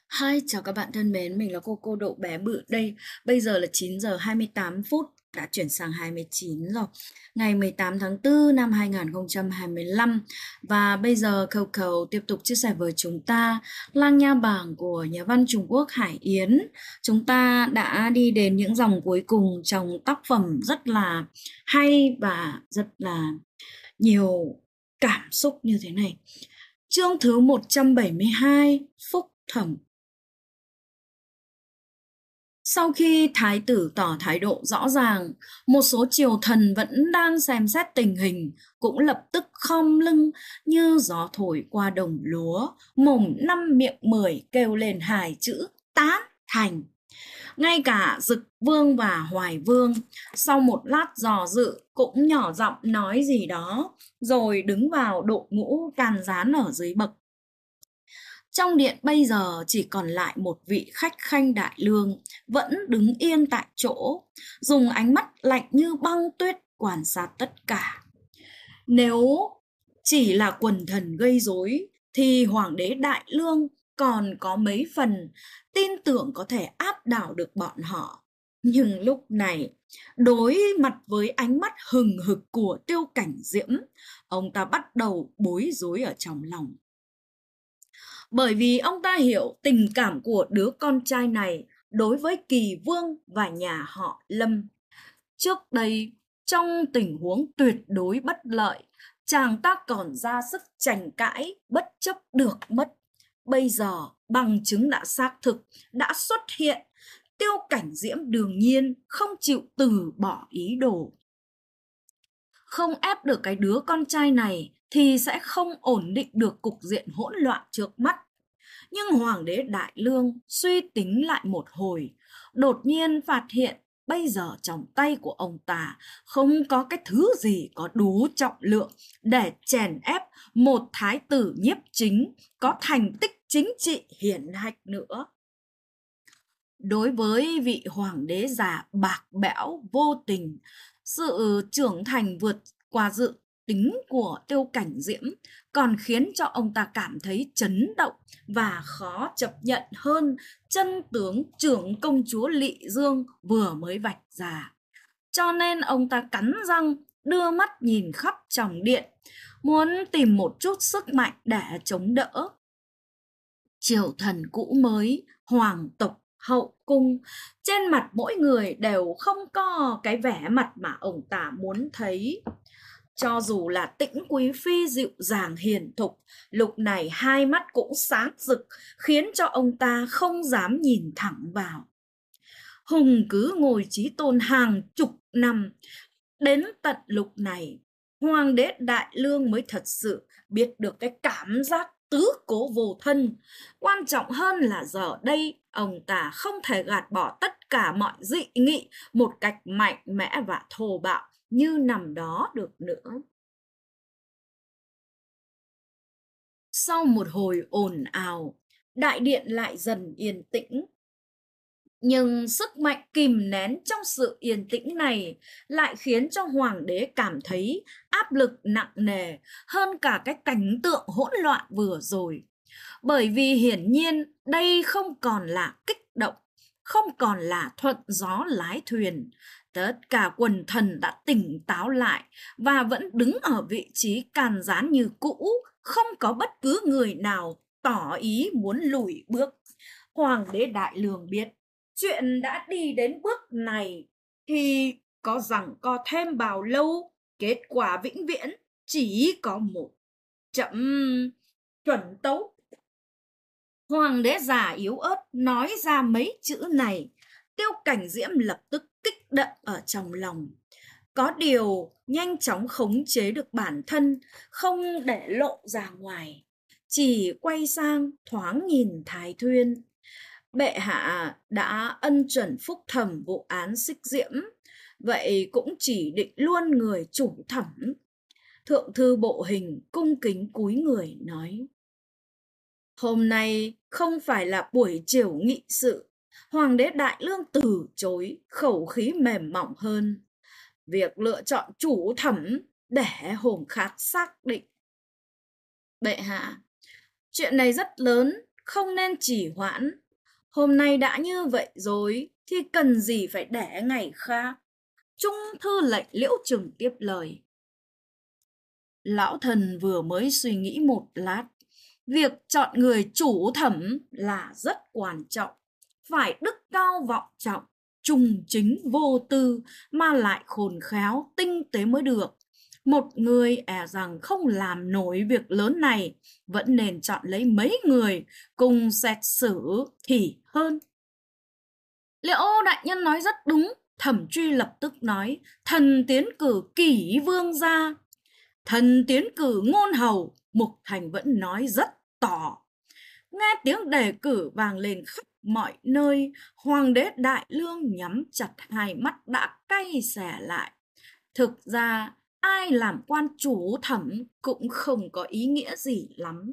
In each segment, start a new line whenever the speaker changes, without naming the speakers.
Hi, chào các bạn thân mến, mình là cô Độ bé bự đây. Bây giờ là 9 giờ 28 phút, đã chuyển sang 29 rồi. Ngày 18 tháng 4 năm 2025. Và bây giờ Cầu tiếp tục chia sẻ với chúng ta Lang Nha Bảng của nhà văn Trung Quốc Hải Yến. Chúng ta đã đi đến những dòng cuối cùng trong tác phẩm rất là hay và rất là nhiều cảm xúc như thế này. Chương thứ 172, Phúc Thẩm. Sau khi thái tử tỏ thái độ rõ ràng, một số triều thần vẫn đang xem xét tình hình, cũng lập tức khom lưng như gió thổi qua đồng lúa, mồm năm miệng mười kêu lên hai chữ tán thành. Ngay cả Dực Vương và Hoài Vương, sau một lát dò dự, cũng nhỏ giọng nói gì đó, rồi đứng vào đội ngũ can gián ở dưới bậc. Trong điện bây giờ chỉ còn lại một vị khách khanh đại lương, vẫn đứng yên tại chỗ, dùng ánh mắt lạnh như băng tuyết quan sát tất cả. Nếu chỉ là quần thần gây rối, thì hoàng đế đại lương còn có mấy phần tin tưởng có thể áp đảo được bọn họ. Nhưng lúc này, đối mặt với ánh mắt hừng hực của Tiêu Cảnh Diễm, ông ta bắt đầu bối rối ở trong lòng. Bởi vì ông ta hiểu tình cảm của đứa con trai này đối với Kỳ Vương và nhà họ Lâm. Trước đây, trong tình huống tuyệt đối bất lợi, chàng ta còn ra sức tranh cãi, bất chấp được mất. Bây giờ, bằng chứng đã xác thực, đã xuất hiện, Tiêu Cảnh Diễm đương nhiên không chịu từ bỏ ý đồ. Không ép được cái đứa con trai này thì sẽ không ổn định được cục diện hỗn loạn trước mắt. Nhưng hoàng đế Đại Lương suy tính lại một hồi, đột nhiên phát hiện bây giờ trong tay của ông ta không có cái thứ gì có đủ trọng lượng để chèn ép một thái tử nhiếp chính có thành tích chính trị hiển hách nữa. Đối với vị hoàng đế già bạc bẽo vô tình, sự trưởng thành vượt qua dự tính của Tiêu Cảnh Diễm còn khiến cho ông ta cảm thấy chấn động và khó chấp nhận hơn chân tướng trưởng công chúa Lị Dương vừa mới vạch ra. Cho nên ông ta cắn răng đưa mắt nhìn khắp trong điện, muốn tìm một chút sức mạnh để chống đỡ. Triều thần cũ mới, hoàng tộc, hậu cung, trên mặt mỗi người đều không có cái vẻ mặt mà ông ta muốn thấy. Cho dù là Tĩnh Quý Phi dịu dàng hiền thục, lúc này hai mắt cũng sáng rực, khiến cho ông ta không dám nhìn thẳng vào. Hùng cứ ngồi chí tôn hàng chục năm, đến tận lúc này, hoàng đế Đại Lương mới thật sự biết được cái cảm giác tứ cố vô thân. Quan trọng hơn là giờ đây, ông ta không thể gạt bỏ tất cả mọi dị nghị một cách mạnh mẽ và thô bạo như nằm đó được nữa. Sau một hồi ồn ào, đại điện lại dần yên tĩnh. Nhưng sức mạnh kìm nén trong sự yên tĩnh này lại khiến cho hoàng đế cảm thấy áp lực nặng nề hơn cả cái cảnh tượng hỗn loạn vừa rồi. Bởi vì hiển nhiên đây không còn là kích động, không còn là thuận gió lái thuyền. Tất cả quần thần đã tỉnh táo lại và vẫn đứng ở vị trí can gián như cũ, không có bất cứ người nào tỏ ý muốn lùi bước. Hoàng đế Đại Lương biết, chuyện đã đi đến bước này thì có rằng co thêm bao lâu, kết quả vĩnh viễn chỉ có một: chậm chuẩn tấu. Hoàng đế già yếu ớt nói ra mấy chữ này, Tiêu Cảnh Diễm lập tức kích động ở trong lòng. Có điều nhanh chóng khống chế được bản thân, không để lộ ra ngoài. Chỉ quay sang thoáng nhìn Thái Thuyên. Bệ hạ đã ân chuẩn phúc thẩm vụ án Xích Diễm, vậy cũng chỉ định luôn người chủ thẩm. Thượng thư Bộ Hình cung kính cúi người nói: Hôm nay không phải là buổi chiều nghị sự. Hoàng đế Đại Lương từ chối, khẩu khí mềm mỏng hơn: Việc lựa chọn chủ thẩm để hôm khác xác định. Bệ hạ, chuyện này rất lớn, không nên trì hoãn. Hôm nay đã như vậy rồi, thì cần gì phải để ngày khác. Trung thư lệnh Liễu Trừng tiếp lời. Lão thần vừa mới suy nghĩ một lát, việc chọn người chủ thẩm là rất quan trọng, phải đức cao vọng trọng, trung chính vô tư mà lại khôn khéo tinh tế mới được. Một người e rằng không làm nổi việc lớn này, vẫn nên chọn lấy mấy người cùng xét xử thì hơn. Liễu đại nhân nói rất đúng. Thẩm Truy lập tức nói, thần tiến cử Kỷ Vương ra. Thần tiến cử Ngôn Hầu. Mục Thành vẫn nói rất tỏ. Nghe tiếng đề cử vang lên khắp mọi nơi, Hoàng đế Đại Lương nhắm chặt hai mắt đã cay xè lại. Thực ra ai làm quan chủ thẩm cũng không có ý nghĩa gì lắm.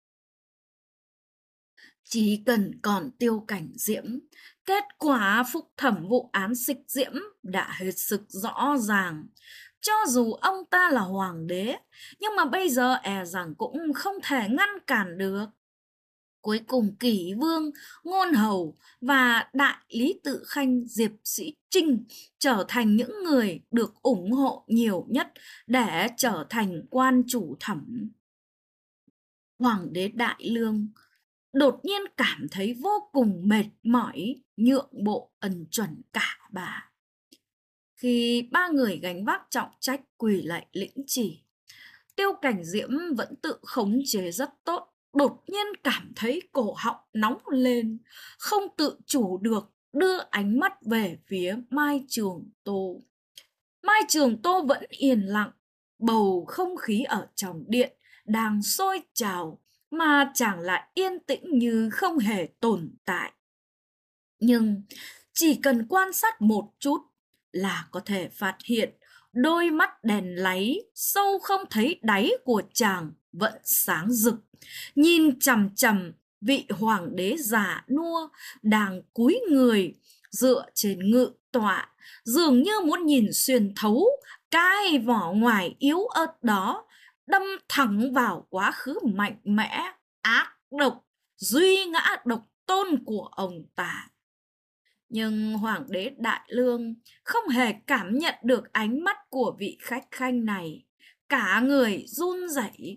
Chỉ cần còn Tiêu Cảnh Diễm, kết quả phúc thẩm vụ án Xích Diễm đã hết sức rõ ràng. Cho dù ông ta là hoàng đế, nhưng mà bây giờ e rằng cũng không thể ngăn cản được. Cuối cùng Kỷ Vương, Ngôn Hầu và Đại Lý Tự Khanh, Diệp Sĩ Trinh trở thành những người được ủng hộ nhiều nhất để trở thành quan chủ thẩm. Hoàng đế Đại Lương đột nhiên cảm thấy vô cùng mệt mỏi, nhượng bộ ân chuẩn cả bà. Khi ba người gánh vác trọng trách quỳ lại lĩnh chỉ, Tiêu Cảnh Diễm vẫn tự khống chế rất tốt, đột nhiên cảm thấy cổ họng nóng lên, không tự chủ được đưa ánh mắt về phía Mai Trường Tô. Mai Trường Tô vẫn yên lặng, bầu không khí ở trong điện đang sôi trào, mà chàng lại yên tĩnh như không hề tồn tại. Nhưng chỉ cần quan sát một chút là có thể phát hiện đôi mắt đèn láy sâu không thấy đáy của chàng vẫn sáng rực, nhìn chằm chằm vị hoàng đế già nua đang cúi người dựa trên ngự tọa, dường như muốn nhìn xuyên thấu cái vỏ ngoài yếu ớt đó, đâm thẳng vào quá khứ mạnh mẽ, ác độc, duy ngã độc tôn của ông ta. Nhưng Hoàng đế Đại Lương không hề cảm nhận được ánh mắt của vị khách khanh này, cả người run rẩy.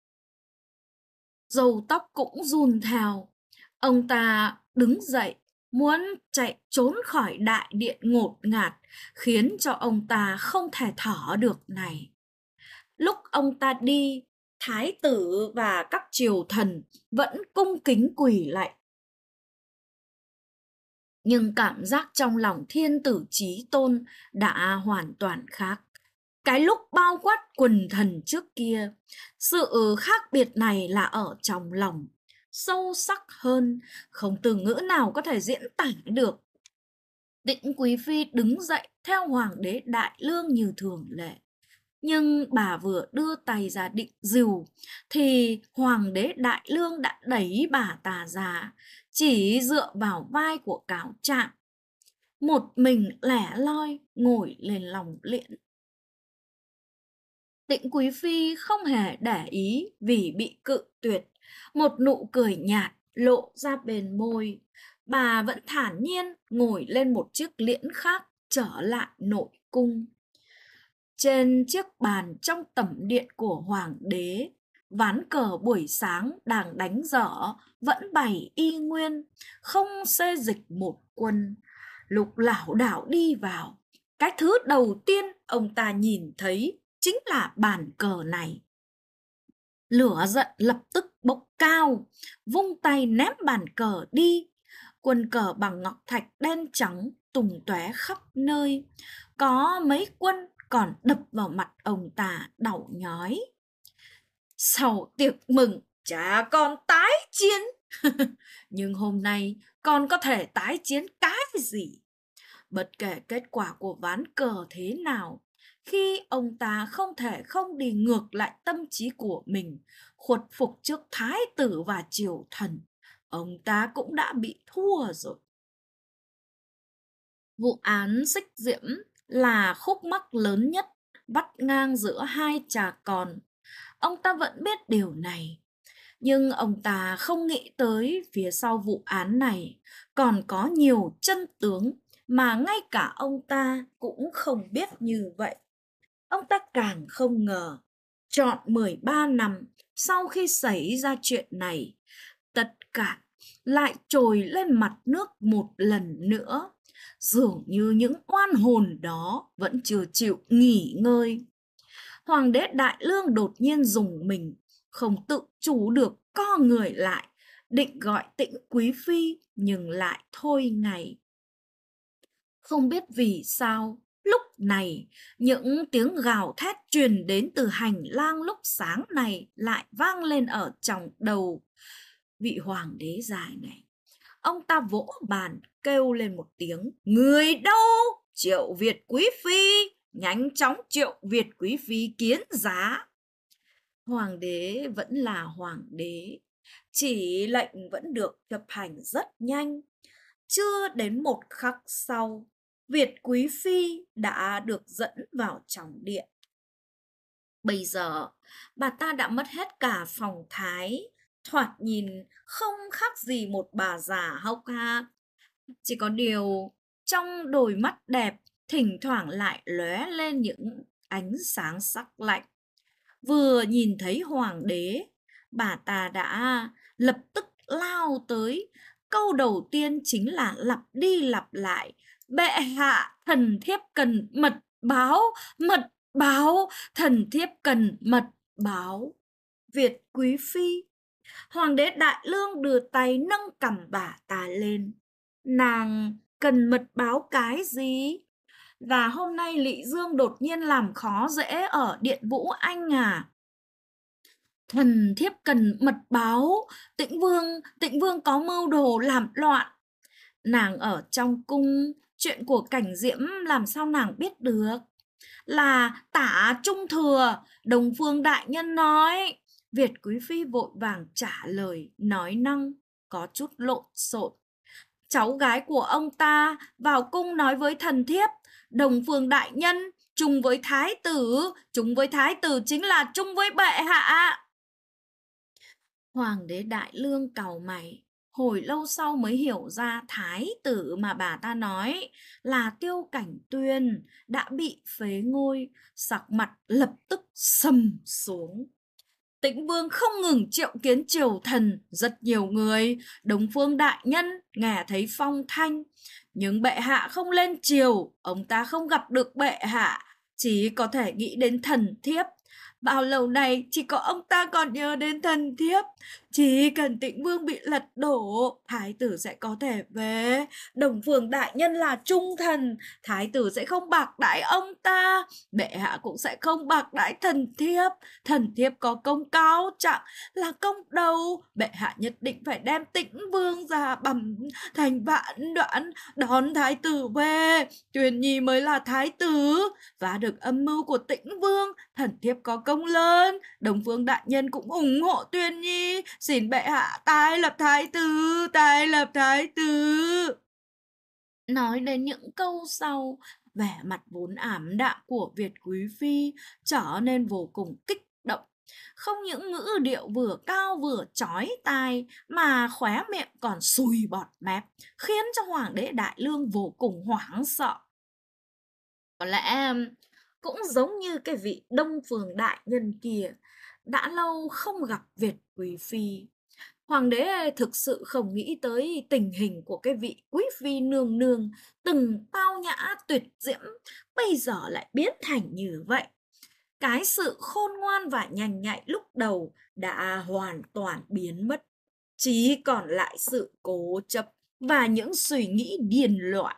Râu tóc cũng run theo. Ông ta đứng dậy, muốn chạy trốn khỏi đại điện ngột ngạt, khiến cho ông ta không thể thở được này. Lúc ông ta đi, thái tử và các triều thần vẫn cung kính quỳ lạy. Nhưng cảm giác trong lòng thiên tử Chí Tôn đã hoàn toàn khác. Cái lúc bao quát quần thần trước kia, sự khác biệt này là ở trong lòng, sâu sắc hơn, không từ ngữ nào có thể diễn tả được. Tĩnh Quý Phi đứng dậy theo Hoàng đế Đại Lương như thường lệ. Nhưng bà vừa đưa tay ra định dìu, thì Hoàng đế Đại Lương đã đẩy bà ta ra, chỉ dựa vào vai của cáo trạng, một mình lẻ loi ngồi lên lòng liễn. Tĩnh Quý Phi không hề để ý vì bị cự tuyệt, một nụ cười nhạt lộ ra bên môi. Bà vẫn thản nhiên ngồi lên một chiếc liễn khác trở lại nội cung. Trên chiếc bàn trong tẩm điện của hoàng đế, ván cờ buổi sáng đang đánh dở vẫn bày y nguyên, không xê dịch một quân. Lúc lảo đảo đi vào, cái thứ đầu tiên ông ta nhìn thấy chính là bàn cờ này. Lửa giận lập tức bốc cao, vung tay ném bàn cờ đi. Quân cờ bằng ngọc thạch đen trắng tung tóe khắp nơi. Có mấy quân còn đập vào mặt ông ta đau nhói. Sau tiệc mừng, chả còn tái chiến. Nhưng hôm nay còn có thể tái chiến cái gì? Bất kể kết quả của ván cờ thế nào, khi ông ta không thể không đi ngược lại tâm trí của mình, khuất phục trước thái tử và triều thần, ông ta cũng đã bị thua rồi. Vụ án Xích Diễm là khúc mắc lớn nhất vắt ngang giữa hai cha con. Ông ta vẫn biết điều này. Nhưng ông ta không nghĩ tới phía sau vụ án này còn có nhiều chân tướng mà ngay cả ông ta cũng không biết như vậy. Ông ta càng không ngờ, trọn 13 năm sau khi xảy ra chuyện này, tất cả lại trồi lên mặt nước một lần nữa. Dường như những oan hồn đó vẫn chưa chịu nghỉ ngơi. Hoàng đế Đại Lương đột nhiên rùng mình, không tự chủ được co người lại, định gọi Tĩnh Quý Phi nhưng lại thôi ngay. Không biết vì sao, lúc này những tiếng gào thét truyền đến từ hành lang lúc sáng này lại vang lên ở trong đầu vị hoàng đế dài này. Ông ta vỗ bàn kêu lên một tiếng: người đâu? Triệu Việt Quý Phi, nhanh chóng triệu Việt Quý Phi kiến giá. Hoàng đế vẫn là hoàng đế, chỉ lệnh vẫn được chấp hành rất nhanh. Chưa đến một khắc sau, Việt Quý Phi đã được dẫn vào trong điện. Bây giờ, bà ta đã mất hết cả phong thái, thoạt nhìn không khác gì một bà già hốc hác. Chỉ có điều, trong đôi mắt đẹp, thỉnh thoảng lại lóe lên những ánh sáng sắc lạnh. Vừa nhìn thấy hoàng đế, bà ta đã lập tức lao tới. Câu đầu tiên chính là lặp đi lặp lại: bệ hạ, thần thiếp cần mật báo, mật báo, thần thiếp cần mật báo. Việt Quý Phi. Hoàng đế Đại Lương đưa tay nâng cằm bà ta lên. Nàng cần mật báo cái gì? Và hôm nay Lỵ Dương đột nhiên làm khó dễ ở Điện Vũ Anh à? Thần thiếp cần mật báo, Tĩnh Vương có mưu đồ làm loạn. Nàng ở trong cung, chuyện của Cảnh Diễm làm sao nàng biết được? Là Tả Trung Thừa, Đông Phương đại nhân nói. Việt Quý Phi vội vàng trả lời, nói năng có chút lộn xộn. Cháu gái của ông ta vào cung nói với thần thiếp, Đông Phương đại nhân chung với thái tử chính là chung với bệ hạ. Hoàng đế Đại Lương cau mày, hồi lâu sau mới hiểu ra thái tử mà bà ta nói là Tiêu Cảnh Tuyên đã bị phế ngôi, sắc mặt lập tức sầm xuống. Tĩnh Vương không ngừng triệu kiến triều thần rất nhiều người, Đông Phương đại nhân nghe thấy phong thanh, nhưng bệ hạ không lên triều, ông ta không gặp được bệ hạ, chỉ có thể nghĩ đến thần thiếp. Bao lâu nay chỉ có ông ta còn nhớ đến thần thiếp. Chỉ cần Tĩnh Vương bị lật đổ, thái tử sẽ có thể về. Đông Phương đại nhân là trung thần, thái tử sẽ không bạc đãi ông ta, bệ hạ cũng sẽ không bạc đãi thần thiếp. Thần thiếp có công cao trọng là công đầu, bệ hạ nhất định phải đem Tĩnh Vương ra bầm thành vạn đoạn, đón thái tử về. Tuyền Nhi mới là thái tử, và được âm mưu của Tĩnh Vương, thần thiếp có công lớn. Đông Phương đại nhân cũng ủng hộ Tuyền Nhi, xin bệ hạ tái lập thái tử, tái lập thái tử. Nói đến những câu sau, vẻ mặt vốn ảm đạm của Việt Quý Phi trở nên vô cùng kích động. Không những ngữ điệu vừa cao vừa chói tai mà khóe miệng còn sùi bọt mép, khiến cho Hoàng đế Đại Lương vô cùng hoảng sợ. Có lẽ cũng giống như cái vị Đông Phương đại nhân kia, đã lâu không gặp Việt Quý Phi. Hoàng đế thực sự không nghĩ tới tình hình của cái vị Quý Phi nương nương từng tao nhã tuyệt diễm, bây giờ lại biến thành như vậy. Cái sự khôn ngoan và nhanh nhạy lúc đầu đã hoàn toàn biến mất, chỉ còn lại sự cố chấp và những suy nghĩ điên loạn.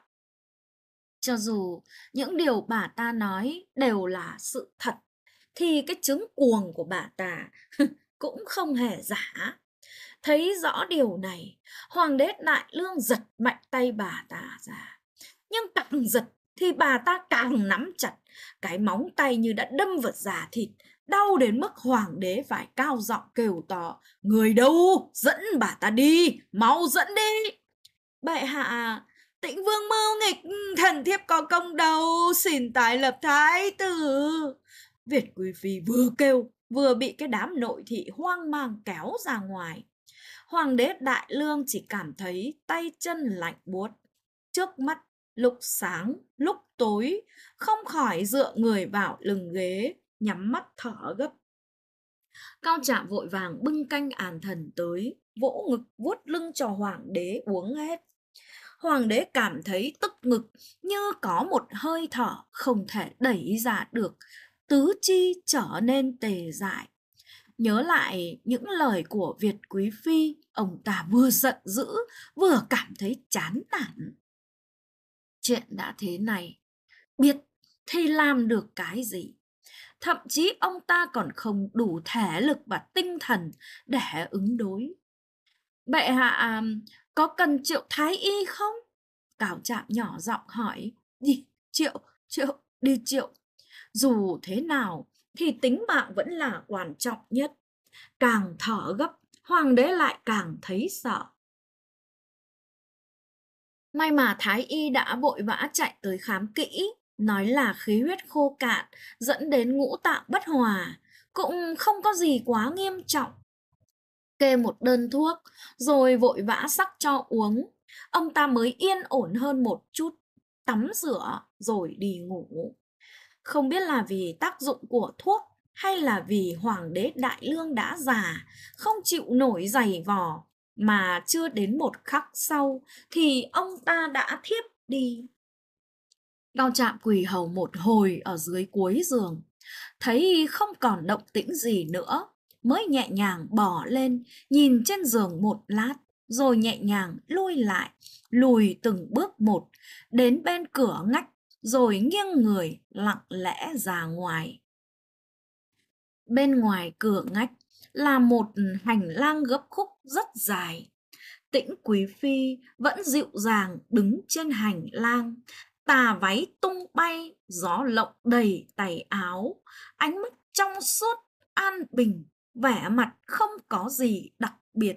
Cho dù những điều bà ta nói đều là sự thật, thì cái chứng cuồng của bà ta cũng không hề giả. Thấy rõ điều này, Hoàng đế Đại Lương giật mạnh tay bà ta ra. Nhưng càng giật thì bà ta càng nắm chặt, cái móng tay như đã đâm vào da thịt, đau đến mức hoàng đế phải cao giọng kêu to: người đâu? Dẫn bà ta đi, mau dẫn đi. Bệ hạ, Tĩnh Vương mưu nghịch, thần thiếp có công đầu, xin tái lập thái tử. Việt Quý Phi vừa kêu vừa bị cái đám nội thị hoang mang kéo ra ngoài. Hoàng đế Đại Lương chỉ cảm thấy tay chân lạnh buốt, trước mắt lúc sáng lúc tối, không khỏi dựa người vào lưng ghế, nhắm mắt thở gấp. Cao Trạm vội vàng bưng canh an thần tới, vỗ ngực vuốt lưng cho hoàng đế uống hết. Hoàng đế cảm thấy tức ngực như có một hơi thở không thể đẩy ra được, tứ chi trở nên tê dại. Nhớ lại những lời của Việt Quý Phi, ông ta vừa giận dữ vừa cảm thấy chán nản. Chuyện đã thế này, biết thì làm được cái gì? Thậm chí ông ta còn không đủ thể lực và tinh thần để ứng đối. Bệ hạ có cần Triệu Thái Y không? Cao Trạm nhỏ giọng hỏi. Đi, Triệu, đi Triệu. Dù thế nào thì tính mạng vẫn là quan trọng nhất. Càng thở gấp, hoàng đế lại càng thấy sợ. May mà Thái Y đã vội vã chạy tới khám kỹ, nói là khí huyết khô cạn, dẫn đến ngũ tạng bất hòa, cũng không có gì quá nghiêm trọng. Kê một đơn thuốc, rồi vội vã sắc cho uống, ông ta mới yên ổn hơn một chút, tắm rửa rồi đi ngủ. Không biết là vì tác dụng của thuốc hay là vì Hoàng đế Đại Lương đã già, không chịu nổi giày vò, mà chưa đến một khắc sau thì ông ta đã thiếp đi. Cao Trạm quỳ hầu một hồi ở dưới cuối giường, thấy không còn động tĩnh gì nữa, mới nhẹ nhàng bỏ lên, nhìn trên giường một lát, rồi nhẹ nhàng lui lại, lùi từng bước một, đến bên cửa ngách, rồi nghiêng người lặng lẽ ra ngoài. Bên ngoài cửa ngách là một hành lang gấp khúc rất dài. Tĩnh Quý Phi vẫn dịu dàng đứng trên hành lang, tà váy tung bay, gió lộng đầy tay áo, ánh mắt trong suốt, an bình, vẻ mặt không có gì đặc biệt.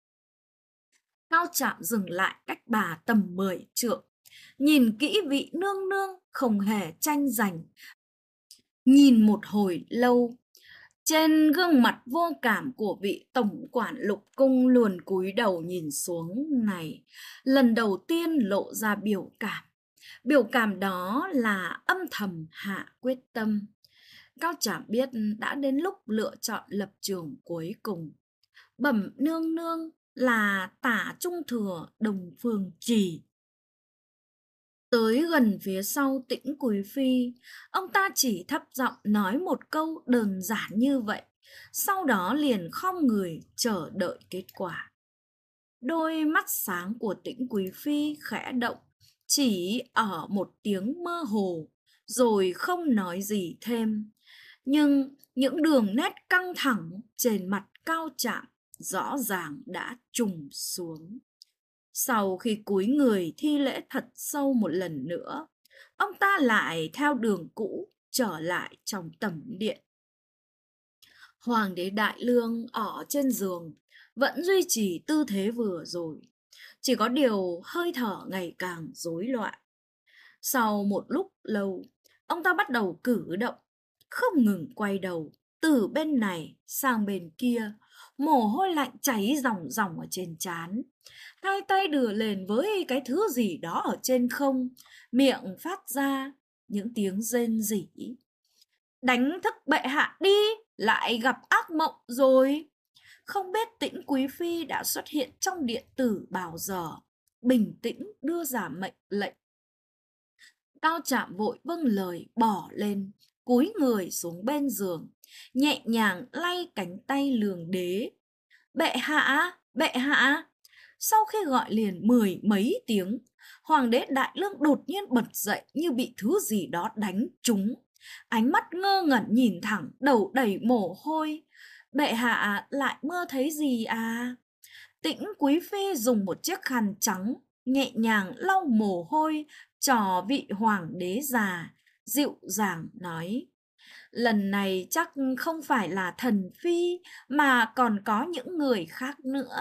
Cao Trạm dừng lại cách bà tầm 10 trượng, nhìn kỹ vị nương nương không hề tranh giành. Nhìn một hồi lâu, trên gương mặt vô cảm của vị tổng quản lục cung luồn cúi đầu nhìn xuống này, lần đầu tiên lộ ra biểu cảm. Biểu cảm đó là âm thầm hạ quyết tâm. Cao Trạm biết đã đến lúc lựa chọn lập trường cuối cùng. Bẩm nương nương là tả trung thừa Đồng Phương Trì. Tới gần phía sau Tĩnh Quý Phi, ông ta chỉ thấp giọng nói một câu đơn giản như vậy, sau đó liền khom người chờ đợi kết quả. Đôi mắt sáng của Tĩnh Quý Phi khẽ động, chỉ ở một tiếng mơ hồ, rồi không nói gì thêm. Nhưng những đường nét căng thẳng trên mặt Cao Trạm rõ ràng đã trùng xuống. Sau khi cúi người thi lễ thật sâu một lần nữa, ông ta lại theo đường cũ trở lại trong tẩm điện. Hoàng đế Đại Lương ở trên giường vẫn duy trì tư thế vừa rồi, chỉ có điều hơi thở ngày càng rối loạn. Sau một lúc lâu, ông ta bắt đầu cử động, không ngừng quay đầu từ bên này sang bên kia, mồ hôi lạnh chảy ròng ròng ở trên trán. Hai tay đưa lên với cái thứ gì đó ở trên không, miệng phát ra những tiếng rên rỉ. Đánh thức bệ hạ đi, lại gặp ác mộng rồi. Không biết Tĩnh Quý Phi đã xuất hiện trong điện tử bao giờ, bình tĩnh đưa ra mệnh lệnh. Cao Trạm vội vâng lời bỏ lên, cúi người xuống bên giường, nhẹ nhàng lay cánh tay Lương đế. Bệ hạ, bệ hạ. Sau khi gọi liền 10 mấy tiếng, Hoàng đế Đại Lương đột nhiên bật dậy như bị thứ gì đó đánh trúng. Ánh mắt ngơ ngẩn nhìn thẳng, đầu đầy mồ hôi. Bệ hạ lại mơ thấy gì à? Tĩnh Quý Phi dùng một chiếc khăn trắng, nhẹ nhàng lau mồ hôi cho vị hoàng đế già, dịu dàng nói. Lần này chắc không phải là thần phi, mà còn có những người khác nữa.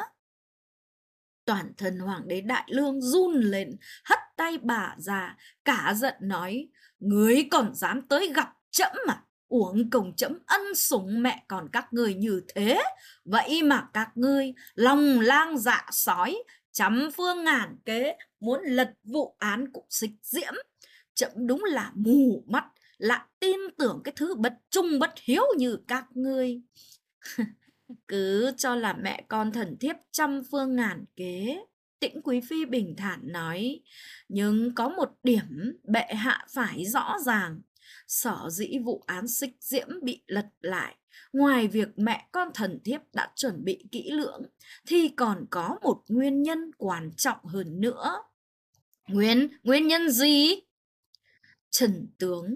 Toàn thân Hoàng đế Đại Lương run lên, hất tay bà ra, cả giận nói, ngươi còn dám tới gặp trẫm à? Uổng công trẫm ân sủng mẹ con các ngươi như thế, vậy mà các ngươi lòng lang dạ sói, trăm phương ngàn kế muốn lật vụ án của Xích Diễm. Trẫm đúng là mù mắt, lại tin tưởng cái thứ bất trung bất hiếu như các ngươi. Cứ cho là mẹ con thần thiếp trăm phương ngàn kế, Tĩnh Quý Phi bình thản nói. Nhưng có một điểm bệ hạ phải rõ ràng. Sở dĩ vụ án Xích Diễm bị lật lại, ngoài việc mẹ con thần thiếp đã chuẩn bị kỹ lưỡng, thì còn có một nguyên nhân quan trọng hơn nữa. Nguyên nhân gì? Chân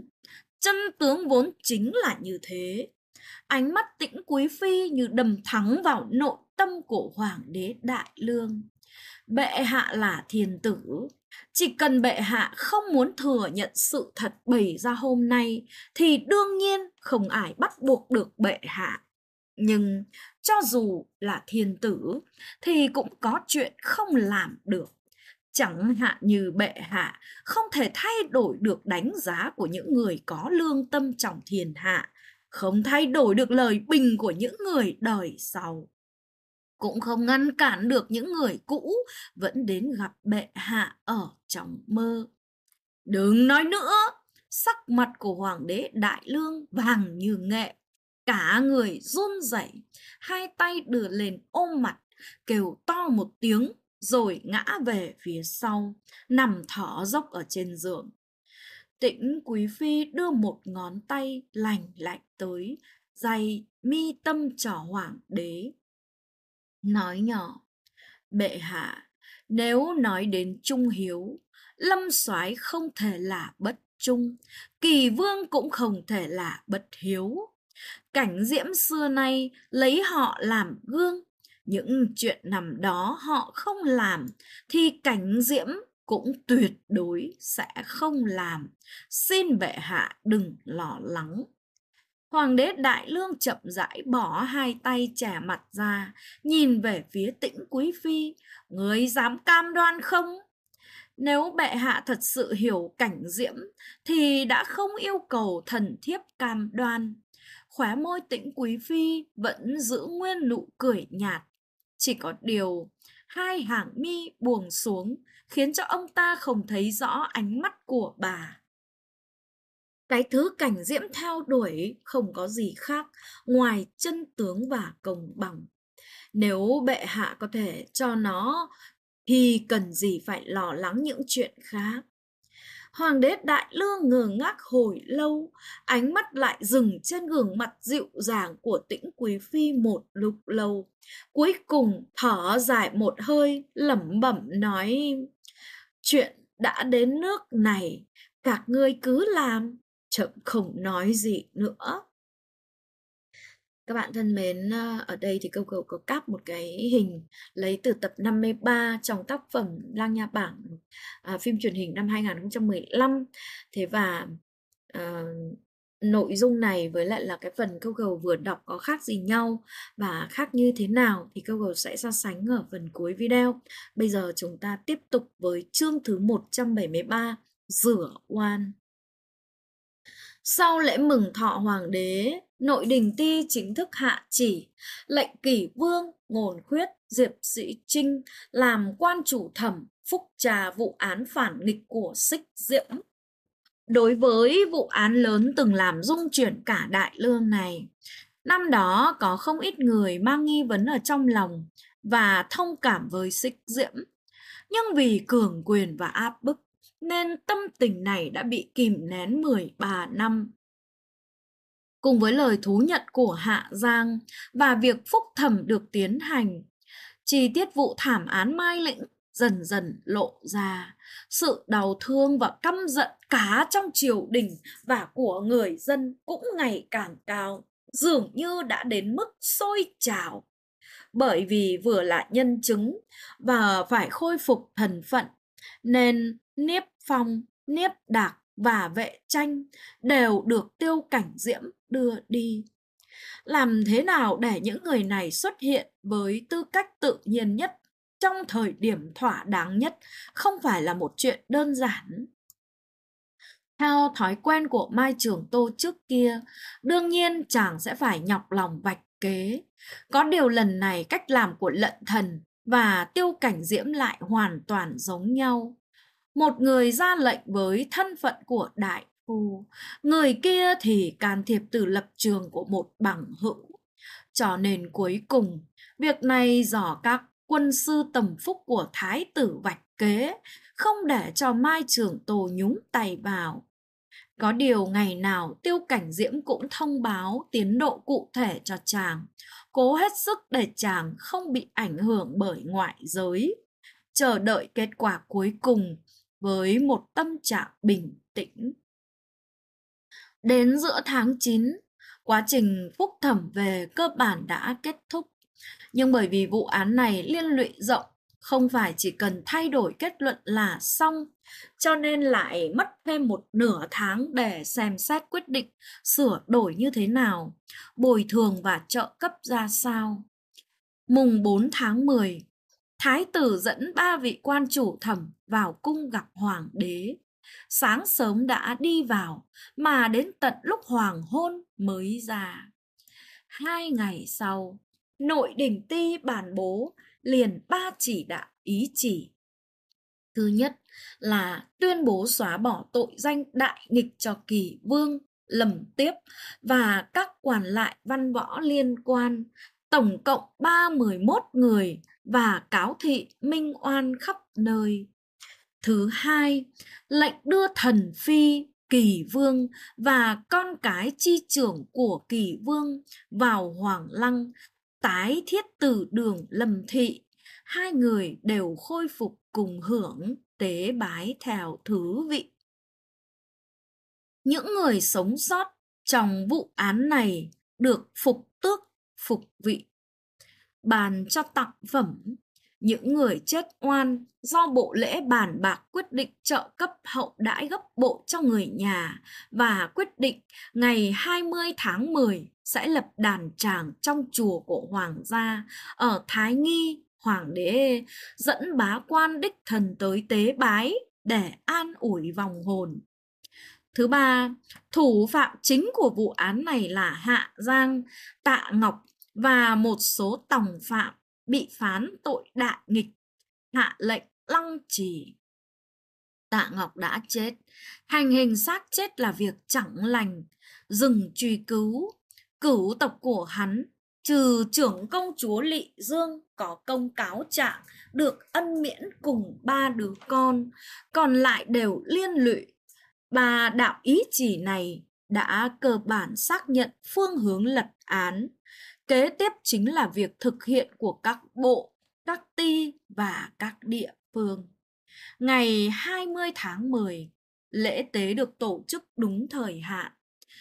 tướng vốn chính là như thế. Ánh mắt Tĩnh Quý Phi như đâm thẳng vào nội tâm của Hoàng đế Đại Lương. Bệ hạ là thiên tử, chỉ cần bệ hạ không muốn thừa nhận sự thật bày ra hôm nay thì đương nhiên không ai bắt buộc được bệ hạ. Nhưng cho dù là thiên tử thì cũng có chuyện không làm được. Chẳng hạn như bệ hạ không thể thay đổi được đánh giá của những người có lương tâm trong thiên hạ, không thay đổi được lời bình của những người đời sau, cũng không ngăn cản được những người cũ vẫn đến gặp bệ hạ ở trong mơ. Đừng nói nữa. Sắc mặt của Hoàng đế Đại Lương vàng như nghệ, cả người run rẩy, hai tay đưa lên ôm mặt, kêu to một tiếng rồi ngã về phía sau, nằm thở dốc ở trên giường. Tĩnh Quý Phi đưa một ngón tay lành lạnh tới day mi tâm trỏ Hoàng đế, nói nhỏ. Bệ hạ, nếu nói đến trung hiếu, Lâm soái không thể là bất trung, Kỳ Vương cũng không thể là bất hiếu. Cảnh Diễm xưa nay lấy họ làm gương, những chuyện nằm đó họ không làm thì Cảnh Diễm cũng tuyệt đối sẽ không làm. Xin bệ hạ đừng lo lắng. Hoàng đế Đại Lương chậm rãi bỏ hai tay che mặt ra, nhìn về phía Tĩnh Quý Phi. Ngươi dám cam đoan không? Nếu bệ hạ thật sự hiểu Cảnh Diễm thì đã không yêu cầu thần thiếp cam đoan. Khóe môi Tĩnh Quý Phi vẫn giữ nguyên nụ cười nhạt. Chỉ có điều hai hàng mi buông xuống khiến cho ông ta không thấy rõ ánh mắt của bà. Cái thứ Cảnh Diễm theo đuổi không có gì khác ngoài chân tướng và công bằng. Nếu bệ hạ có thể cho nó thì cần gì phải lo lắng những chuyện khác. Hoàng đế Đại Lương ngơ ngác hồi lâu, ánh mắt lại dừng trên gương mặt dịu dàng của Tĩnh Quý Phi một lúc lâu. Cuối cùng thở dài một hơi, lẩm bẩm nói: Chuyện đã đến nước này, các ngươi cứ làm, trẫm không nói gì nữa. Các bạn thân mến, ở đây thì Câu Cầu có cáp một cái hình lấy từ tập 53 trong tác phẩm Lang Nha Bảng, phim truyền hình năm 2015. Thế và nội dung này với lại là cái phần Câu Cầu vừa đọc có khác gì nhau và khác như thế nào thì Câu Cầu sẽ so sánh ở phần cuối video. Bây giờ chúng ta tiếp tục với chương thứ 173, Rửa oan. Sau lễ mừng thọ hoàng đế, Nội Đình Ty chính thức hạ chỉ lệnh Kỷ Vương, Ngồn Khuyết, Diệp Sĩ Trinh làm quan chủ thẩm phúc trà vụ án phản nghịch của Xích Diễm. Đối với vụ án lớn từng làm rung chuyển cả Đại Lương này, năm đó có không ít người mang nghi vấn ở trong lòng và thông cảm với Xích Diễm. Nhưng vì cường quyền và áp bức nên tâm tình này đã bị kìm nén 13 năm. Cùng với lời thú nhận của Hạ Giang và việc phúc thẩm được tiến hành, chi tiết vụ thảm án Mai Lĩnh dần dần lộ ra. Sự đau thương và căm giận cả trong triều đình và của người dân cũng ngày càng cao, dường như đã đến mức sôi trào. Bởi vì vừa là nhân chứng và phải khôi phục thần phận, nên Niếp Phong, Niếp Đạc và Vệ Tranh đều được Tiêu Cảnh Diễm đưa đi. Làm thế nào để những người này xuất hiện với tư cách tự nhiên nhất trong thời điểm thỏa đáng nhất không phải là một chuyện đơn giản. Theo thói quen của Mai Trường Tô trước kia, đương nhiên chàng sẽ phải nhọc lòng vạch kế. Có điều lần này cách làm của Lận Thần và Tiêu Cảnh Diễm lại hoàn toàn giống nhau. Một người ra lệnh với thân phận của đại phu, người kia thì can thiệp từ lập trường của một bằng hữu. Cho nên cuối cùng, việc này do các quân sư tầm phúc của thái tử vạch kế, không để cho Mai Trường Tô nhúng tay vào. Có điều ngày nào Tiêu Cảnh Diễm cũng thông báo tiến độ cụ thể cho chàng, cố hết sức để chàng không bị ảnh hưởng bởi ngoại giới, chờ đợi kết quả cuối cùng với một tâm trạng bình tĩnh. Đến giữa tháng 9, quá trình phúc thẩm về cơ bản đã kết thúc. Nhưng bởi vì vụ án này liên lụy rộng, không phải chỉ cần thay đổi kết luận là xong, cho nên lại mất thêm một nửa tháng để xem xét quyết định sửa đổi như thế nào, bồi thường và trợ cấp ra sao. Mùng 4 tháng 10, thái tử dẫn 3 vị quan chủ thẩm vào cung gặp hoàng đế. Sáng sớm đã đi vào, mà đến tận lúc hoàng hôn mới ra. 2 ngày sau, Nội Đình Ty bàn bố liền 3 chỉ đạo ý chỉ. Thứ nhất là tuyên bố xóa bỏ tội danh đại nghịch cho Kỳ Vương, Lầm Tiếp và các quản lại văn võ liên quan, tổng cộng 31 người, và cáo thị minh oan khắp nơi. Thứ hai, lệnh đưa thần phi Kỳ Vương và con cái chi trưởng của Kỳ Vương vào Hoàng Lăng, tái thiết từ đường Lâm Thị. 2 người đều khôi phục cùng hưởng tế bái theo thứ vị. Những người sống sót trong vụ án này được phục tước, phục vị. Bàn cho tặng phẩm. Những người chết oan do bộ lễ bàn bạc quyết định trợ cấp hậu đãi gấp bội cho người nhà, và quyết định ngày 20 tháng 10 sẽ lập đàn tràng trong chùa của hoàng gia ở Thái Nghi. Hoàng đế dẫn bá quan đích thần tới tế bái để an ủi vong hồn. Thứ ba, thủ phạm chính của vụ án này là Hạ Giang, Tạ Ngọc và một số tòng phạm bị phán tội đại nghịch, hạ lệnh lăng trì. Tạ Ngọc đã chết, hành hình xác chết là việc chẳng lành, dừng truy cứu. Cửu tộc của hắn, trừ trưởng công chúa Lị Dương có công cáo trạng được ân miễn cùng 3 đứa con, còn lại đều liên lụy. 3 đạo ý chỉ này đã cơ bản xác nhận phương hướng lật án. Kế tiếp chính là việc thực hiện của các bộ, các ty và các địa phương. Ngày 20 tháng 10, lễ tế được tổ chức đúng thời hạn.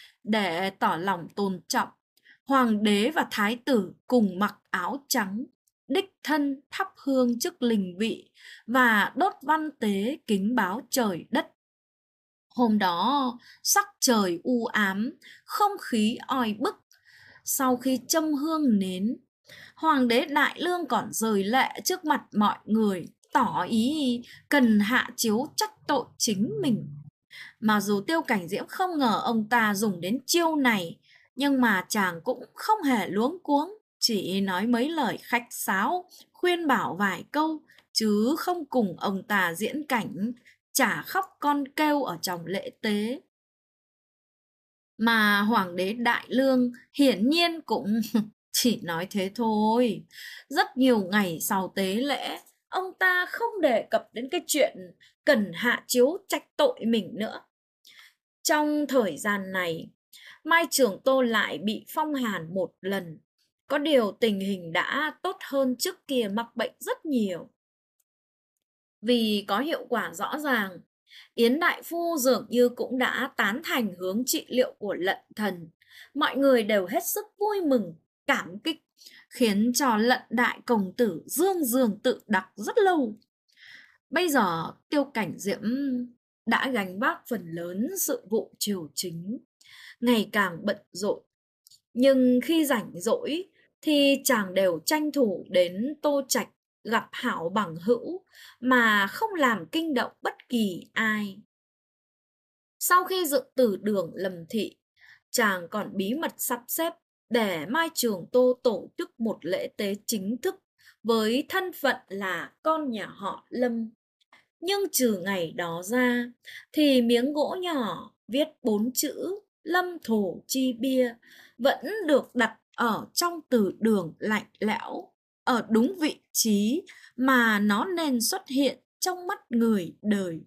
Để tỏ lòng tôn trọng, hoàng đế và thái tử cùng mặc áo trắng, đích thân thắp hương trước linh vị và đốt văn tế kính báo trời đất. Hôm đó, sắc trời u ám, không khí oi bức. Sau khi châm hương nến, hoàng đế Đại Lương còn rơi lệ trước mặt mọi người, tỏ ý cần hạ chiếu trách tội chính mình. Mặc dù Tiêu Cảnh Diễm không ngờ ông ta dùng đến chiêu này, nhưng mà chàng cũng không hề luống cuống, chỉ nói mấy lời khách sáo, khuyên bảo vài câu, chứ không cùng ông ta diễn cảnh chả khóc con kêu ở trong lễ tế. Mà hoàng đế Đại Lương hiển nhiên cũng chỉ nói thế thôi. Rất nhiều ngày sau tế lễ, ông ta không đề cập đến cái chuyện cần hạ chiếu trách tội mình nữa. Trong thời gian này, Mai Trường Tô lại bị phong hàn một lần. Có điều tình hình đã tốt hơn trước kia mắc bệnh rất nhiều. Vì có hiệu quả rõ ràng, Yến Đại Phu dường như cũng đã tán thành hướng trị liệu của Lận Thần. Mọi người đều hết sức vui mừng, cảm kích, khiến cho Lận Đại Công Tử dương dương tự đắc rất lâu. Bây giờ Tiêu Cảnh Diễm đã gánh vác phần lớn sự vụ triều chính, ngày càng bận rộn. Nhưng khi rảnh rỗi thì chàng đều tranh thủ đến Tô Trạch gặp hảo bằng hữu mà không làm kinh động bất kỳ ai. Sau khi dựng từ đường Lâm Thị, chàng còn bí mật sắp xếp để Mai Trường Tô tổ chức một lễ tế chính thức với thân phận là con nhà họ Lâm. Nhưng trừ ngày đó ra, thì miếng gỗ nhỏ viết 4 chữ Lâm Thổ Chi Bia vẫn được đặt ở trong từ đường lạnh lẽo, ở đúng vị trí mà nó nên xuất hiện trong mắt người đời.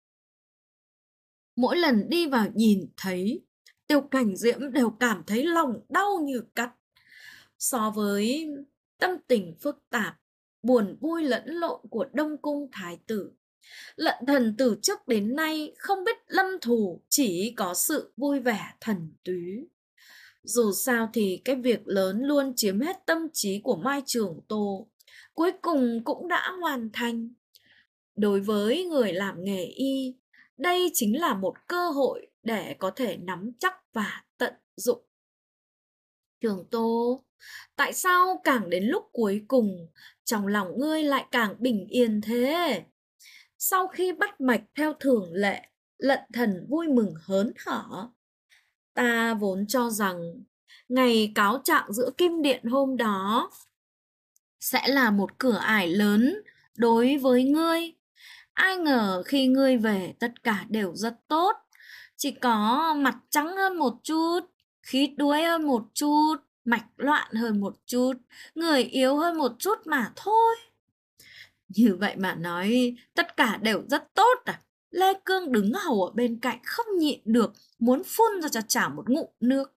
Mỗi lần đi vào nhìn thấy, Tiêu Cảnh Diễm đều cảm thấy lòng đau như cắt. So với tâm tình phức tạp, buồn vui lẫn lộn của Đông Cung Thái tử, Lận Thần từ trước đến nay không biết lâm thù, chỉ có sự vui vẻ thần túy. Dù sao thì cái việc lớn luôn chiếm hết tâm trí của Mai Trường Tô cuối cùng cũng đã hoàn thành. Đối với người làm nghề y, đây chính là một cơ hội để có thể nắm chắc và tận dụng. Trường Tô, tại sao càng đến lúc cuối cùng, trong lòng ngươi lại càng bình yên thế? Sau khi bắt mạch theo thường lệ, Lận Thần vui mừng hớn hở. Ta vốn cho rằng ngày cáo trạng giữa Kim Điện hôm đó sẽ là một cửa ải lớn đối với ngươi. Ai ngờ khi ngươi về tất cả đều rất tốt. Chỉ có mặt trắng hơn một chút, khí đuối hơn một chút, mạch loạn hơn một chút, người yếu hơn một chút mà thôi. Như vậy mà nói tất cả đều rất tốt à? Lê Cương đứng hầu ở bên cạnh không nhịn được, muốn phun ra cho chả một ngụm nước.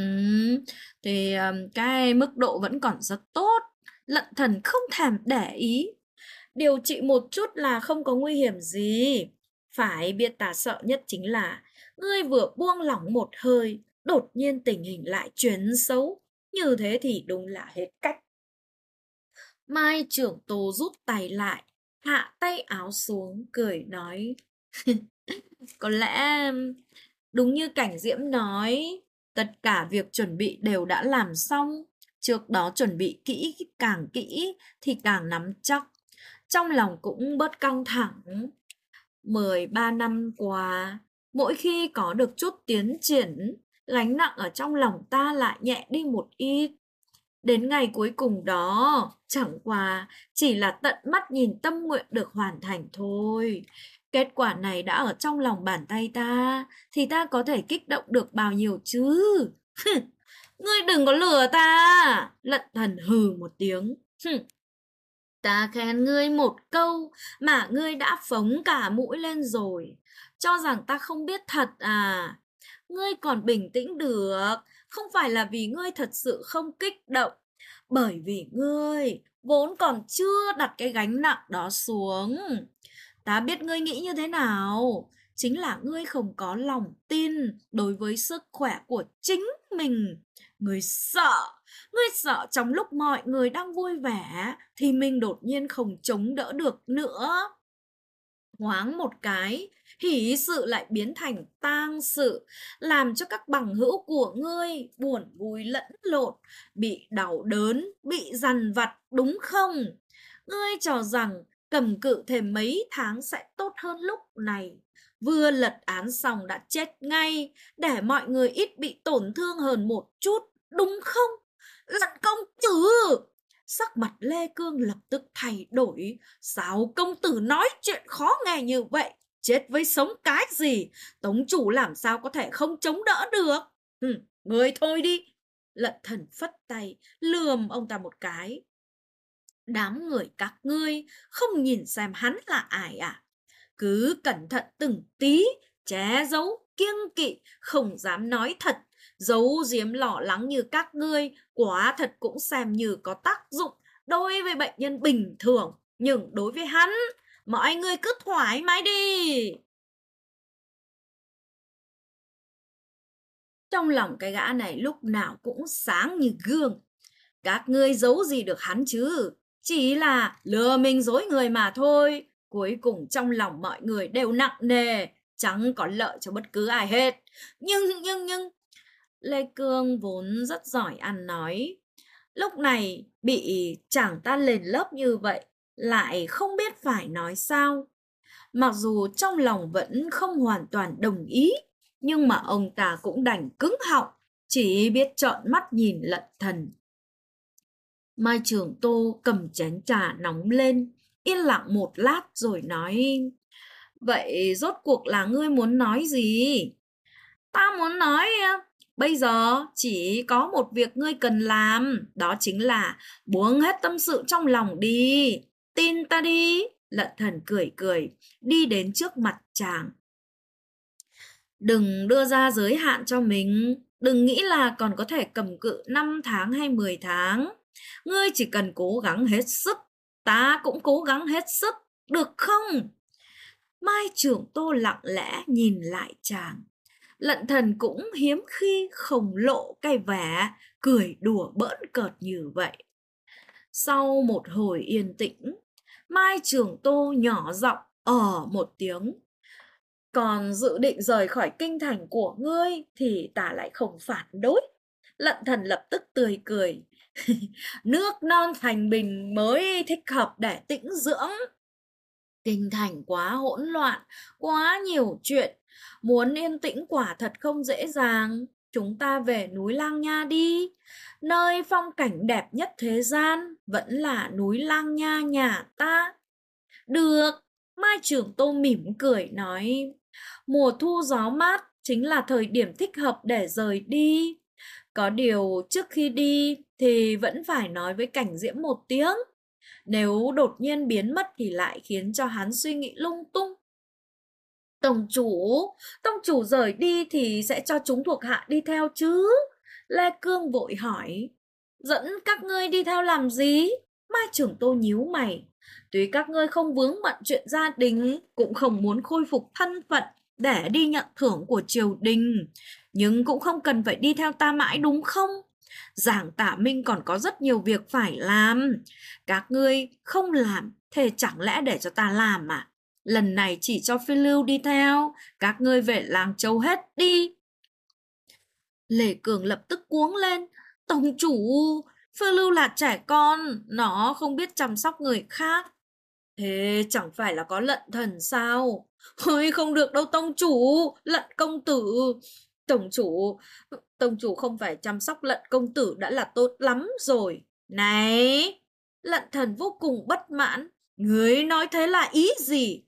Thì cái mức độ vẫn còn rất tốt. Lận Thần không thèm để ý. Điều trị một chút là không có nguy hiểm gì. Phải biết ta sợ nhất chính là ngươi vừa buông lỏng một hơi, đột nhiên tình hình lại chuyển xấu. Như thế thì đúng là hết cách. Mai Trưởng Tô rút tay lại, hạ tay áo xuống, cười nói. Có lẽ đúng như Cảnh Diễm nói, tất cả việc chuẩn bị đều đã làm xong. Trước đó chuẩn bị càng kỹ thì càng nắm chắc. Trong lòng cũng bớt căng thẳng. 13 năm qua, mỗi khi có được chút tiến triển, gánh nặng ở trong lòng ta lại nhẹ đi một ít. Đến ngày cuối cùng đó, chẳng qua chỉ là tận mắt nhìn tâm nguyện được hoàn thành thôi. Kết quả này đã ở trong lòng bàn tay ta, thì ta có thể kích động được bao nhiêu chứ? Ngươi đừng có lừa ta! Lận Thần hừ một tiếng. Ta khen ngươi một câu mà ngươi đã phóng cả mũi lên rồi. Cho rằng ta không biết thật à? Ngươi còn bình tĩnh được, không phải là vì ngươi thật sự không kích động, bởi vì ngươi vốn còn chưa đặt cái gánh nặng đó xuống. Ta biết ngươi nghĩ như thế nào, chính là ngươi không có lòng tin đối với sức khỏe của chính mình. Ngươi sợ trong lúc mọi người đang vui vẻ thì mình đột nhiên không chống đỡ được nữa. Thoáng một cái, hỷ sự lại biến thành tang sự, làm cho các bằng hữu của ngươi buồn vui lẫn lộn, bị đau đớn, bị dằn vặt, đúng không? Ngươi cho rằng cầm cự thêm mấy tháng sẽ tốt hơn lúc này. Vừa lật án xong đã chết ngay, để mọi người ít bị tổn thương hơn một chút, đúng không? Lận công tử! Sắc mặt Lê Cương lập tức thay đổi. Sao công tử nói chuyện khó nghe như vậy? Chết với sống cái gì? Tống chủ làm sao có thể không chống đỡ được? Ngươi thôi đi. Lận Thần phất tay, lườm ông ta một cái. Đám người các ngươi không nhìn xem hắn là ai à? Cứ cẩn thận từng tí, che giấu, kiêng kỵ, không dám nói thật. Giấu giếm lo lắng như các ngươi, quả thật cũng xem như có tác dụng đối với bệnh nhân bình thường. Nhưng đối với hắn, mọi người cứ thoải mái đi. Trong lòng cái gã này lúc nào cũng sáng như gương. Các ngươi giấu gì được hắn chứ? Chỉ là lừa mình dối người mà thôi. Cuối cùng trong lòng mọi người đều nặng nề, chẳng có lợi cho bất cứ ai hết. Nhưng... Lê Cương vốn rất giỏi ăn nói. Lúc này bị chàng ta lên lớp như vậy, lại không biết phải nói sao. Mặc dù trong lòng vẫn không hoàn toàn đồng ý, Nhưng mà ông ta cũng đành cứng họng, chỉ biết trợn mắt nhìn Lận Thần. Mai Trường Tô cầm chén trà nóng lên, yên lặng một lát rồi nói: Vậy rốt cuộc là ngươi muốn nói gì? Ta muốn nói bây giờ chỉ có một việc ngươi cần làm, đó chính là buông hết tâm sự trong lòng đi. Tin ta đi. Lận Thần cười cười, đi đến trước mặt chàng. Đừng đưa ra giới hạn cho mình, đừng nghĩ là còn có thể cầm cự 5 tháng hay 10 tháng. Ngươi chỉ cần cố gắng hết sức, ta cũng cố gắng hết sức, được không? Mai Trưởng Tô lặng lẽ nhìn lại chàng. Lận Thần cũng hiếm khi không lộ cái vẻ cười đùa bỡn cợt như vậy. Sau một hồi yên tĩnh, Mai Trường Tô nhỏ giọng một tiếng. Còn dự định rời khỏi kinh thành của ngươi thì ta lại không phản đối. Lận Thần lập tức tươi cười. Nước non thành bình mới thích hợp để tĩnh dưỡng. Kinh thành quá hỗn loạn, quá nhiều chuyện. Muốn yên tĩnh quả thật không dễ dàng. Chúng ta về núi Lang Nha đi. Nơi phong cảnh đẹp nhất thế gian vẫn là núi Lang Nha nhà ta. Được. Mai Trưởng Tô mỉm cười nói: Mùa thu gió mát chính là thời điểm thích hợp để rời đi. Có điều trước khi đi thì vẫn phải nói với Cảnh Diễm một tiếng. Nếu đột nhiên biến mất thì lại khiến cho hắn suy nghĩ lung tung. Tông chủ rời đi thì sẽ cho chúng thuộc hạ đi theo chứ? Lê Cương vội hỏi. Dẫn các ngươi đi theo làm gì? Mai Trưởng Tô nhíu mày. Tuy các ngươi không vướng bận chuyện gia đình, cũng không muốn khôi phục thân phận để đi nhận thưởng của triều đình, nhưng cũng không cần phải đi theo ta mãi đúng không? Giảng Tả Minh còn có rất nhiều việc phải làm. Các ngươi không làm, thế chẳng lẽ để cho ta làm à? Lần này chỉ cho Phi Lưu đi theo, các ngươi về Làng Châu hết đi. Lê Cường lập tức cuống lên. Tông chủ, Phi Lưu là trẻ con, nó không biết chăm sóc người khác. Thế chẳng phải là có Lận Thần sao? Ôi không được đâu tông chủ, Lận công tử. Tổng chủ không phải chăm sóc Lận công tử đã là tốt lắm rồi. Này, Lận Thần vô cùng bất mãn. Ngươi nói thế là ý gì?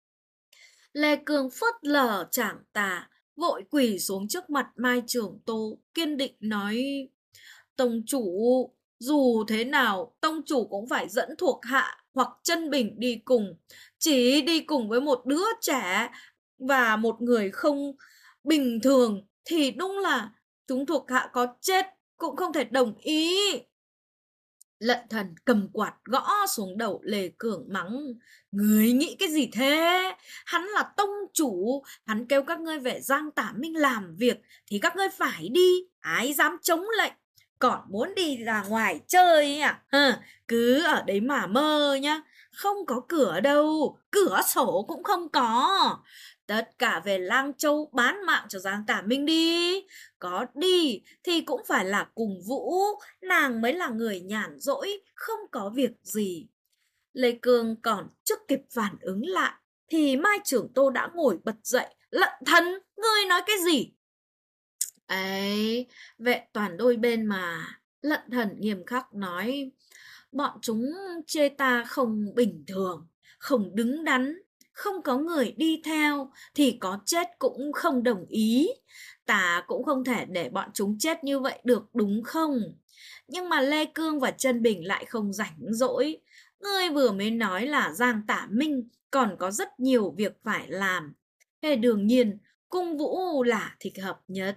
Lê Cương phớt lờ chàng ta, vội quỳ xuống trước mặt Mai Trường Tô, kiên định nói: Tông chủ, dù thế nào, tông chủ cũng phải dẫn thuộc hạ hoặc chân bình đi cùng. Chỉ đi cùng với một đứa trẻ và một người không bình thường thì đúng là chúng thuộc hạ có chết cũng không thể đồng ý. Lận Thần cầm quạt gõ xuống đầu Lê Cường mắng: Người nghĩ cái gì thế? Hắn là tông chủ, hắn kêu các ngươi về Giang Tả Minh làm việc thì các ngươi phải đi, ai dám chống lệnh. Còn muốn đi ra ngoài chơi à? Cứ ở đấy mà mơ nhá, không có cửa đâu, cửa sổ cũng không có. Tất cả về Lang Châu bán mạng cho Giang Tả Minh đi. Có đi thì cũng phải là cùng Vũ, nàng mới là người nhàn rỗi, không có việc gì. Lê Cương còn chưa kịp phản ứng lại thì Mai Trưởng Tô đã ngồi bật dậy. Lận Thần, ngươi nói cái gì? Ấy, vệ toàn đôi bên mà. Lận Thần nghiêm khắc nói: Bọn chúng chê ta không bình thường, không đứng đắn, không có người đi theo thì có chết cũng không đồng ý. Ta cũng không thể để bọn chúng chết như vậy được đúng không? Nhưng mà Lê Cương và Trân Bình lại không rảnh rỗi. Ngươi vừa mới nói là Giang Tả Minh còn có rất nhiều việc phải làm. Thế đương nhiên, Cung Vũ là thích hợp nhất.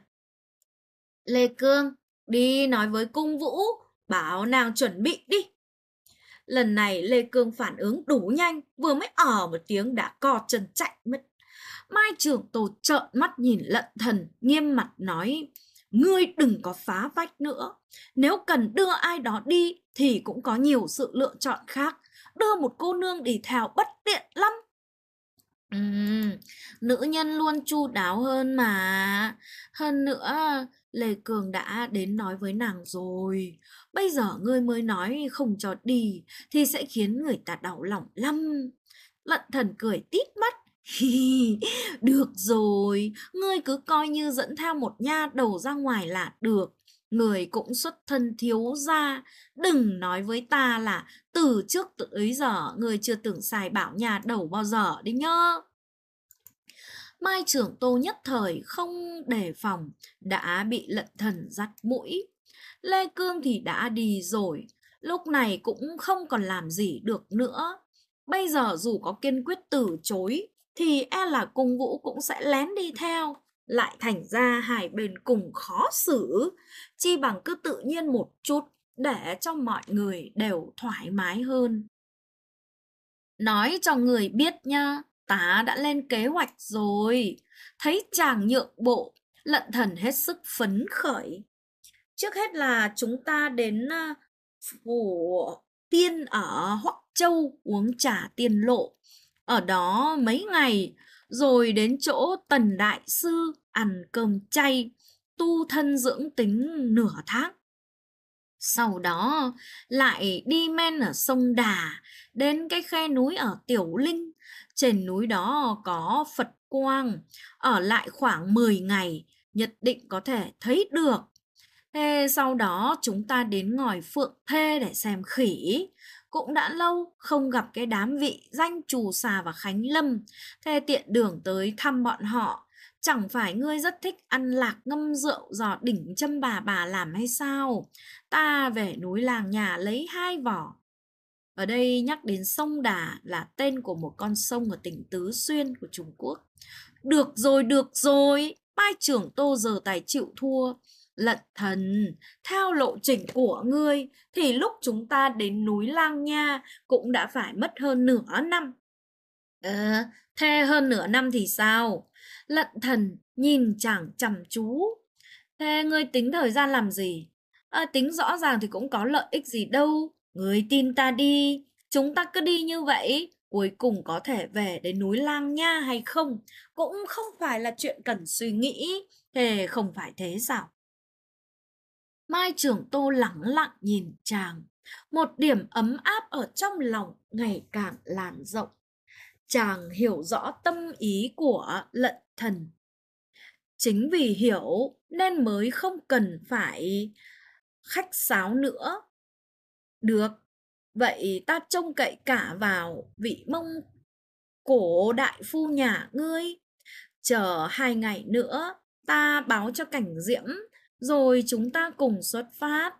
Lê Cương, đi nói với Cung Vũ, bảo nàng chuẩn bị đi. Lần này Lê Cương phản ứng đủ nhanh, vừa mới một tiếng đã co chân chạy mất. Mai Trường Tô trợn mắt nhìn Lận Thần, nghiêm mặt nói: Ngươi đừng có phá vách nữa. Nếu cần đưa ai đó đi thì cũng có nhiều sự lựa chọn khác. Đưa một cô nương đi theo bất tiện lắm. Nữ nhân luôn chu đáo hơn mà. Hơn nữa, Lê Cường đã đến nói với nàng rồi. Bây giờ ngươi mới nói không cho đi thì sẽ khiến người ta đau lòng lắm. Lận Thần cười tít mắt, Được rồi, ngươi cứ coi như dẫn theo một nha đầu ra ngoài là được. Người cũng xuất thân thiếu gia, đừng nói với ta là từ trước tới giờ người chưa từng xài bảo nhà đầu bao giờ đấy nhá. Mai Trưởng Tô nhất thời không đề phòng, đã bị Lận Thần dắt mũi. Lê Cương thì đã đi rồi, lúc này cũng không còn làm gì được nữa. Bây giờ dù có kiên quyết từ chối, thì e là Cung Vũ cũng sẽ lén đi theo, lại thành ra hai bên cùng khó xử. Chi bằng cứ tự nhiên một chút, để cho mọi người đều thoải mái hơn. Nói cho người biết nha, ta đã lên kế hoạch rồi. Thấy chàng nhượng bộ, Lận Thần hết sức phấn khởi. Trước hết là chúng ta đến phủ tiên ở Hoắc Châu uống trà tiên lộ. Ở đó mấy ngày, rồi đến chỗ Tần Đại Sư ăn cơm chay, tu thân dưỡng tính nửa tháng. Sau đó lại đi men ở sông Đà, đến cái khe núi ở Tiểu Linh. Trên núi đó có Phật Quang, ở lại khoảng 10 ngày, nhất định có thể thấy được. Thế sau đó chúng ta đến ngòi Phượng Thê để xem khỉ. Cũng đã lâu không gặp cái đám vị danh Trù Xà và Khánh Lâm. Thế tiện đường tới thăm bọn họ. Chẳng phải ngươi rất thích ăn lạc ngâm rượu giò đỉnh châm bà làm hay sao? Ta về núi làng nhà lấy 2 vỏ. Ở đây nhắc đến sông Đà là tên của một con sông ở tỉnh Tứ Xuyên của Trung Quốc. Được rồi, Mai Trưởng Tô giờ tài chịu thua. Lận Thần, theo lộ trình của ngươi thì lúc chúng ta đến núi Lang Nha cũng đã phải mất hơn nửa năm. Thế hơn nửa năm thì sao? Lận Thần nhìn chàng chăm chú. Thế ngươi tính thời gian làm gì? Tính rõ ràng thì cũng có lợi ích gì đâu. Ngươi tin ta đi, chúng ta cứ đi như vậy, cuối cùng có thể về đến núi Lang Nha hay không cũng không phải là chuyện cần suy nghĩ. Thế không phải thế sao? Mai Trưởng Tô lẳng lặng nhìn chàng, một điểm ấm áp ở trong lòng ngày càng lan rộng. Chàng hiểu rõ tâm ý của Lận Thần. Chính vì hiểu nên mới không cần phải khách sáo nữa. Được, vậy ta trông cậy cả vào vị Mông Cổ đại phu nhà ngươi. Chờ 2 ngày nữa, ta báo cho Cảnh Diễm, rồi chúng ta cùng xuất phát.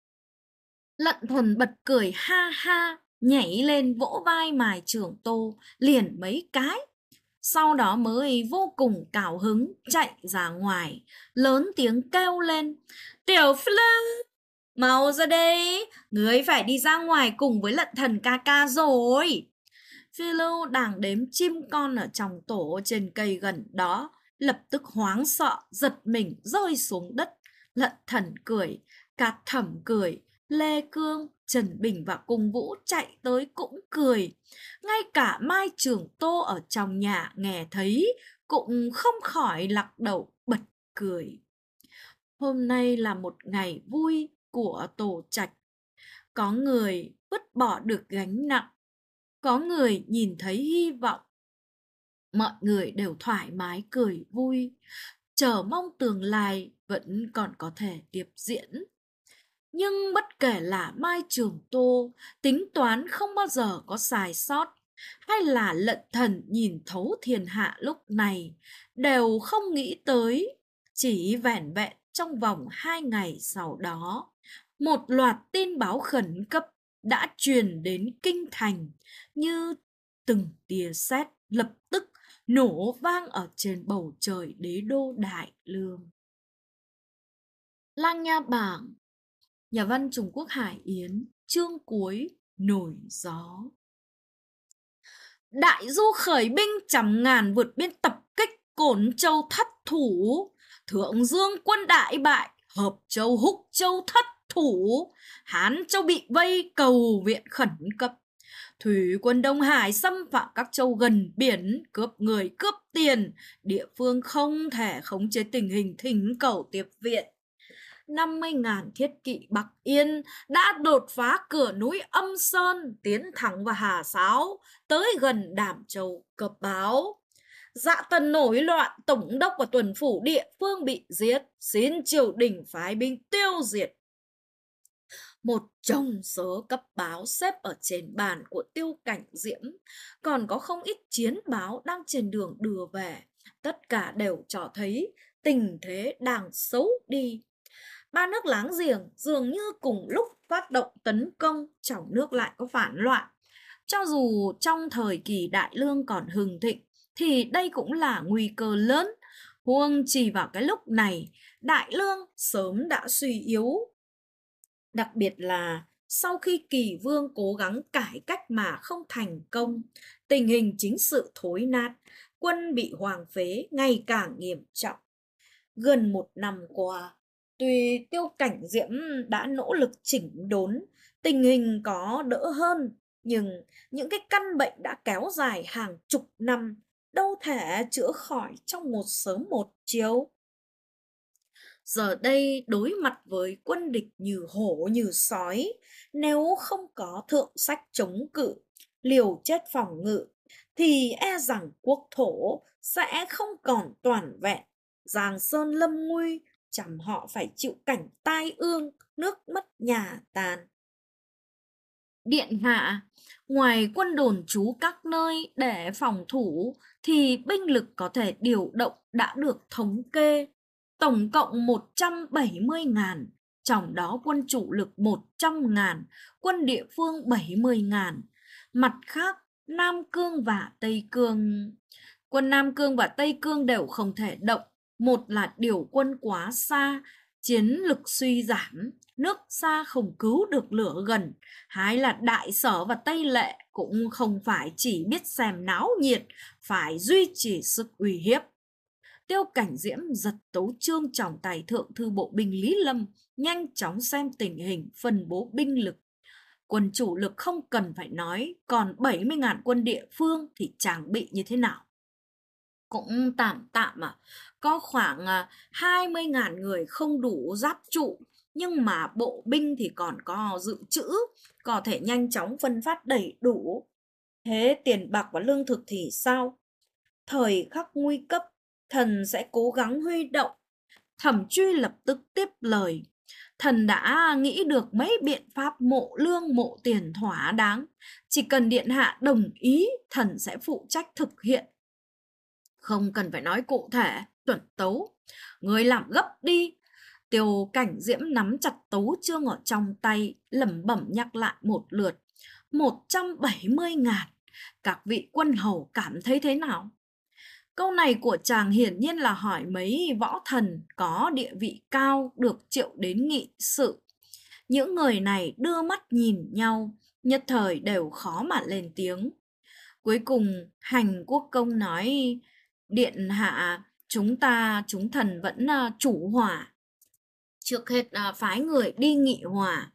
Lận Thần bật cười ha ha, nhảy lên vỗ vai Mai Trưởng Tô liền mấy cái. Sau đó mới vô cùng cào hứng chạy ra ngoài, lớn tiếng kêu lên: Tiểu Phi Lư, mau ra đây, ngươi phải đi ra ngoài cùng với Lận Thần ca ca rồi. Phi Lưu đang đếm chim con ở trong tổ trên cây gần đó, lập tức hoảng sợ, giật mình rơi xuống đất. Lận Thần cười, Cát Thẩm cười, Lê Cương, Trần Bình và Cung Vũ chạy tới cũng cười. Ngay cả Mai Trưởng Tô ở trong nhà nghe thấy cũng không khỏi lắc đầu bật cười. Hôm nay là một ngày vui của Tổ Trạch. Có người vứt bỏ được gánh nặng, có người nhìn thấy hy vọng. Mọi người đều thoải mái cười vui, chờ mong tương lai vẫn còn có thể tiếp diễn. Nhưng bất kể là Mai Trường Tô tính toán không bao giờ có sai sót, hay là Lận Thần nhìn thấu thiên hạ lúc này, đều không nghĩ tới. Chỉ vẻn vẹn trong vòng 2 ngày sau đó, một loạt tin báo khẩn cấp đã truyền đến kinh thành như từng tia sét lập tức nổ vang ở trên bầu trời đế đô Đại Lương. Lang Nha Bảng, nhà văn Trung Quốc Hải Yến, chương cuối, nổi gió. Đại du khởi binh trăm ngàn vượt biên tập kích Cổn Châu thất thủ, Thượng Dương quân đại bại, Hợp Châu Húc Châu thất thủ, Hán Châu bị vây cầu viện khẩn cấp. Thủy quân Đông Hải xâm phạm các châu gần biển, cướp người cướp tiền, địa phương không thể khống chế tình hình, thỉnh cầu tiếp viện. 50.000 thiết kỵ Bắc Yên đã đột phá cửa núi Âm Sơn, tiến thẳng vào Hà Sáo, tới gần Đàm Châu cập báo. Dạ Tần nổi loạn, tổng đốc và tuần phủ địa phương bị giết, xin triều đình phái binh tiêu diệt. Một chồng sớ cấp báo xếp ở trên bàn của Tiêu Cảnh Diễm, còn có không ít chiến báo đang trên đường đưa về. Tất cả đều cho thấy tình thế đang xấu đi. Ba nước láng giềng dường như cùng lúc phát động tấn công, trong nước lại có phản loạn. Cho dù trong thời kỳ Đại Lương còn hừng thịnh, thì đây cũng là nguy cơ lớn. Huống chỉ vào cái lúc này, Đại Lương sớm đã suy yếu. Đặc biệt là sau khi Kỳ Vương cố gắng cải cách mà không thành công, tình hình chính sự thối nát, quân bị hoang phế ngày càng nghiêm trọng. Gần 1 năm qua, tuy Tiêu Cảnh Diễm đã nỗ lực chỉnh đốn, tình hình có đỡ hơn, nhưng những cái căn bệnh đã kéo dài hàng chục năm, đâu thể chữa khỏi trong một sớm một chiều. Giờ đây đối mặt với quân địch như hổ như sói, nếu không có thượng sách chống cự, liều chết phòng ngự, thì e rằng quốc thổ sẽ không còn toàn vẹn. Giang Sơn lâm nguy, chẳng họ phải chịu cảnh tai ương, nước mất nhà tàn. Điện hạ, ngoài quân đồn trú các nơi để phòng thủ, thì binh lực có thể điều động đã được thống kê. Tổng cộng 170.000, trong đó quân chủ lực 100.000, quân địa phương 70.000. Mặt khác, Nam Cương và Tây Cương, quân Nam Cương và Tây Cương đều không thể động. Một là điều quân quá xa, chiến lực suy giảm, nước xa không cứu được lửa gần. Hai là Đại Sở và Tây Lệ cũng không phải chỉ biết xem náo nhiệt, phải duy trì sức uy hiếp. Tiêu Cảnh Diễm giật tấu chương trong tay thượng thư bộ binh Lý Lâm, nhanh chóng xem tình hình phân bố binh lực. Quân chủ lực không cần phải nói, còn 70.000 quân địa phương thì trang bị như thế nào? Cũng tạm tạm có khoảng 20.000 người không đủ giáp trụ, nhưng mà bộ binh thì còn có dự trữ, có thể nhanh chóng phân phát đầy đủ. Thế tiền bạc và lương thực thì sao? Thời khắc nguy cấp, thần sẽ cố gắng huy động. Thẩm Truy lập tức tiếp lời. Thần đã nghĩ được mấy biện pháp mộ lương mộ tiền thỏa đáng. Chỉ cần điện hạ đồng ý, thần sẽ phụ trách thực hiện. Không cần phải nói cụ thể, tuần tấu. Người làm gấp đi. Tiêu Cảnh Diễm nắm chặt tấu chương ở trong tay, lẩm bẩm nhắc lại một lượt. 170.000. Các vị quân hầu cảm thấy thế nào? Câu này của chàng hiển nhiên là hỏi mấy võ thần có địa vị cao được triệu đến nghị sự. Những người này đưa mắt nhìn nhau, nhất thời đều khó mà lên tiếng. Cuối cùng Hành Quốc Công nói: Điện hạ, chúng thần vẫn chủ hòa. Trước hết phái người đi nghị hòa.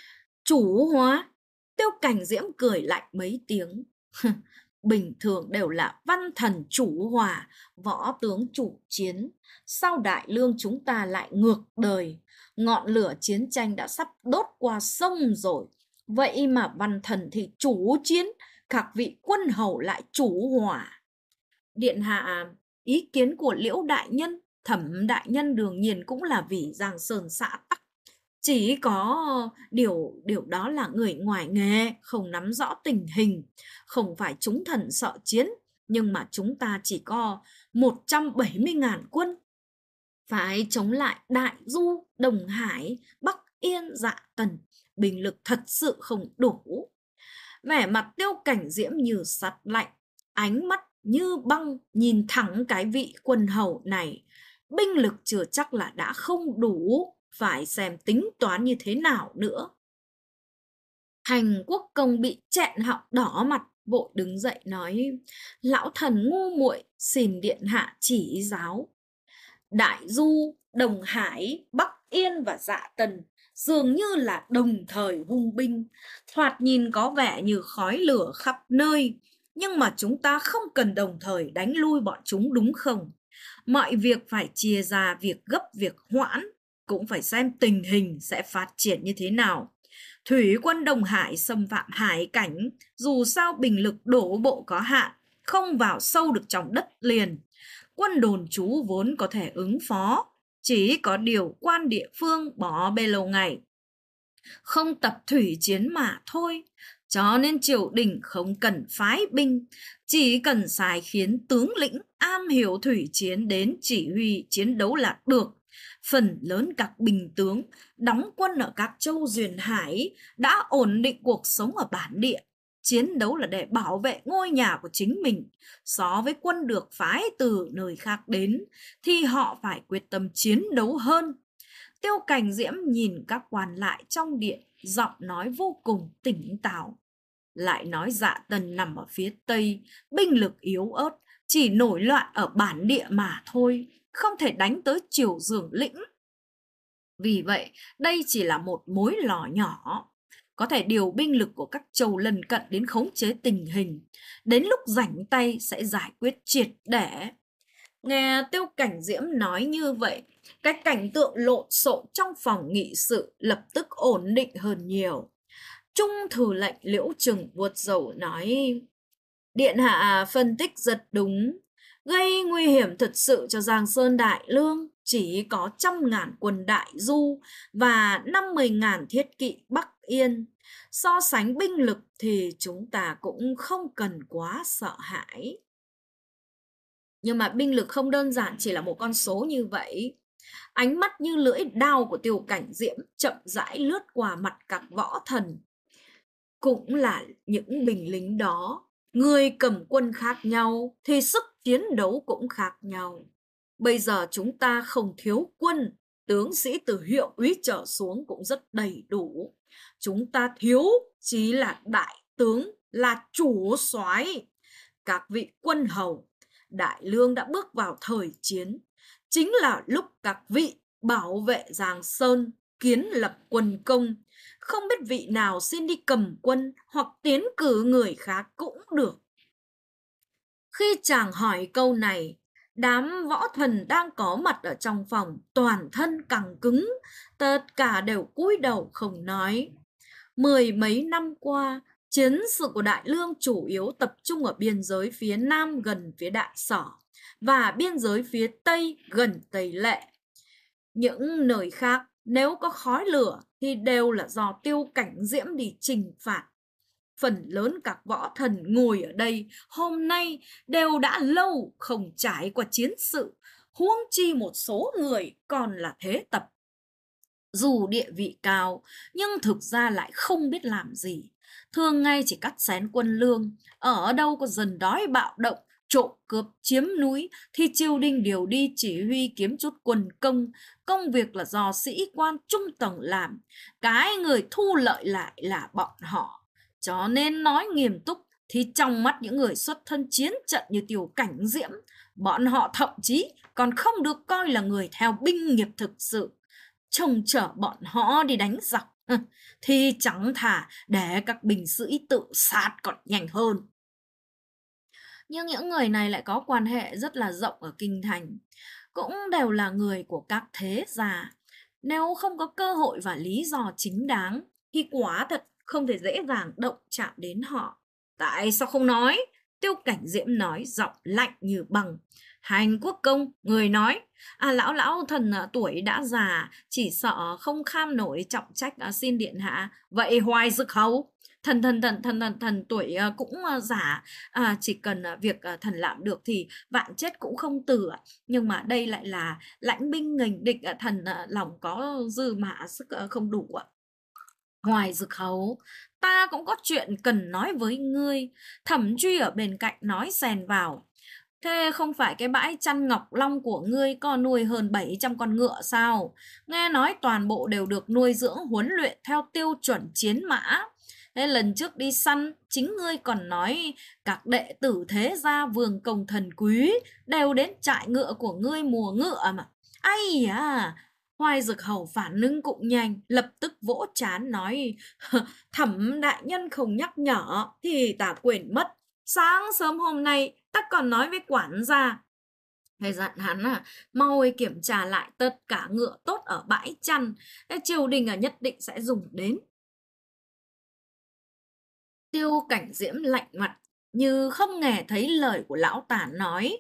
Chủ hòa? Tiêu Cảnh Diễm cười lạnh mấy tiếng. Bình thường đều là văn thần chủ hòa, võ tướng chủ chiến. Sao Đại Lương chúng ta lại ngược đời? Ngọn lửa chiến tranh đã sắp đốt qua sông rồi. Vậy mà văn thần thì chủ chiến, các vị quân hầu lại chủ hòa. Điện hạ, ý kiến của Liễu đại nhân, Thẩm đại nhân đương nhiên cũng là vì Giang Sơn xã tắc. Chỉ có điều đó là người ngoài nghề, không nắm rõ tình hình. Không phải chúng thần sợ chiến, nhưng mà chúng ta chỉ có 170.000 quân. Phải chống lại Đại Du, Đồng Hải, Bắc Yên, Dạ Tần. Binh lực thật sự không đủ. Vẻ mặt Tiêu Cảnh Diễm như sắt lạnh, ánh mắt như băng nhìn thẳng cái vị quân hầu này. Binh lực chưa chắc là đã không đủ, phải xem tính toán như thế nào nữa. Hành Quốc Công bị chẹn họng đỏ mặt, vội đứng dậy nói: Lão thần ngu muội, xin điện hạ chỉ giáo. Đại Du, Đồng Hải, Bắc Yên và Dạ Tần dường như là đồng thời hung binh, thoạt nhìn có vẻ như khói lửa khắp nơi. Nhưng mà chúng ta không cần đồng thời đánh lui bọn chúng, đúng không? Mọi việc phải chia ra, việc gấp việc hoãn, cũng phải xem tình hình sẽ phát triển như thế nào. Thủy quân Đồng Hải xâm phạm hải cảnh, dù sao binh lực đổ bộ có hạn, không vào sâu được trong đất liền. Quân đồn trú vốn có thể ứng phó, chỉ có điều quan địa phương bỏ bê lâu ngày, không tập thủy chiến mà thôi. Cho nên triều đình không cần phái binh, chỉ cần sai khiến tướng lĩnh am hiểu thủy chiến đến chỉ huy chiến đấu là được. Phần lớn các binh tướng đóng quân ở các châu duyên hải đã ổn định cuộc sống ở bản địa. Chiến đấu là để bảo vệ ngôi nhà của chính mình. So với quân được phái từ nơi khác đến thì họ phải quyết tâm chiến đấu hơn. Tiêu Cảnh Diễm nhìn các quan lại trong điện, giọng nói vô cùng tỉnh táo. Lại nói Dạ Tần nằm ở phía tây, binh lực yếu ớt, chỉ nổi loạn ở bản địa mà thôi, không thể đánh tới Triều Dương lĩnh. Vì vậy, đây chỉ là một mối lò nhỏ, có thể điều binh lực của các châu lân cận đến khống chế tình hình. Đến lúc rảnh tay sẽ giải quyết triệt để. Nghe Tiêu Cảnh Diễm nói như vậy, cái cảnh tượng lộn xộn trong phòng nghị sự lập tức ổn định hơn nhiều. Trung thư lệnh Liễu Trừng vuốt râu nói: Điện hạ phân tích rất đúng, gây nguy hiểm thật sự cho Giang Sơn Đại Lương. Chỉ có 100.000 quân Đại Du và 50.000 thiết kỵ Bắc Yên. So sánh binh lực thì chúng ta cũng không cần quá sợ hãi. Nhưng mà binh lực không đơn giản chỉ là một con số như vậy. Ánh mắt như lưỡi đao của Tiêu Cảnh Diễm chậm rãi lướt qua mặt các võ thần. Cũng là những binh lính đó, người cầm quân khác nhau thì sức chiến đấu cũng khác nhau. Bây giờ chúng ta không thiếu quân, tướng sĩ từ hiệu úy trở xuống cũng rất đầy đủ. Chúng ta thiếu chỉ là đại tướng, là chủ soái. Các vị quân hầu, Đại Lương đã bước vào thời chiến, chính là lúc các vị bảo vệ Giang Sơn, kiến lập quân công. Không biết vị nào xin đi cầm quân hoặc tiến cử người khác cũng được. Khi chàng hỏi câu này, đám võ thần đang có mặt ở trong phòng toàn thân căng cứng, tất cả đều cúi đầu không nói. 10 mấy năm qua, chiến sự của Đại Lương chủ yếu tập trung ở biên giới phía Nam gần phía Đại Sở và biên giới phía Tây gần Tây Lệ. Những nơi khác nếu có khói lửa thì đều là do Tiêu Cảnh Diễm đi trừng phạt. Phần lớn các võ thần ngồi ở đây hôm nay đều đã lâu không trải qua chiến sự, huống chi một số người còn là thế tập. Dù địa vị cao nhưng thực ra lại không biết làm gì, thường ngày chỉ cắt xén quân lương, ở đâu có dần đói bạo động, trộm cướp chiếm núi thì triều đình điều đi chỉ huy kiếm chút quân công. Công việc là do sĩ quan trung tầng làm, cái người thu lợi lại là bọn họ. Cho nên nói nghiêm túc thì trong mắt những người xuất thân chiến trận như Tiêu Cảnh Diễm, bọn họ thậm chí còn không được coi là người theo binh nghiệp thực sự. Trông chở bọn họ đi đánh giặc thì chẳng thà để các binh sĩ tự sát còn nhanh hơn. Nhưng những người này lại có quan hệ rất là rộng ở kinh thành, cũng đều là người của các thế gia. Nếu không có cơ hội và lý do chính đáng thì quả thật không thể dễ dàng động chạm đến họ. Tại sao không nói? Tiêu Cảnh Diễm nói giọng lạnh như băng. Hành quốc công, người nói: lão thần tuổi đã già, chỉ sợ không kham nổi trọng trách, xin điện hạ. Vậy Hoài Dực Hầu, thần tuổi cũng già, chỉ cần việc thần làm được thì vạn chết cũng không từ. Nhưng mà đây lại là lãnh binh nghênh địch, thần lòng có dư mã sức không đủ ạ. Hoài Dực Hầu, ta cũng có chuyện cần nói với ngươi. Thẩm Truy ở bên cạnh nói xen vào: Thế không phải cái bãi chăn Ngọc Long của ngươi có nuôi hơn 700 con ngựa sao? Nghe nói toàn bộ đều được nuôi dưỡng huấn luyện theo tiêu chuẩn chiến mã. Thế lần trước đi săn, chính ngươi còn nói các đệ tử thế gia vương công thần quý đều đến trại ngựa của ngươi mùa ngựa mà. Ây à! Hoài Dực Hầu phản ứng cũng nhanh, lập tức vỗ trán nói: Thẩm đại nhân không nhắc nhở thì ta quên mất. Sáng sớm hôm nay ta còn nói với quản gia, thầy dặn hắn mau kiểm tra lại tất cả ngựa tốt ở bãi chăn, triều đình nhất định sẽ dùng đến. Tiêu Cảnh Diễm lạnh mặt, như không nghe thấy lời của lão tả nói.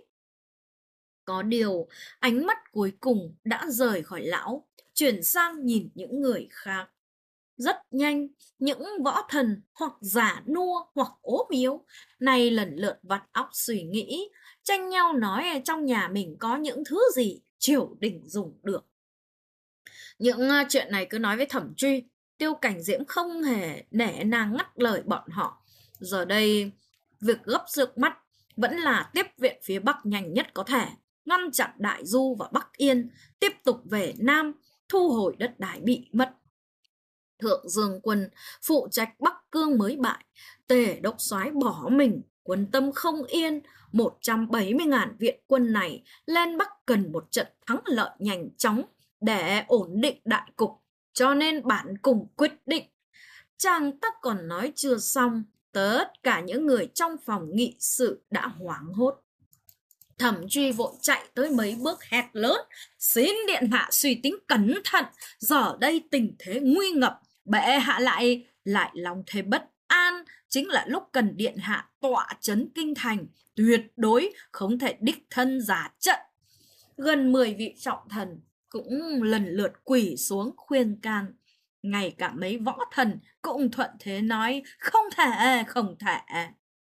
Có điều, ánh mắt cuối cùng đã rời khỏi lão, chuyển sang nhìn những người khác. Rất nhanh, những võ thần hoặc giả nua hoặc ốm yếu này lần lượt vắt óc suy nghĩ, tranh nhau nói trong nhà mình có những thứ gì triều đình dùng được. Những chuyện này cứ nói với Thẩm Truy, Tiêu Cảnh Diễm không hề nể nang ngắt lời bọn họ. Giờ đây, việc gấp rước mắt vẫn là tiếp viện phía Bắc nhanh nhất có thể, ngăn chặn Đại Du và Bắc Yên, tiếp tục về Nam, thu hồi đất đai bị mất. Thượng Dương quân phụ trách Bắc Cương mới bại, Tề đốc soái bỏ mình, quân tâm không yên, 170.000 viện quân này lên Bắc cần một trận thắng lợi nhanh chóng để ổn định đại cục, cho nên bản cùng quyết định. Chàng ta còn nói chưa xong, tất cả những người trong phòng nghị sự đã hoảng hốt. Thẩm Truy vội chạy tới mấy bước hét lớn, xin điện hạ suy tính cẩn thận, giờ đây tình thế nguy ngập, bệ hạ lại lòng thế bất an, chính là lúc cần điện hạ tọa trấn kinh thành, tuyệt đối không thể đích thân giả trận. Gần 10 vị trọng thần cũng lần lượt quỳ xuống khuyên can. Ngay cả mấy võ thần cũng thuận thế nói không thể, không thể.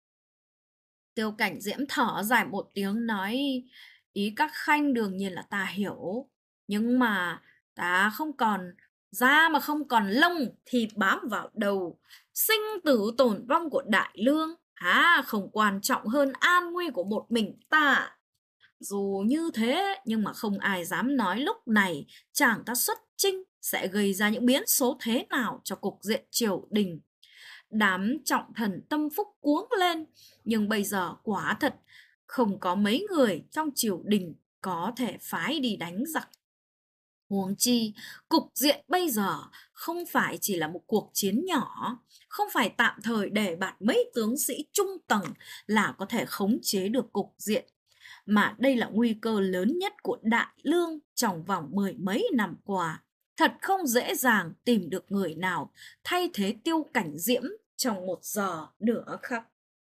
Tiêu Cảnh Diễm thở dài một tiếng nói, ý các khanh đương nhiên là ta hiểu, nhưng mà ta không còn da mà không còn lông thì bám vào đầu, sinh tử tổn vong của đại lương không quan trọng hơn an nguy của một mình ta. Dù như thế nhưng mà không ai dám nói lúc này chàng ta xuất chinh sẽ gây ra những biến số thế nào cho cục diện triều đình. Đám trọng thần tâm phúc cuống lên, nhưng bây giờ quả thật không có mấy người trong triều đình có thể phái đi đánh giặc. Huống chi, cục diện bây giờ không phải chỉ là một cuộc chiến nhỏ, không phải tạm thời để bạt mấy tướng sĩ trung tầng là có thể khống chế được cục diện, mà đây là nguy cơ lớn nhất của Đại Lương trong vòng 10 mấy năm qua. Thật không dễ dàng tìm được người nào thay thế Tiêu Cảnh Diễm trong 1 giờ nữa khắc.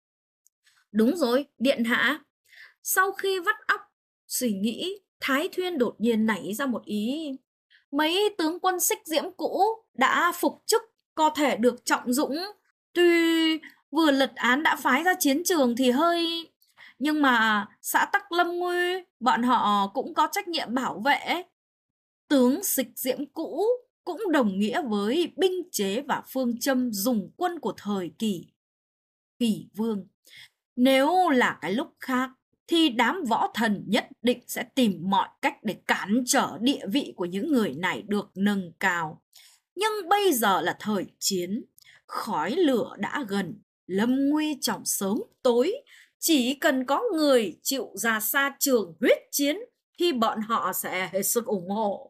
Đúng rồi, điện hạ. Sau khi vắt óc suy nghĩ, Thái Thuyên đột nhiên nảy ra một ý. Mấy tướng quân Xích Diễm cũ đã phục chức có thể được trọng dụng. Tuy vừa lật án đã phái ra chiến trường thì hơi... Nhưng mà xã Tắc Lâm Nguy, bọn họ cũng có trách nhiệm bảo vệ. Tướng Xích Diễm cũ cũng đồng nghĩa với binh chế và phương châm dùng quân của thời kỳ Kỷ Vương. Nếu là cái lúc khác thì đám võ thần nhất định sẽ tìm mọi cách để cản trở địa vị của những người này được nâng cao. Nhưng bây giờ là thời chiến, khói lửa đã gần, lâm nguy trong sớm tối. Chỉ cần có người chịu ra xa trường huyết chiến thì bọn họ sẽ hết sức ủng hộ.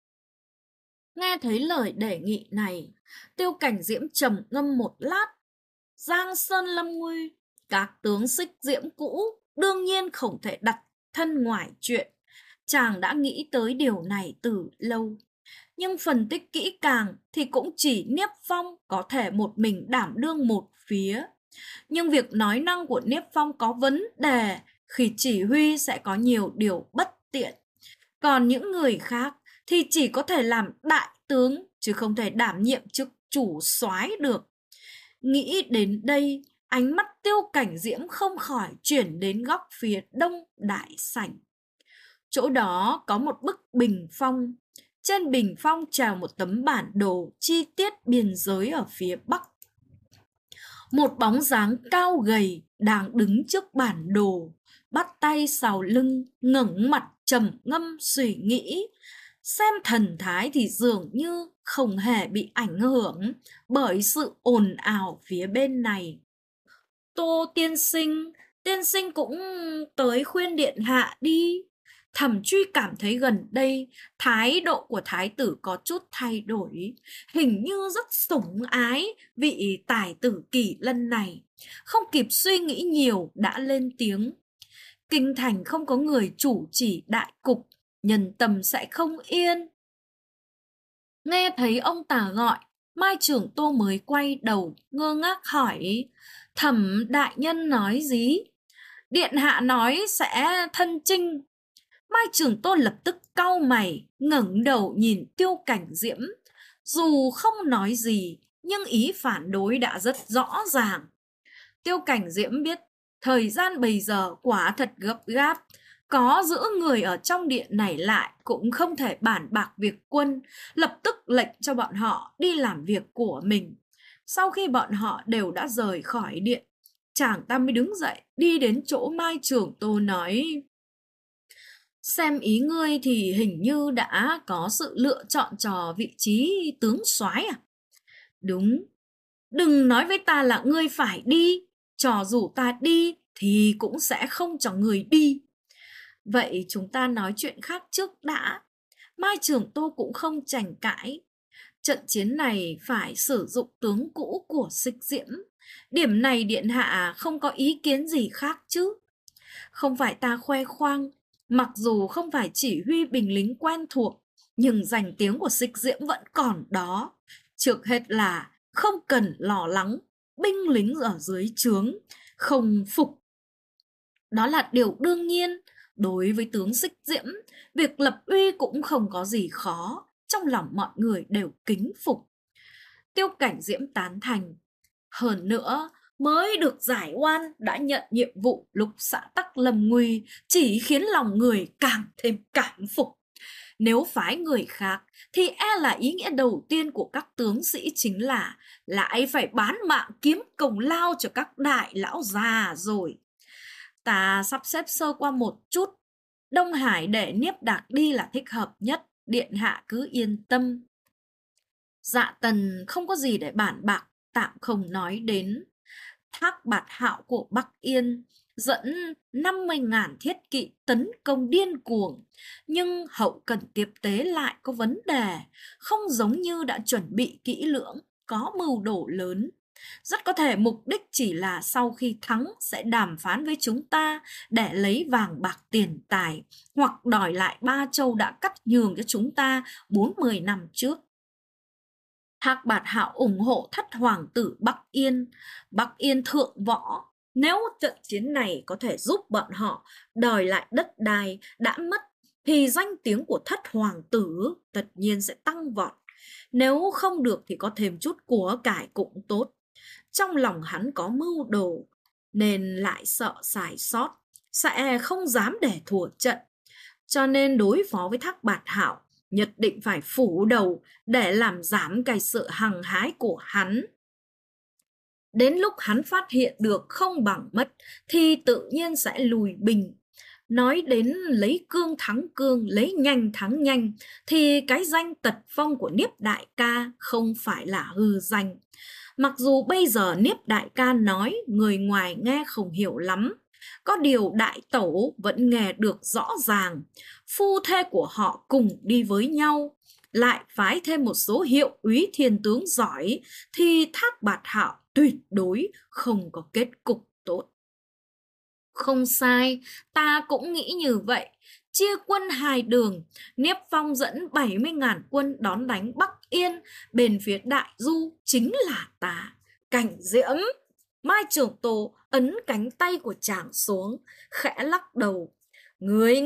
Nghe thấy lời đề nghị này, Tiêu Cảnh Diễm trầm ngâm một lát. Giang Sơn lâm nguy, các tướng Xích Diễm cũ đương nhiên không thể đặt thân ngoài chuyện. Chàng đã nghĩ tới điều này từ lâu. Nhưng phân tích kỹ càng thì cũng chỉ Niếp Phong có thể một mình đảm đương một phía. Nhưng việc nói năng của Niếp Phong có vấn đề, khi chỉ huy sẽ có nhiều điều bất tiện. Còn những người khác thì chỉ có thể làm đại tướng chứ không thể đảm nhiệm chức chủ soái được. Nghĩ đến đây, ánh mắt Tiêu Cảnh Diễm không khỏi chuyển đến góc phía đông đại sảnh. Chỗ đó có một bức bình phong. Trên bình phong treo một tấm bản đồ chi tiết biên giới ở phía bắc. Một bóng dáng cao gầy đang đứng trước bản đồ, bắt tay sau lưng, ngẩng mặt trầm ngâm suy nghĩ. Xem thần thái thì dường như không hề bị ảnh hưởng bởi sự ồn ào phía bên này. Tô tiên sinh cũng tới khuyên điện hạ đi. Thẩm Truy cảm thấy gần đây thái độ của thái tử có chút thay đổi, hình như rất sủng ái vị tài tử Kỳ Lân này. Không kịp suy nghĩ nhiều đã lên tiếng. Kinh thành không có người chủ chỉ đại cục, nhân tâm sẽ không yên. Nghe thấy ông ta gọi, Mai Trưởng Tô mới quay đầu ngơ ngác hỏi: Thẩm đại nhân nói gì? Điện hạ nói sẽ thân chinh. Mai Trường Tôn lập tức cau mày, ngẩng đầu nhìn Tiêu Cảnh Diễm. Dù không nói gì, nhưng ý phản đối đã rất rõ ràng. Tiêu Cảnh Diễm biết, thời gian bây giờ quả thật gấp gáp. Có giữ người ở trong điện này lại cũng không thể bàn bạc việc quân, lập tức lệnh cho bọn họ đi làm việc của mình. Sau khi bọn họ đều đã rời khỏi điện, chàng ta mới đứng dậy, đi đến chỗ Mai Trường Tô nói: Xem ý ngươi thì hình như đã có sự lựa chọn cho vị trí tướng soái à? Đúng, đừng nói với ta là ngươi phải đi, cho dù ta đi thì cũng sẽ không cho người đi. Vậy chúng ta nói chuyện khác trước đã. Mai Trường Tô cũng không tranh cãi. Trận chiến này phải sử dụng tướng cũ của Xích Diễm. Điểm này điện hạ không có ý kiến gì khác chứ? Không phải ta khoe khoang, mặc dù không phải chỉ huy binh lính quen thuộc, nhưng danh tiếng của Xích Diễm vẫn còn đó. Trước hết là không cần lo lắng, binh lính ở dưới trướng không phục. Đó là điều đương nhiên. Đối với tướng Xích Diễm, việc lập uy cũng không có gì khó, trong lòng mọi người đều kính phục. Tiêu Cảnh Diễm tán thành. Hơn nữa, mới được giải oan đã nhận nhiệm vụ lúc xã tắc lâm nguy, chỉ khiến lòng người càng thêm cảm phục. Nếu phái người khác thì e là ý nghĩa đầu tiên của các tướng sĩ chính là lại phải bán mạng kiếm công lao cho các đại lão già rồi. Ta sắp xếp sơ qua một chút. Đông Hải để Niếp Đạc đi là thích hợp nhất, điện hạ cứ yên tâm. Dạ Tần không có gì để bàn bạc, tạm không nói đến. Thác Bạt Hạo của Bắc Yên dẫn 50.000 thiết kỵ tấn công điên cuồng, nhưng hậu cần tiếp tế lại có vấn đề, không giống như đã chuẩn bị kỹ lưỡng, có mưu đồ lớn. Rất có thể mục đích chỉ là sau khi thắng sẽ đàm phán với chúng ta để lấy vàng bạc tiền tài, hoặc đòi lại Ba Châu đã cắt nhường cho chúng ta 40 năm trước. Thác Bạt Hạo ủng hộ thất hoàng tử Bắc Yên thượng võ. Nếu trận chiến này có thể giúp bọn họ đòi lại đất đai đã mất, thì danh tiếng của thất hoàng tử tất nhiên sẽ tăng vọt. Nếu không được thì có thêm chút của cải cũng tốt. Trong lòng hắn có mưu đồ, nên lại sợ sai sót, sẽ không dám để thua trận. Cho nên đối phó với Thác Bạt Hạo, nhất định phải phủ đầu để làm giảm cái sự hăng hái của hắn. Đến lúc hắn phát hiện được không bằng mất thì tự nhiên sẽ lùi binh. Nói đến lấy cương thắng cương, lấy nhanh thắng nhanh, thì cái danh tật phong của Niếp đại ca không phải là hư danh. Mặc dù bây giờ Niếp đại ca nói người ngoài nghe không hiểu lắm, có điều đại tẩu vẫn nghe được rõ ràng. Phu thê của họ cùng đi với nhau, lại phái thêm một số hiệu úy thiên tướng giỏi, thì Thác Bạt Hạo tuyệt đối không có kết cục tốt. Không sai, ta cũng nghĩ như vậy. Chia quân hai đường, Niếp Phong dẫn 70.000 quân đón đánh Bắc Yên, bên phía Đại Du chính là ta. Cảnh Diễm! Mai Trường Tô ấn cánh tay của chàng xuống, khẽ lắc đầu. Ngươi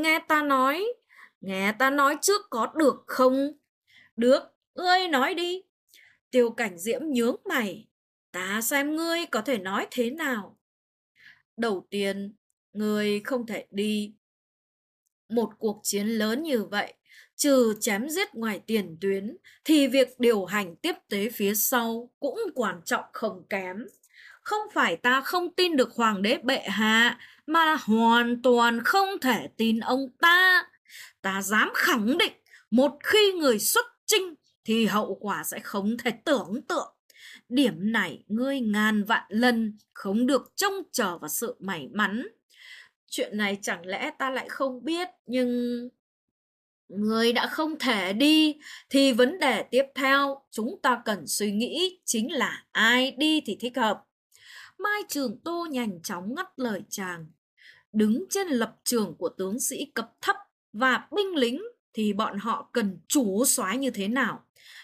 nghe ta nói trước có được không? Được, ngươi nói đi. Tiêu Cảnh Diễm nhướng mày. Ta xem ngươi có thể nói thế nào. Đầu tiên, ngươi không thể đi. Một cuộc chiến lớn như vậy, trừ chém giết ngoài tiền tuyến, thì việc điều hành tiếp tế phía sau cũng quan trọng không kém. Không phải ta không tin được Hoàng đế bệ hạ, mà là hoàn toàn không thể tin ông ta. Ta dám khẳng định, một khi người xuất chinh thì hậu quả sẽ không thể tưởng tượng. Điểm này ngươi ngàn vạn lần không được trông chờ vào sự may mắn. Chuyện này chẳng lẽ ta lại không biết, nhưng ngươi đã không thể đi thì vấn đề tiếp theo chúng ta cần suy nghĩ chính là ai đi thì thích hợp. Mai Trường Tô nhanh chóng ngắt lời chàng. Đứng trên lập trường của tướng sĩ cấp thấp và binh lính thì bọn họ cần chủ soái như thế nào?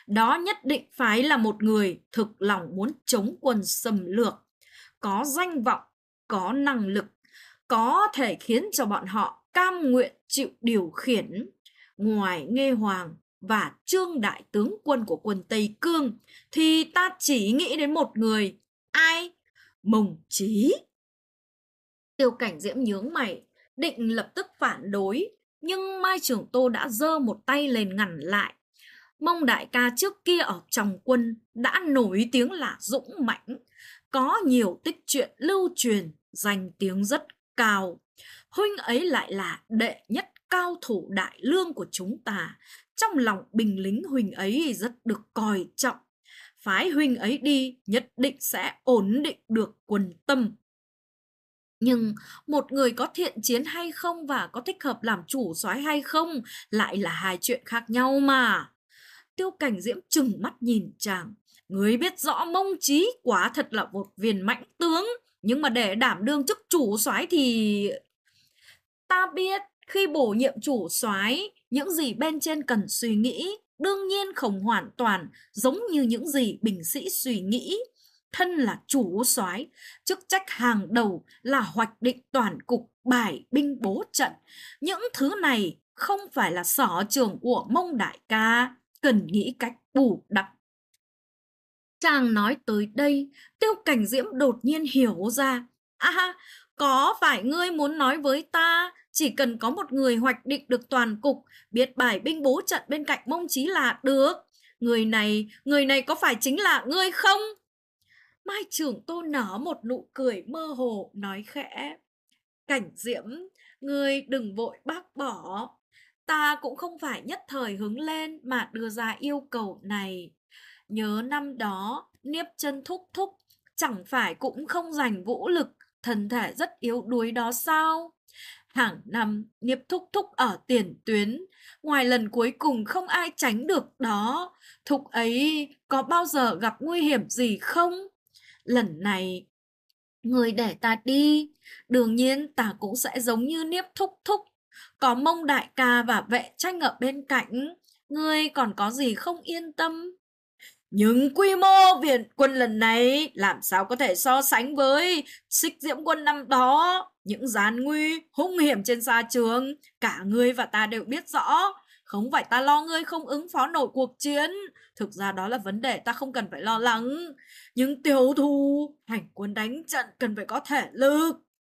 Đó nhất định phải là một người thực lòng muốn chống quân xâm lược, có danh vọng, có năng lực, có thể khiến cho bọn họ cam nguyện chịu điều khiển. Ngoài Nghê Hoàng và Trương đại tướng quân của quân Tây Cương thì ta chỉ nghĩ đến một người. Ai? Mông Chí. Tiêu Cảnh Diễm nhướng mày, định lập tức phản đối, nhưng Mai Trường Tô đã giơ một tay lên ngăn lại. Mông đại ca trước kia ở trong quân đã nổi tiếng là dũng mãnh, có nhiều tích truyện lưu truyền, danh tiếng rất cao. Huynh ấy lại là đệ nhất cao thủ đại lương của chúng ta. Trong lòng binh lính huynh ấy rất được coi trọng. Phái huynh ấy đi nhất định sẽ ổn định được quân tâm. Nhưng một người có thiện chiến hay không và có thích hợp làm chủ soái hay không lại là hai chuyện khác nhau mà. Tiêu Cảnh Diễm trừng mắt nhìn chàng. Ngươi biết rõ Mông Chí quả thật là một viên mãnh tướng, nhưng mà để đảm đương chức chủ soái thì... Ta biết khi bổ nhiệm chủ soái, những gì bên trên cần suy nghĩ đương nhiên không hoàn toàn giống như những gì binh sĩ suy nghĩ. Thân là chủ soái, chức trách hàng đầu là hoạch định toàn cục, bài binh bố trận. Những thứ này không phải là sở trường của Mông đại ca, cần nghĩ cách bù đắp. Chàng nói tới đây, Tiêu Cảnh Diễm đột nhiên hiểu ra. Có phải ngươi muốn nói với ta chỉ cần có một người hoạch định được toàn cục, biết bài binh bố trận bên cạnh Mông Chí là được? Người này có phải chính là ngươi không? Mai Trường Tô nở một nụ cười mơ hồ, nói khẽ. Cảnh Diễm, ngươi đừng vội bác bỏ. Ta cũng không phải nhất thời hứng lên mà đưa ra yêu cầu này. Nhớ năm đó, Niếp Chân thúc thúc chẳng phải cũng không dành vũ lực, thân thể rất yếu đuối đó sao? Hàng năm, Niếp thúc thúc ở tiền tuyến, ngoài lần cuối cùng không ai tránh được đó, thúc ấy có bao giờ gặp nguy hiểm gì không? Lần này, người để ta đi, đương nhiên ta cũng sẽ giống như Niếp thúc thúc, có Mông đại ca và Vệ Tranh ở bên cạnh, ngươi còn có gì không yên tâm? Nhưng quy mô viện quân lần này làm sao có thể so sánh với Xích Diễm quân năm đó. Những gian nguy, hung hiểm trên xa trường, cả ngươi và ta đều biết rõ. Không phải ta lo ngươi không ứng phó nổi cuộc chiến. Thực ra đó là vấn đề ta không cần phải lo lắng. Nhưng tiểu thủ, hành quân đánh trận cần phải có thể lực.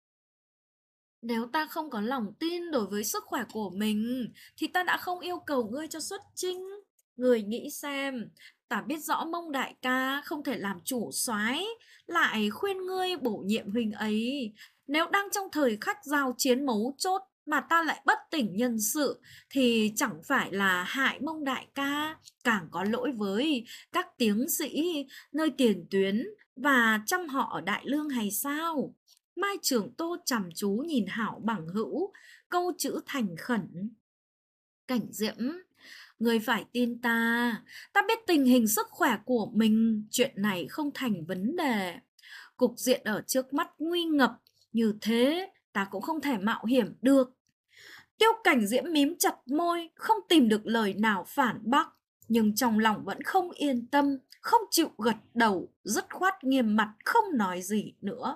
Nếu ta không có lòng tin đối với sức khỏe của mình, thì ta đã không yêu cầu ngươi cho xuất chinh. Người nghĩ xem, ta biết rõ Mông đại ca không thể làm chủ soái, lại khuyên ngươi bổ nhiệm huynh ấy. Nếu đang trong thời khắc giao chiến mấu chốt mà ta lại bất tỉnh nhân sự, thì chẳng phải là hại Mông đại ca, càng có lỗi với các tướng sĩ nơi tiền tuyến và trăm họ ở Đại Lương hay sao? Mai Trường Tô chăm chú nhìn Hảo bằng hữu, câu chữ thành khẩn. Cảnh Diễm, người phải tin ta, ta biết tình hình sức khỏe của mình, chuyện này không thành vấn đề. Cục diện ở trước mắt nguy ngập, như thế ta cũng không thể mạo hiểm được. Tiêu Cảnh Diễm mím chặt môi, không tìm được lời nào phản bác, nhưng trong lòng vẫn không yên tâm, không chịu gật đầu, dứt khoát nghiêm mặt không nói gì nữa.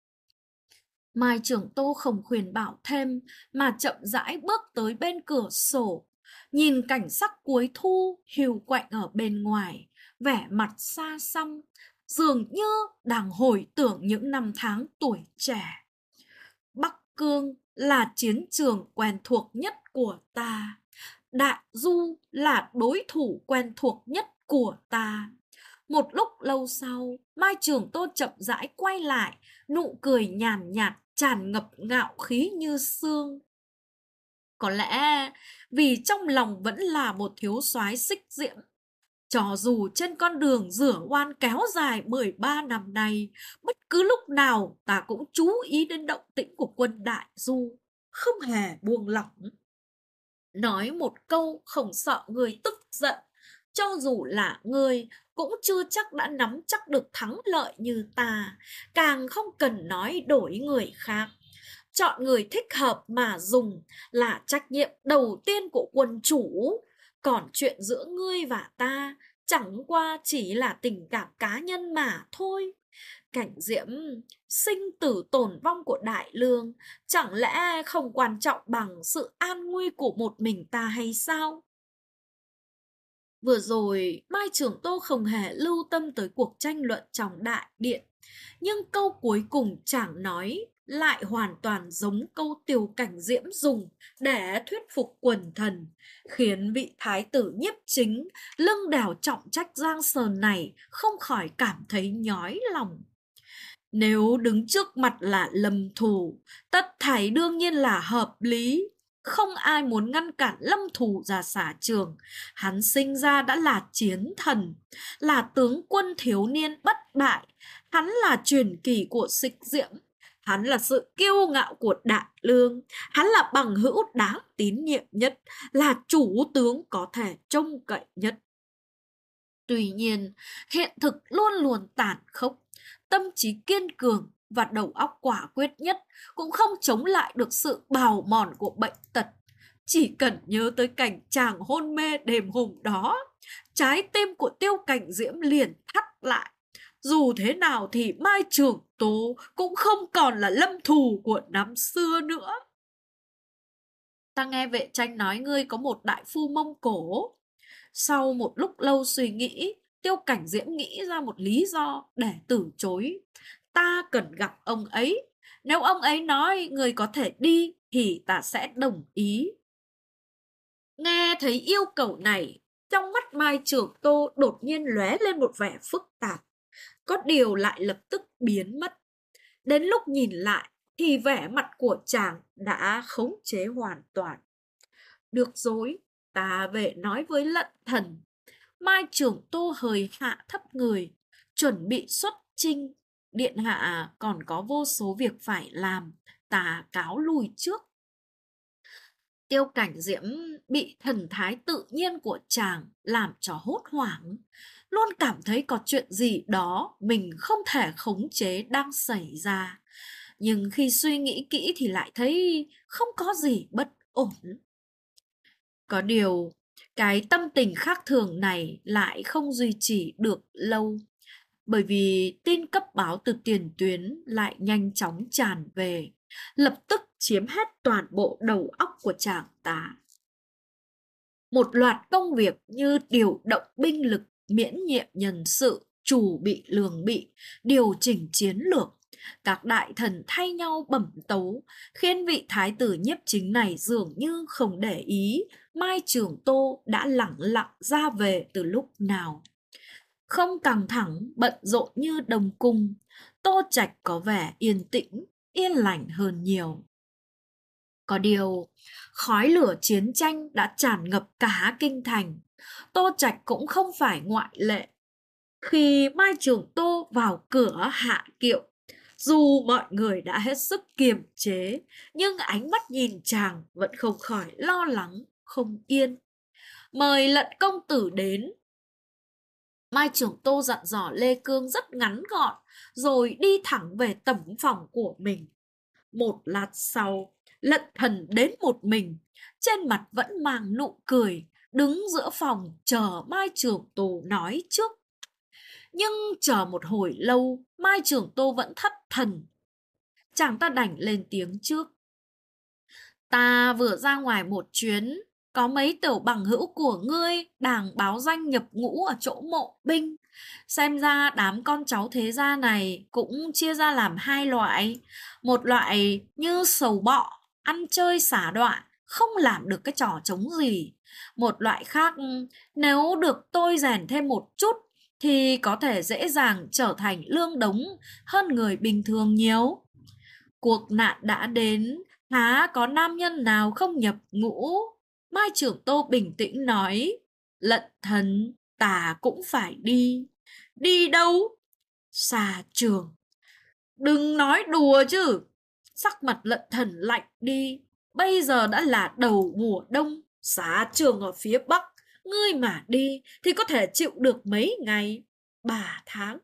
Mai Trường Tô không khuyên bảo thêm, mà chậm rãi bước tới bên cửa sổ, nhìn cảnh sắc cuối thu hiu quạnh ở bên ngoài, vẻ mặt xa xăm, dường như đang hồi tưởng những năm tháng tuổi trẻ. Bắc Cương là chiến trường quen thuộc nhất của ta, Đại Du là đối thủ quen thuộc nhất của ta. Một lúc lâu sau, Mai Trường Tô chậm rãi quay lại, nụ cười nhàn nhạt tràn ngập ngạo khí như sương. Có lẽ vì trong lòng vẫn là một thiếu soái Xích Diễm. Cho dù trên con đường rửa oan kéo dài 13 năm nay, bất cứ lúc nào ta cũng chú ý đến động tĩnh của quân Đại Du, không hề buông lỏng. Nói một câu không sợ người tức giận, cho dù là người cũng chưa chắc đã nắm chắc được thắng lợi như ta, càng không cần nói đổi người khác. Chọn người thích hợp mà dùng là trách nhiệm đầu tiên của quân chủ. Còn chuyện giữa ngươi và ta chẳng qua chỉ là tình cảm cá nhân mà thôi. Cảnh Diễm, sinh tử tồn vong của Đại Lương chẳng lẽ không quan trọng bằng sự an nguy của một mình ta hay sao? Vừa rồi Mai Trường Tô không hề lưu tâm tới cuộc tranh luận trong đại điện, nhưng câu cuối cùng chàng nói lại hoàn toàn giống câu Tiêu Cảnh Diễm dùng để thuyết phục quần thần, khiến vị thái tử Nhiếp Chính lưng đèo trọng trách Giang Sơn này không khỏi cảm thấy nhói lòng. Nếu đứng trước mặt là Lâm Thù, tất thảy đương nhiên là hợp lý. Không ai muốn ngăn cản Lâm Thù ra xả trường. Hắn sinh ra đã là chiến thần, là tướng quân thiếu niên bất bại. Hắn là truyền kỳ của Xích Diễm. Hắn là sự kiêu ngạo của Đại Lương. Hắn là bằng hữu đáng tín nhiệm nhất, là chủ tướng có thể trông cậy nhất. Tuy nhiên, hiện thực luôn luôn tàn khốc. Tâm trí kiên cường và đầu óc quả quyết nhất cũng không chống lại được sự bào mòn của bệnh tật. Chỉ cần nhớ tới cảnh chàng hôn mê đêm hôm đó, trái tim của Tiêu Cảnh Diễm liền thắt lại. Dù thế nào thì Mai Trường Tố cũng không còn là Lâm Thù của năm xưa nữa. Ta nghe vệ tranh nói ngươi có một đại phu Mông Cổ. Sau một lúc lâu suy nghĩ, Tiêu Cảnh Diễm nghĩ ra một lý do để từ chối. Ta cần gặp ông ấy. Nếu ông ấy nói người có thể đi thì ta sẽ đồng ý. Nghe thấy yêu cầu này, trong mắt Mai Trường Tô đột nhiên lóe lên một vẻ phức tạp. Có điều lại lập tức biến mất. Đến lúc nhìn lại thì vẻ mặt của chàng đã khống chế hoàn toàn. Được rồi, ta về nói với Lận Thần. Mai Trường Tô hời hạ thấp người, chuẩn bị xuất chinh. Điện hạ còn có vô số việc phải làm, ta cáo lui trước. Tiêu Cảnh Diễm bị thần thái tự nhiên của chàng làm cho hốt hoảng, luôn cảm thấy có chuyện gì đó mình không thể khống chế đang xảy ra. Nhưng khi suy nghĩ kỹ thì lại thấy không có gì bất ổn. Có điều, cái tâm tình khác thường này lại không duy trì được lâu, bởi vì tin cấp báo từ tiền tuyến lại nhanh chóng tràn về, lập tức chiếm hết toàn bộ đầu óc của chàng ta. Một loạt công việc như điều động binh lực, miễn nhiệm nhân sự, chủ bị lường bị, điều chỉnh chiến lược, các đại thần thay nhau bẩm tấu, khiến vị thái tử Nhiếp Chính này dường như không để ý Mai Trường Tô đã lẳng lặng ra về từ lúc nào. Không căng thẳng, bận rộn như Đông Cung, Tô Trạch có vẻ yên tĩnh, yên lành hơn nhiều. Có điều, khói lửa chiến tranh đã tràn ngập cả kinh thành. Tô Trạch cũng không phải ngoại lệ. Khi Mai Trường Tô vào cửa hạ kiệu, dù mọi người đã hết sức kiềm chế, nhưng ánh mắt nhìn chàng vẫn không khỏi lo lắng, không yên. Mời Lận công tử đến. Mai Trường Tô dặn dò Lê Cương rất ngắn gọn, rồi đi thẳng về tẩm phòng của mình. Một lát sau, Lận Thần đến một mình, trên mặt vẫn mang nụ cười, đứng giữa phòng chờ Mai Trường Tô nói trước. Nhưng chờ một hồi lâu, Mai Trường Tô vẫn thất thần. Chàng ta đành lên tiếng trước. Ta vừa ra ngoài một chuyến, có mấy tiểu bằng hữu của ngươi đang báo danh nhập ngũ ở chỗ mộ binh. Xem ra đám con cháu thế gia này cũng chia ra làm hai loại. Một loại như sầu bọ, ăn chơi xả đọa, không làm được cái trò trống gì. Một loại khác, nếu được tôi rèn thêm một chút, thì có thể dễ dàng trở thành lương đống hơn người bình thường nhiều. Cuộc nạn đã đến, há có nam nhân nào không nhập ngũ? Mai Trường Tô bình tĩnh nói. Lận Thần, ta cũng phải đi. Đi đâu? Xa trường. Đừng nói đùa chứ. Sắc mặt Lận Thần lạnh đi. Bây giờ đã là đầu mùa đông, xa trường ở phía Bắc. Ngươi mà đi thì có thể chịu được mấy ngày, 3 tháng.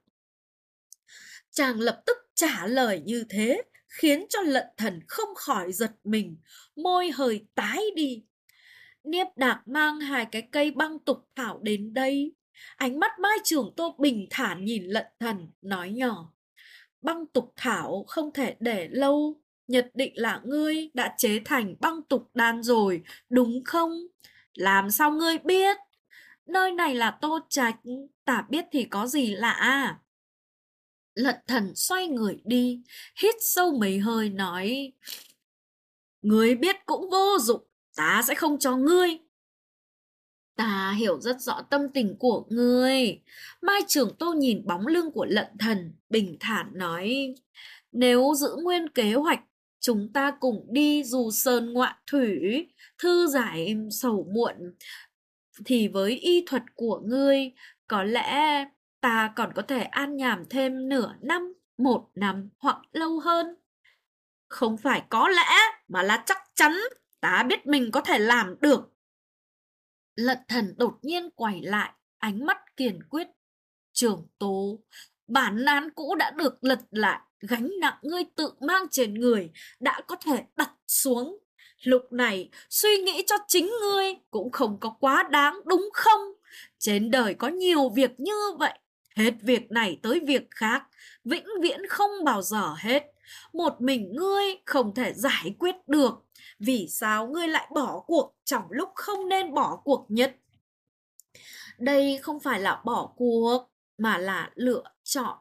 Chàng lập tức trả lời như thế, khiến cho Lận Thần không khỏi giật mình, môi hơi tái đi. Niếp Đạc mang 2 cái cây băng tục thảo đến đây, Ánh mắt Mai Trường Tô bình thản nhìn Lận Thần, nói nhỏ. Băng tục thảo không thể để lâu, nhất định là ngươi đã chế thành băng tục đan rồi, đúng không? Làm sao ngươi biết? Nơi này là Tô Trạch, ta biết thì có gì lạ. Lận Thần xoay người đi, hít sâu mấy hơi nói. Ngươi biết cũng vô dụng, ta sẽ không cho ngươi. Ta hiểu rất rõ tâm tình của ngươi. Mai Trường Tô nhìn bóng lưng của Lận Thần, bình thản nói. Nếu giữ nguyên kế hoạch, chúng ta cùng đi dù sơn ngoạn thủy, thư giải sầu muộn, thì với y thuật của ngươi, có lẽ ta còn có thể an nhàn thêm nửa năm, 1 năm hoặc lâu hơn. Không phải có lẽ, mà là chắc chắn, ta biết mình có thể làm được. Lận Thần đột nhiên quay lại, ánh mắt kiên quyết. Trường Tố, bản án cũ đã được lật lại, gánh nặng ngươi tự mang trên người đã có thể đặt xuống. Lúc này, suy nghĩ cho chính ngươi cũng không có quá đáng, đúng không? Trên đời có nhiều việc như vậy, hết việc này tới việc khác, vĩnh viễn không bao giờ hết. Một mình ngươi không thể giải quyết được. Vì sao ngươi lại bỏ cuộc trong lúc không nên bỏ cuộc nhất? Đây không phải là bỏ cuộc, mà là lựa chọn.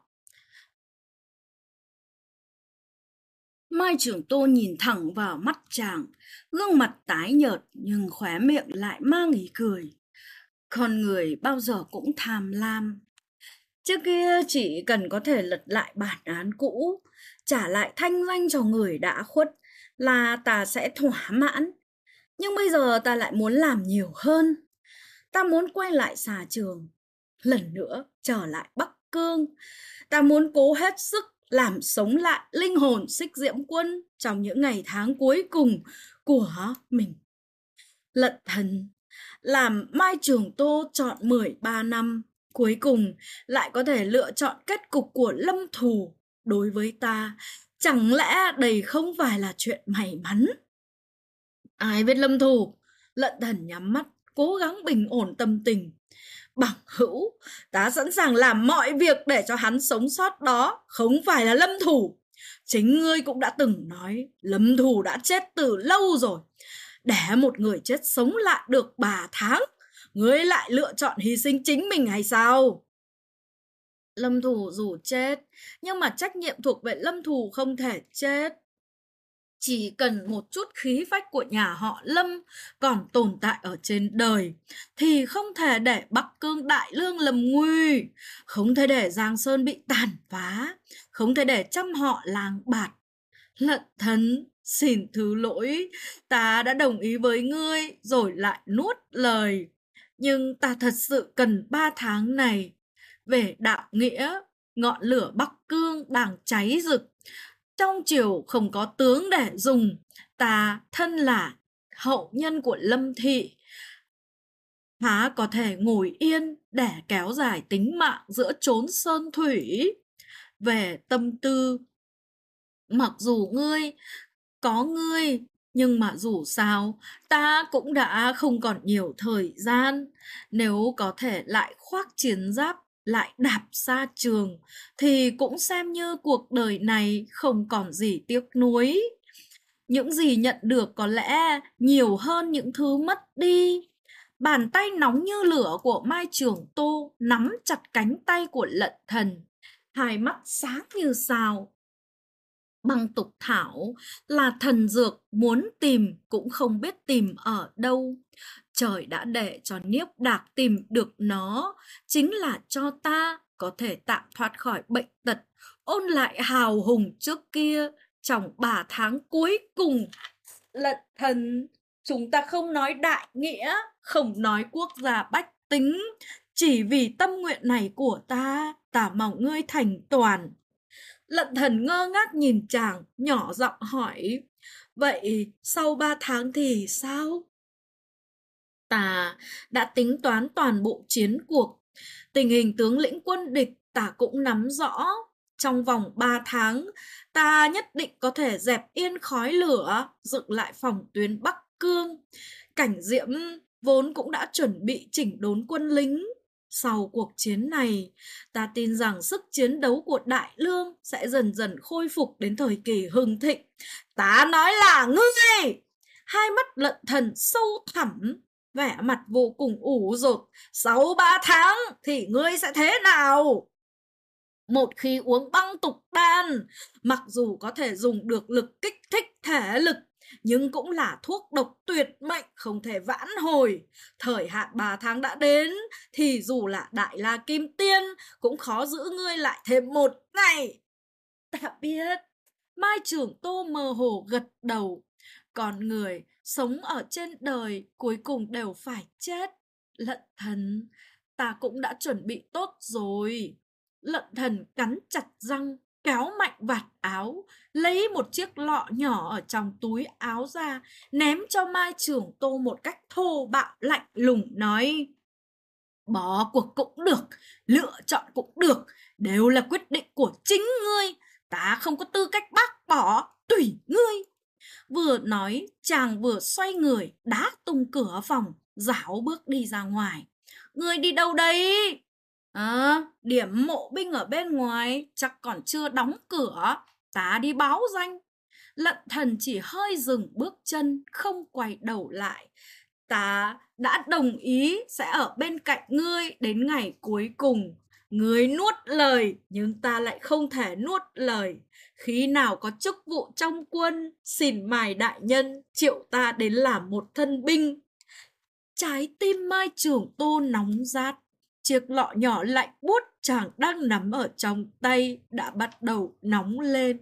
Mai Trường Tô nhìn thẳng vào mắt chàng, gương mặt tái nhợt nhưng khóe miệng lại mang ý cười. Con người bao giờ cũng tham lam. Trước kia chỉ cần có thể lật lại bản án cũ, trả lại thanh danh cho người đã khuất là ta sẽ thỏa mãn. Nhưng bây giờ ta lại muốn làm nhiều hơn. Ta muốn quay lại xà trường, lần nữa trở lại Bắc Cương. Ta muốn cố hết sức làm sống lại linh hồn Xích Diễm Quân trong những ngày tháng cuối cùng của mình. Lận Thần làm Mai Trường Tô chọn 13 năm, cuối cùng lại có thể lựa chọn kết cục của Lâm Thù. Đối với ta, chẳng lẽ đây không phải là chuyện may mắn? Ai biết Lâm Thù? Lận Thần nhắm mắt, cố gắng bình ổn tâm tình. Bằng hữu, ta sẵn sàng làm mọi việc để cho hắn sống sót đó, không phải là Lâm Thù. Chính ngươi cũng đã từng nói Lâm Thù đã chết từ lâu rồi. Để một người chết sống lại được 3 tháng, ngươi lại lựa chọn hy sinh chính mình hay sao? Lâm Thù dù chết, nhưng mà trách nhiệm thuộc về Lâm Thù không thể chết. Chỉ cần một chút khí phách của nhà họ Lâm còn tồn tại ở trên đời, thì không thể để Bắc Cương Đại Lương lầm nguy, không thể để Giang Sơn bị tàn phá, không thể để trăm họ làng bạt. Lận Thần, xin thứ lỗi, ta đã đồng ý với ngươi rồi lại nuốt lời. Nhưng ta thật sự cần 3 tháng này. Về đạo nghĩa, ngọn lửa Bắc Cương đang cháy rực. Trong triều không có tướng để dùng, ta thân là hậu nhân của Lâm Thị, há có thể ngồi yên để kéo dài tính mạng giữa chốn sơn thủy. Về tâm tư, mặc dù có ngươi, nhưng mà dù sao, ta cũng đã không còn nhiều thời gian. Nếu có thể lại khoác chiến giáp, lại đạp xa trường, thì cũng xem như cuộc đời này không còn gì tiếc nuối. Những gì nhận được có lẽ nhiều hơn những thứ mất đi. Bàn tay nóng như lửa của Mai Trường Tô nắm chặt cánh tay của Lận Thần, hai mắt sáng như sao. Băng tục thảo là thần dược, muốn tìm cũng không biết tìm ở đâu. Trời đã để cho Niếp Đạc tìm được nó, chính là cho ta có thể tạm thoát khỏi bệnh tật, ôn lại hào hùng trước kia trong 3 tháng cuối cùng. Lận Thần, chúng ta không nói đại nghĩa, không nói quốc gia bách tính, chỉ vì tâm nguyện này của ta, ta mong ngươi thành toàn. Lận Thần ngơ ngác nhìn chàng, nhỏ giọng hỏi, vậy sau 3 tháng thì sao? Ta đã tính toán toàn bộ chiến cuộc, tình hình tướng lĩnh quân địch ta cũng nắm rõ. Trong vòng 3 tháng, ta nhất định có thể dẹp yên khói lửa, dựng lại phòng tuyến Bắc Cương. Cảnh Diễm vốn cũng đã chuẩn bị chỉnh đốn quân lính. Sau cuộc chiến này, ta tin rằng sức chiến đấu của Đại Lương sẽ dần dần khôi phục đến thời kỳ hưng thịnh. Ta nói là ngươi! Hai mắt Lận Thần sâu thẳm, vẻ mặt vô cùng ủ dột. Sau 3 tháng thì ngươi sẽ thế nào? Một khi uống băng tục đan, mặc dù có thể dùng được lực kích thích thể lực, nhưng cũng là thuốc độc tuyệt mệnh không thể vãn hồi. Thời hạn 3 tháng đã đến, thì dù là Đại La Kim Tiên cũng khó giữ ngươi lại thêm 1 ngày. Ta biết. Mai Trưởng Tô mơ hồ gật đầu. Con người sống ở trên đời cuối cùng đều phải chết. Lận Thần, ta cũng đã chuẩn bị tốt rồi. Lận Thần cắn chặt răng, kéo mạnh vạt áo, lấy một chiếc lọ nhỏ ở trong túi áo ra, ném cho Mai Trưởng Tô một cách thô bạo lạnh lùng nói: bỏ cuộc cũng được, lựa chọn cũng được, đều là quyết định của chính ngươi, ta không có tư cách bác bỏ, tùy ngươi. Vừa nói, chàng vừa xoay người, đá tung cửa phòng, rảo bước đi ra ngoài. Ngươi đi đâu đấy? Điểm mộ binh ở bên ngoài, chắc còn chưa đóng cửa, ta đi báo danh. Lận Thần chỉ hơi dừng bước chân, không quay đầu lại. Ta đã đồng ý sẽ ở bên cạnh ngươi đến ngày cuối cùng. Ngươi nuốt lời, nhưng ta lại không thể nuốt lời. Khi nào có chức vụ trong quân, xin Mai đại nhân triệu ta đến làm một thân binh. Trái tim Mai Trưởng Tô nóng rát. Chiếc lọ nhỏ lạnh buốt chàng đang nắm ở trong tay đã bắt đầu nóng lên.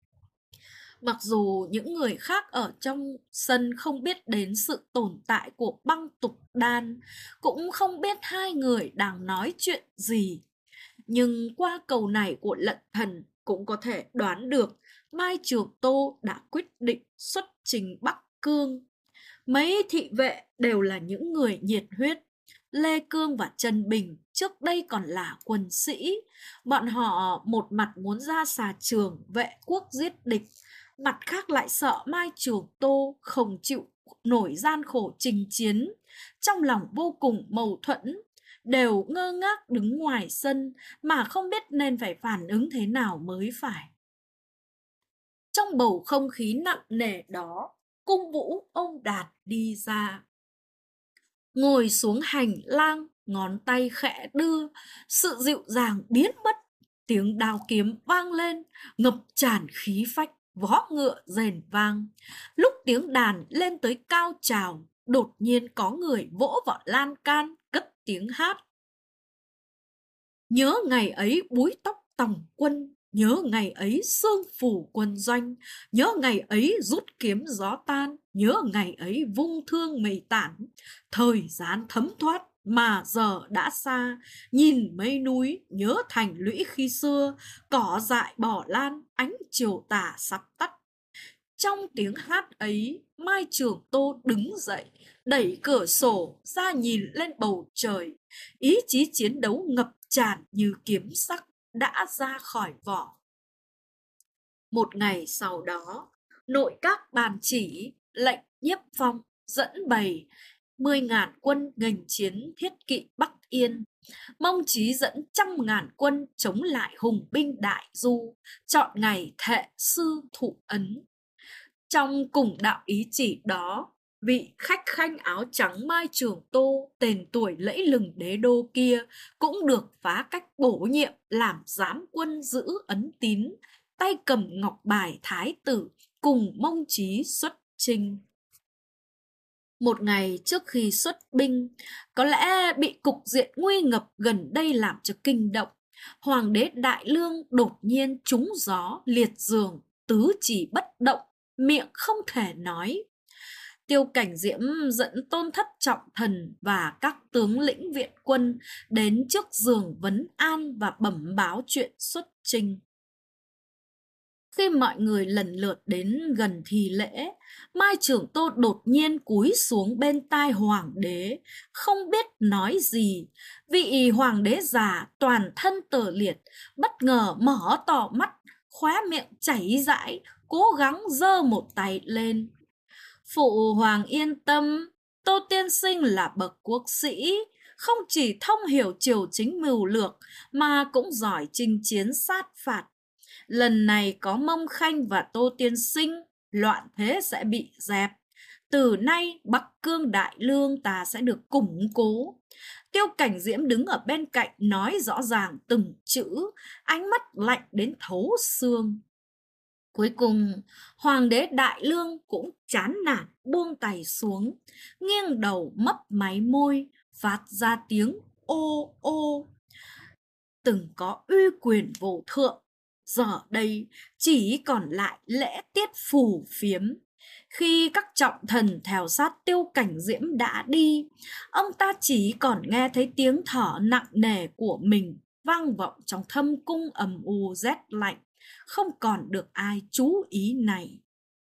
Mặc dù những người khác ở trong sân không biết đến sự tồn tại của băng tục đan, cũng không biết hai người đang nói chuyện gì, nhưng qua câu này của Lận Thần cũng có thể đoán được Mai Trường Tô đã quyết định xuất trình Bắc Cương. Mấy thị vệ đều là những người nhiệt huyết. Lê Cương và Trần Bình trước đây còn là quân sĩ. Bọn họ một mặt muốn ra xà trường vệ quốc giết địch, mặt khác lại sợ Mai Trường Tô không chịu nổi gian khổ chinh chiến. Trong lòng vô cùng mâu thuẫn, đều ngơ ngác đứng ngoài sân mà không biết nên phải phản ứng thế nào mới phải. Trong bầu không khí nặng nề đó, Cung Vũ ôm Đạt đi ra. Ngồi xuống hành lang, ngón tay khẽ đưa, sự dịu dàng biến mất. Tiếng đao kiếm vang lên, ngập tràn khí phách, vó ngựa rền vang. Lúc tiếng đàn lên tới cao trào, đột nhiên có người vỗ vào lan can, cất tiếng hát. Nhớ ngày ấy búi tóc tòng quân, nhớ ngày ấy sương phủ quân doanh, nhớ ngày ấy rút kiếm gió tan, nhớ ngày ấy vung thương mây tản. Thời gian thấm thoát mà giờ đã xa, nhìn mây núi nhớ thành lũy khi xưa, cỏ dại bỏ lan ánh chiều tà sắp tắt. Trong tiếng hát ấy, Mai Trường Tô đứng dậy, đẩy cửa sổ ra nhìn lên bầu trời. Ý chí chiến đấu ngập tràn như kiếm sắc đã ra khỏi vỏ. Một ngày sau đó, nội các bàn chỉ lệnh Nhiếp Phong dẫn bầy 10.000 quân nghênh chiến Thiết Kỵ Bắc Yên. Mông Chí dẫn 100.000 quân chống lại hùng binh Đại Du, chọn ngày thệ sư thụ ấn. Trong cùng đạo ý chỉ đó, vị khách khanh áo trắng Mai Trường Tô, tên tuổi lẫy lừng đế đô kia, cũng được phá cách bổ nhiệm làm giám quân giữ ấn tín, tay cầm ngọc bài thái tử, cùng Mông Chí xuất chinh. Một ngày trước khi xuất binh, có lẽ bị cục diện nguy ngập gần đây làm cho kinh động, Hoàng đế Đại Lương đột nhiên trúng gió liệt giường, tứ chỉ bất động, miệng không thể nói. Tiêu Cảnh Diễm dẫn Tôn Thất Trọng Thần và các tướng lĩnh viện quân đến trước giường vấn an và bẩm báo chuyện xuất chinh. Khi mọi người lần lượt đến gần thi lễ, Mai Trường Tô đột nhiên cúi xuống bên tai hoàng đế, không biết nói gì. Vị hoàng đế già toàn thân tờ liệt, bất ngờ mở to mắt, khóe miệng chảy rãi, cố gắng giơ một tay lên. Phụ hoàng yên tâm, Tô tiên sinh là bậc quốc sĩ, không chỉ thông hiểu triều chính mưu lược mà cũng giỏi chinh chiến sát phạt. Lần này có Mông Khanh và Tô Tiên Sinh, loạn thế sẽ bị dẹp. Từ nay Bắc Cương Đại Lương ta sẽ được củng cố. Tiêu Cảnh Diễm đứng ở bên cạnh nói rõ ràng từng chữ, ánh mắt lạnh đến thấu xương. Cuối cùng, Hoàng đế Đại Lương cũng chán nản buông tay xuống, nghiêng đầu mấp máy môi, phát ra tiếng ô ô. Từng có uy quyền vô thượng, giờ đây chỉ còn lại lễ tiết phù phiếm. Khi các trọng thần theo sát Tiêu Cảnh Diễm đã đi, ông ta chỉ còn nghe thấy tiếng thở nặng nề của mình vang vọng trong thâm cung ầm u rét lạnh, không còn được ai chú ý này.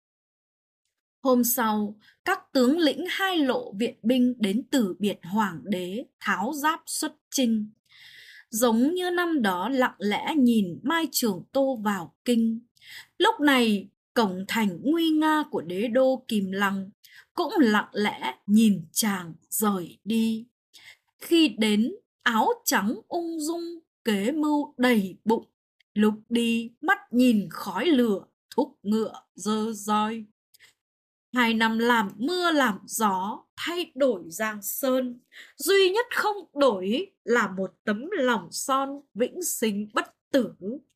Hôm sau, các tướng lĩnh hai lộ viện binh đến từ biệt hoàng đế, tháo giáp xuất chinh. Giống như năm đó lặng lẽ nhìn Mai Trường Tô vào kinh. Lúc này, cổng thành nguy nga của đế đô Kim Lăng cũng lặng lẽ nhìn chàng rời đi. Khi đến, áo trắng ung dung, kế mưu đầy bụng. Lúc đi, mắt nhìn khói lửa, thúc ngựa dơ roi. 2 năm làm mưa làm gió, thay đổi giang sơn, duy nhất không đổi là một tấm lòng son vĩnh sinh bất tử.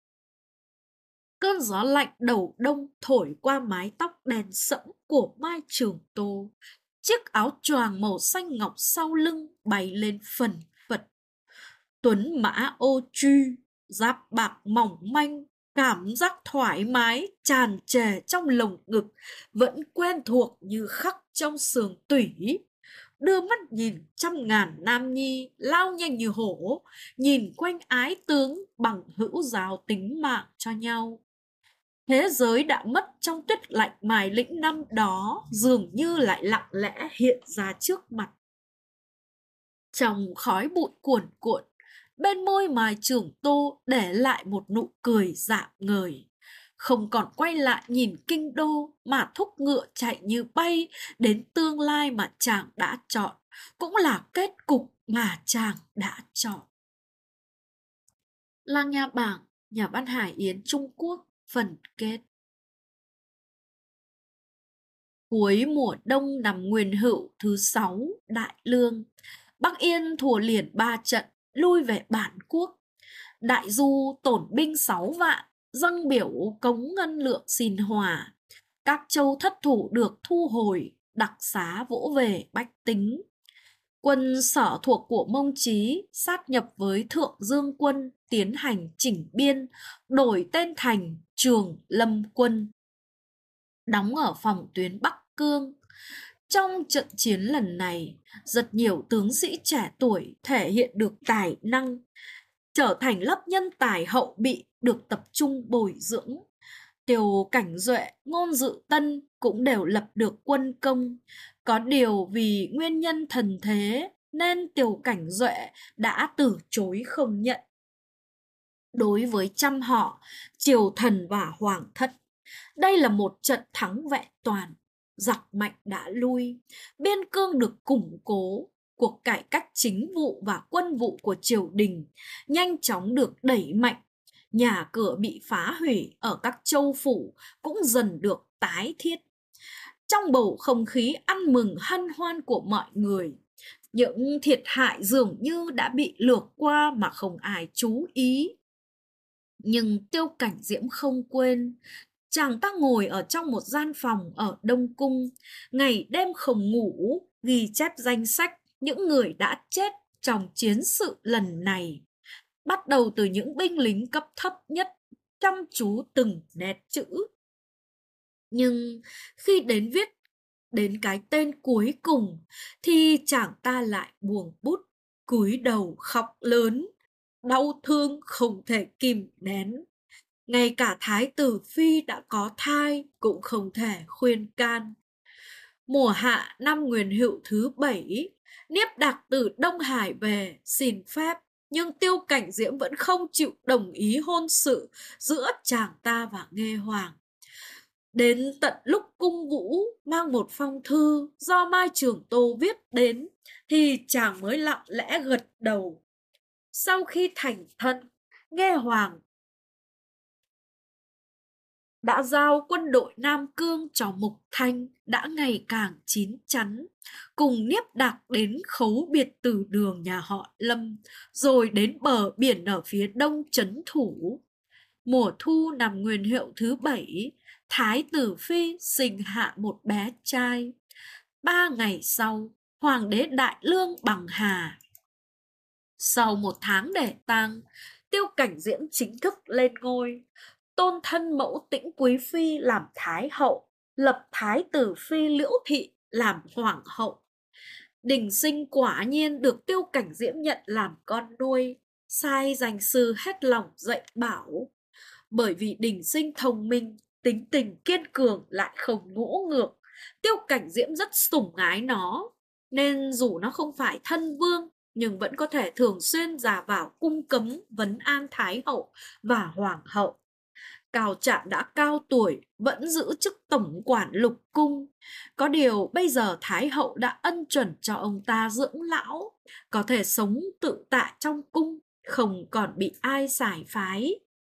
Cơn gió lạnh đầu đông thổi qua mái tóc đen sẫm của Mai Trường Tô. Chiếc áo choàng màu xanh ngọc sau lưng bay lên phần phật. Tuấn mã ô truy, giáp bạc mỏng manh, cảm giác thoải mái tràn trề trong lồng ngực vẫn quen thuộc như khắc trong xương tủy. Đưa mắt nhìn trăm ngàn nam nhi lao nhanh như hổ, nhìn quanh ái tướng bằng hữu giáo tính mạng cho nhau. Thế giới đã mất trong tuyết lạnh mài lĩnh năm đó dường như lại lặng lẽ hiện ra trước mặt. Trong khói bụi cuồn cuộn, bên môi Mai Trường Tô để lại một nụ cười rạng ngời. Không còn quay lại nhìn kinh đô mà thúc ngựa chạy như bay đến tương lai mà chàng đã chọn, cũng là kết cục mà chàng đã chọn. Lang Nha Bảng, nhà văn Hải Yến Trung Quốc, phần kết. Cuối mùa đông năm Nguyên Hữu thứ 6 Đại Lương, Bắc Yên thua liền 3 trận, lui về bản quốc. Đại Du tổn binh 6 vạn, dâng biểu cống ngân lượng xin hòa. Các châu thất thủ được thu hồi, đặc xá vỗ về bách tính. Quân Sở thuộc của Mông Chí sát nhập với Thượng Dương quân, tiến hành chỉnh biên, đổi tên thành Trường Lâm quân, đóng ở phòng tuyến Bắc Cương. Trong trận chiến lần này, rất nhiều tướng sĩ trẻ tuổi thể hiện được tài năng, trở thành lớp nhân tài hậu bị được tập trung bồi dưỡng. Tiêu Cảnh Duệ, Ngôn Dự Tân cũng đều lập được quân công. Có điều vì nguyên nhân thần thế nên Tiêu Cảnh Duệ đã từ chối không nhận. Đối với trăm họ, triều thần và hoàng thất, đây là một trận thắng vẹn toàn. Giặc mạnh đã lui, biên cương được củng cố, cuộc cải cách chính vụ và quân vụ của triều đình nhanh chóng được đẩy mạnh. Nhà cửa bị phá hủy ở các châu phủ cũng dần được tái thiết. Trong bầu không khí ăn mừng hân hoan của mọi người, những thiệt hại dường như đã bị lược qua mà không ai chú ý. Nhưng Tiêu Cảnh Diễm không quên. Chàng ta ngồi ở trong một gian phòng ở Đông Cung, ngày đêm không ngủ, ghi chép danh sách những người đã chết trong chiến sự lần này. Bắt đầu từ những binh lính cấp thấp nhất, chăm chú từng nét chữ. Nhưng khi đến viết đến cái tên cuối cùng, thì chàng ta lại buông bút, cúi đầu khóc lớn, đau thương không thể kìm nén. Ngay cả Thái tử Phi đã có thai cũng không thể khuyên can. Mùa hạ năm Nguyên Hữu thứ 7, Niếp Đạc từ Đông Hải về xin phép, nhưng Tiêu Cảnh Diễm vẫn không chịu đồng ý hôn sự giữa chàng ta và Nghê Hoàng. Đến tận lúc cung vũ mang một phong thư do Mai Trường Tô viết đến thì chàng mới lặng lẽ gật đầu. Sau khi thành thân, nghe Hoàng đã giao quân đội Nam Cương cho Mục Thanh đã ngày càng chín chắn, cùng Niếp Đạc đến khấu biệt tử đường nhà họ Lâm, rồi đến bờ biển ở phía đông trấn thủ. Mùa thu năm Nguyên Hiệu thứ 7, Thái tử Phi sinh hạ một bé trai. 3 ngày sau, Hoàng đế Đại Lương bằng hà. Sau 1 tháng để tang, Tiêu Cảnh Diễm chính thức lên ngôi, tôn thân mẫu Tĩnh Quý Phi làm Thái hậu, lập Thái tử Phi Liễu Thị làm Hoàng hậu. Đình Sinh quả nhiên được Tiêu Cảnh Diễm nhận làm con nuôi, sai dành sư hết lòng dạy bảo. Bởi vì Đình Sinh thông minh, tính tình kiên cường lại không ngỗ ngược, Tiêu Cảnh Diễm rất sủng ái nó, nên dù nó không phải thân vương nhưng vẫn có thể thường xuyên ra vào cung cấm vấn an Thái hậu và Hoàng hậu. Cao Trạm đã cao tuổi, vẫn giữ chức tổng quản lục cung. Có điều bây giờ Thái hậu đã ân chuẩn cho ông ta dưỡng lão, có thể sống tự tại trong cung, không còn bị ai sải phái.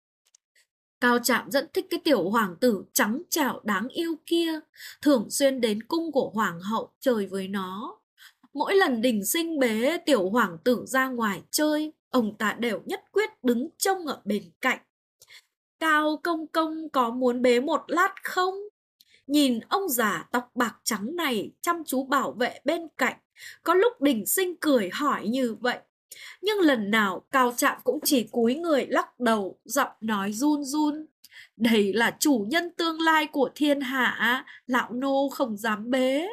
Cao Trạm rất thích cái tiểu hoàng tử trắng trẻo đáng yêu kia, thường xuyên đến cung của hoàng hậu chơi với nó. Mỗi lần Đình Sinh bế tiểu hoàng tử ra ngoài chơi, ông ta đều nhất quyết đứng trông ở bên cạnh. Cao công công có muốn bế một lát không? Nhìn ông già tóc bạc trắng này chăm chú bảo vệ bên cạnh, có lúc Đình Sinh cười hỏi như vậy. Nhưng lần nào Cao Trạm cũng chỉ cúi người lắc đầu, giọng nói run run. Đây là chủ nhân tương lai của thiên hạ, lão nô không dám bế.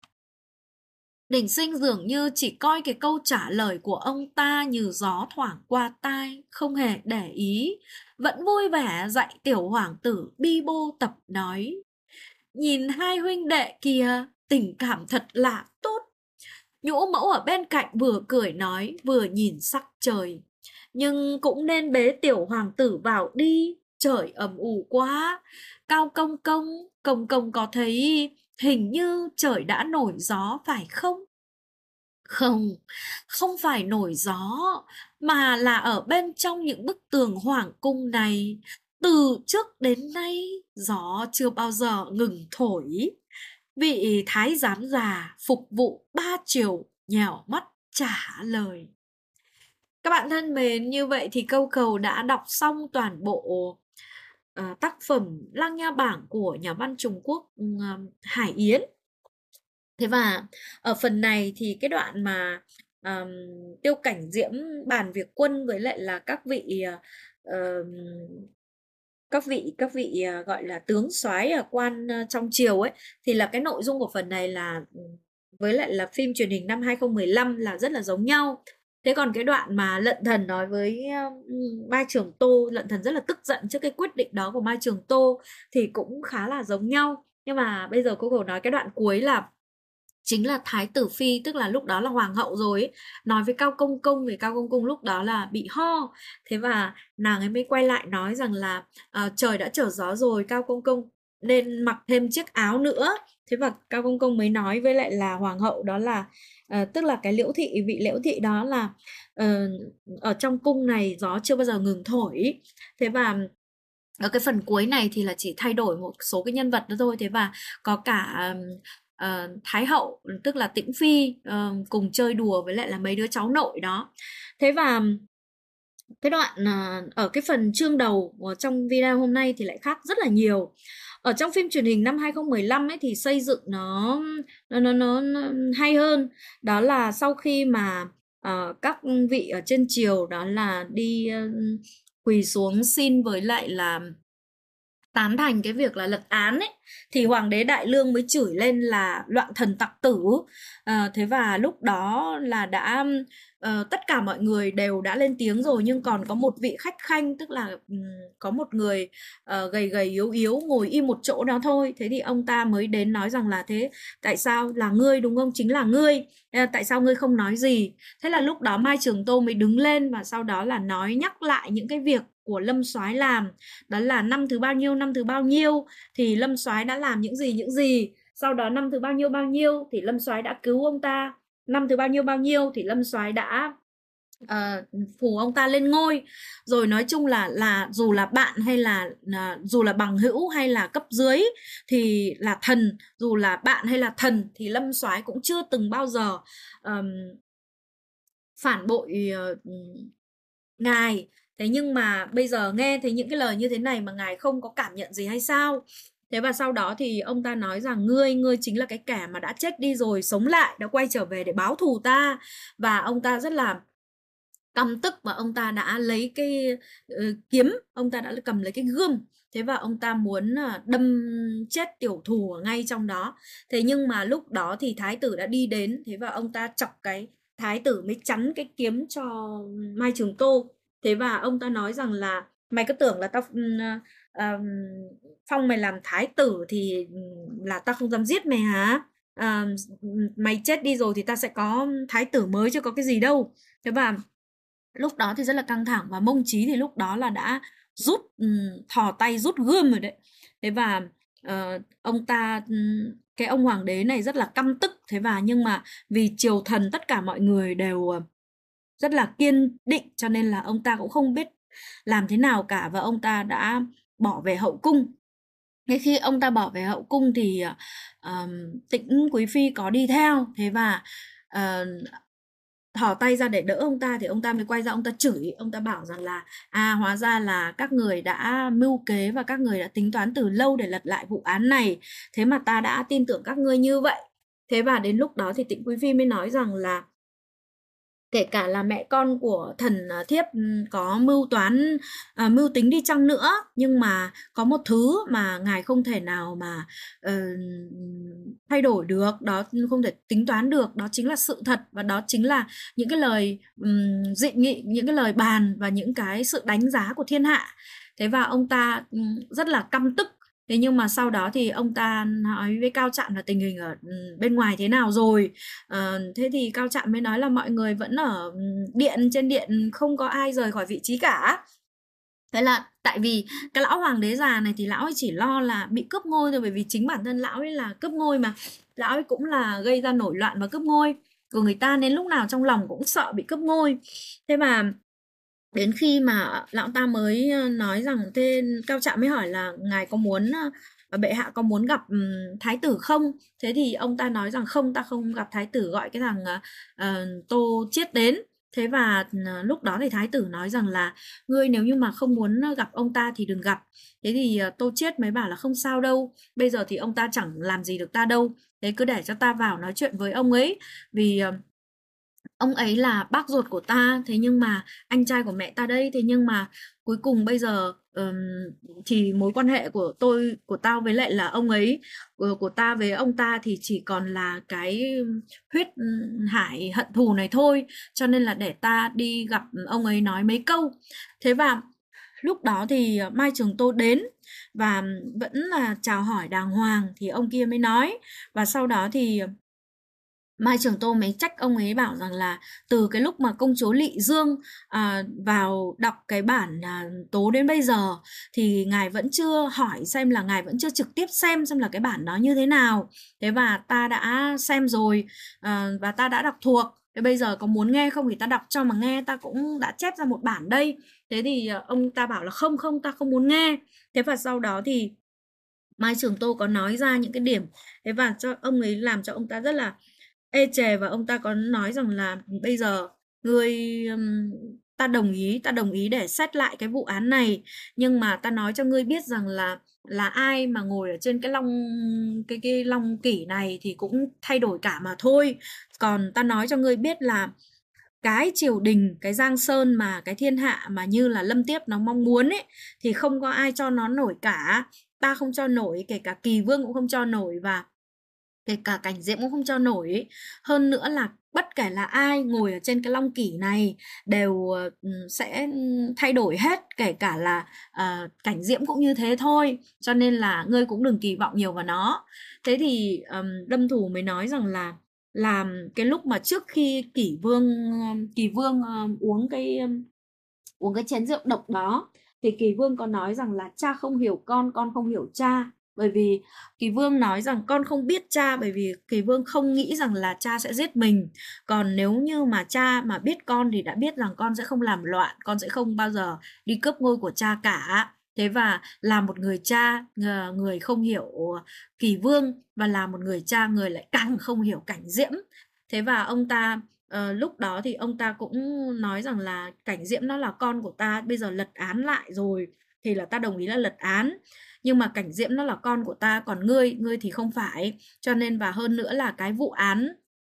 Đình Sinh dường như chỉ coi cái câu trả lời của ông ta như gió thoảng qua tai, không hề để ý, vẫn vui vẻ dạy tiểu hoàng tử bi bô tập nói. Nhìn hai huynh đệ kìa, tình cảm thật là tốt. Nhũ mẫu ở bên cạnh vừa cười nói, vừa nhìn sắc trời. Nhưng cũng nên bế tiểu hoàng tử vào đi, trời ầm ù quá. Cao công công có thấy hình như trời đã nổi gió phải không? Không, không phải nổi gió, mà là ở bên trong những bức tường hoàng cung này. Từ trước đến nay, gió chưa bao giờ ngừng thổi. Vị thái giám già phục vụ 3 triều nhèo mắt trả lời. Các bạn thân mến, như vậy thì Câu Cầu đã đọc xong toàn bộ tác phẩm Lăng Nha Bảng của nhà văn Trung Quốc Hải Yến. Thế và ở phần này thì cái đoạn mà Tiêu Cảnh Diễm bàn việc quân với lại là các vị gọi là tướng soái quan trong triều ấy, thì là cái nội dung của phần này là với lại là phim truyền hình năm 2015 là rất là giống nhau. Thế còn cái đoạn mà Lận Thần nói với Mai Trường Tô, Lận Thần rất là tức giận trước cái quyết định đó của Mai Trường Tô thì cũng khá là giống nhau. Nhưng mà bây giờ cô Cầu nói cái đoạn cuối là chính là Thái tử Phi, tức là lúc đó là hoàng hậu rồi ấy, nói với Cao Công Công, vì Cao Công Công lúc đó là bị ho. Thế và nàng ấy mới quay lại nói rằng là trời đã trở gió rồi, Cao Công Công nên mặc thêm chiếc áo nữa. Thế và Cao Công Công mới nói với lại là hoàng hậu đó là tức là cái Liễu Thị, vị Liễu Thị đó là ở trong cung này gió chưa bao giờ ngừng thổi. Thế và ở cái phần cuối này thì là chỉ thay đổi một số cái nhân vật đó thôi. Thế và có cả Thái hậu, tức là Tĩnh Phi cùng chơi đùa với lại là mấy đứa cháu nội đó. Thế và cái đoạn ở cái phần chương đầu trong video hôm nay thì lại khác rất là nhiều. Ở trong phim truyền hình năm 2015 ấy thì xây dựng nó hay hơn. Đó là sau khi mà các vị ở trên triều đó là đi quỳ xuống xin với lại là tán thành cái việc là lật án ấy, thì hoàng đế Đại Lương mới chửi lên là loạn thần tặc tử. Thế và lúc đó là đã tất cả mọi người đều đã lên tiếng rồi, nhưng còn có một vị khách khanh, tức là có một người gầy gầy yếu yếu ngồi im một chỗ đó thôi. Thế thì ông ta mới đến nói rằng là thế tại sao là ngươi đúng không, chính là ngươi, tại sao ngươi không nói gì. Thế là lúc đó Mai Trường Tô mới đứng lên và sau đó là nói nhắc lại những cái việc của Lâm Soái làm, đó là năm thứ bao nhiêu thì Lâm Soái đã làm những gì, sau đó năm thứ bao nhiêu thì Lâm Soái đã cứu ông ta, năm thứ bao nhiêu thì Lâm Soái đã phủ ông ta lên ngôi. Rồi nói chung là dù là bạn hay là dù là bằng hữu hay là cấp dưới thì là thần, dù là bạn hay là thần thì Lâm Soái cũng chưa từng bao giờ phản bội ngài. Thế nhưng mà bây giờ nghe thấy những cái lời như thế này mà ngài không có cảm nhận gì hay sao? Thế và sau đó thì ông ta nói rằng ngươi chính là cái kẻ mà đã chết đi rồi sống lại, đã quay trở về để báo thù ta. Và ông ta rất là căm tức và ông ta đã lấy cái kiếm, ông ta đã cầm lấy cái gươm. Thế và ông ta muốn đâm chết tiểu thù ở ngay trong đó. Thế nhưng mà lúc đó thì thái tử đã đi đến, thế và ông ta chọc cái thái tử mới chắn cái kiếm cho Mai Trường Tô. Thế và ông ta nói rằng là mày cứ tưởng là tao phong mày làm thái tử thì là tao không dám giết mày hả? Mày chết đi rồi thì ta sẽ có thái tử mới chứ có cái gì đâu. Thế và lúc đó thì rất là căng thẳng và Mông Chí thì lúc đó là đã rút thò tay rút gươm rồi đấy. Thế và ông ta cái ông hoàng đế này rất là căm tức. Thế và nhưng mà vì triều thần tất cả mọi người đều rất là kiên định cho nên là ông ta cũng không biết làm thế nào cả và ông ta đã bỏ về hậu cung. Thế khi ông ta bỏ về hậu cung thì Tĩnh Quý Phi có đi theo. Thế và thò tay ra để đỡ ông ta thì ông ta mới quay ra ông ta chửi, ông ta bảo rằng là hóa ra là các người đã mưu kế và các người đã tính toán từ lâu để lật lại vụ án này, thế mà ta đã tin tưởng các ngươi như vậy. Thế và đến lúc đó thì Tĩnh Quý Phi mới nói rằng là kể cả là mẹ con của thần thiếp có mưu toán mưu tính đi chăng nữa, nhưng mà có một thứ mà ngài không thể nào mà thay đổi được, đó không thể tính toán được, đó chính là sự thật và đó chính là những cái lời dị nghị, những cái lời bàn và những cái sự đánh giá của thiên hạ. Thế và ông ta rất là căm tức. Thế nhưng mà sau đó thì ông ta nói với Cao Trạm là tình hình ở bên ngoài thế nào rồi. Thế thì Cao Trạm mới nói là mọi người vẫn ở trên điện, không có ai rời khỏi vị trí cả. Thế là tại vì cái lão hoàng đế già này thì lão ấy chỉ lo là bị cướp ngôi thôi, bởi vì chính bản thân lão ấy là cướp ngôi mà. Lão ấy cũng là gây ra nổi loạn và cướp ngôi của người ta nên lúc nào trong lòng cũng sợ bị cướp ngôi. Thế mà đến khi mà lão ta mới nói rằng thế Cao Trạm mới hỏi là ngài có muốn bệ hạ có muốn gặp thái tử không? Thế thì ông ta nói rằng không, ta không gặp thái tử, gọi cái thằng Tô Chiết đến. Thế và lúc đó thì thái tử nói rằng là ngươi nếu như mà không muốn gặp ông ta thì đừng gặp. Thế thì Tô Chiết mới bảo là không sao đâu, bây giờ thì ông ta chẳng làm gì được ta đâu, thế cứ để cho ta vào nói chuyện với ông ấy, vì ông ấy là bác ruột của ta, thế nhưng mà anh trai của mẹ ta đây, thế nhưng mà cuối cùng bây giờ thì mối quan hệ của tao với lại là ông ấy, của ta với ông ta thì chỉ còn là cái huyết hải hận thù này thôi, cho nên là để ta đi gặp ông ấy nói mấy câu. Thế và lúc đó thì Mai Trường Tô đến và vẫn là chào hỏi đàng hoàng thì ông kia mới nói. Và sau đó thì Mai Trường Tô mới trách ông ấy bảo rằng là từ cái lúc mà công chúa Lị Dương vào đọc cái bản tố đến bây giờ thì ngài vẫn chưa hỏi xem là ngài vẫn chưa trực tiếp xem là cái bản đó như thế nào. Thế và ta đã xem rồi và ta đã đọc thuộc. Thế bây giờ có muốn nghe không thì ta đọc cho mà nghe, ta cũng đã chép ra một bản đây. Thế thì ông ta bảo là không, ta không muốn nghe. Thế và sau đó thì Mai Trường Tô có nói ra những cái điểm, thế và cho ông ấy làm cho ông ta rất là ê chề, và ông ta có nói rằng là bây giờ ngươi ta đồng ý để xét lại cái vụ án này, nhưng mà ta nói cho ngươi biết rằng là ai mà ngồi ở trên cái long kỷ này thì cũng thay đổi cả mà thôi. Còn ta nói cho ngươi biết là cái triều đình, cái Giang Sơn mà cái thiên hạ mà như là Lâm Tiếp nó mong muốn ấy thì không có ai cho nó nổi cả. Ta không cho nổi, kể cả Kỳ Vương cũng không cho nổi, và kể cả Cảnh Diễm cũng không cho nổi ấy. Hơn nữa là bất kể là ai ngồi ở trên cái long kỷ này đều sẽ thay đổi hết, kể cả là Cảnh Diễm cũng như thế thôi, cho nên là ngươi cũng đừng kỳ vọng nhiều vào nó. Thế thì Lâm Thủ mới nói rằng là làm cái lúc mà trước khi Kỳ Vương uống cái chén rượu độc đó, thì Kỳ Vương có nói rằng là cha không hiểu con không hiểu cha. Bởi vì Kỳ Vương nói rằng con không biết cha, bởi vì Kỳ Vương không nghĩ rằng là cha sẽ giết mình. Còn nếu như mà cha mà biết con thì đã biết rằng con sẽ không làm loạn, con sẽ không bao giờ đi cướp ngôi của cha cả. Thế và là một người cha, người không hiểu Kỳ Vương, và là một người cha, người lại càng không hiểu Cảnh Diễm. Thế và ông ta lúc đó thì ông ta cũng nói rằng là Cảnh Diễm nó là con của ta, bây giờ lật án lại rồi thì là ta đồng ý là lật án. Nhưng mà Cảnh Diễm nó là con của ta, còn ngươi thì không phải. Cho nên và hơn nữa là cái vụ án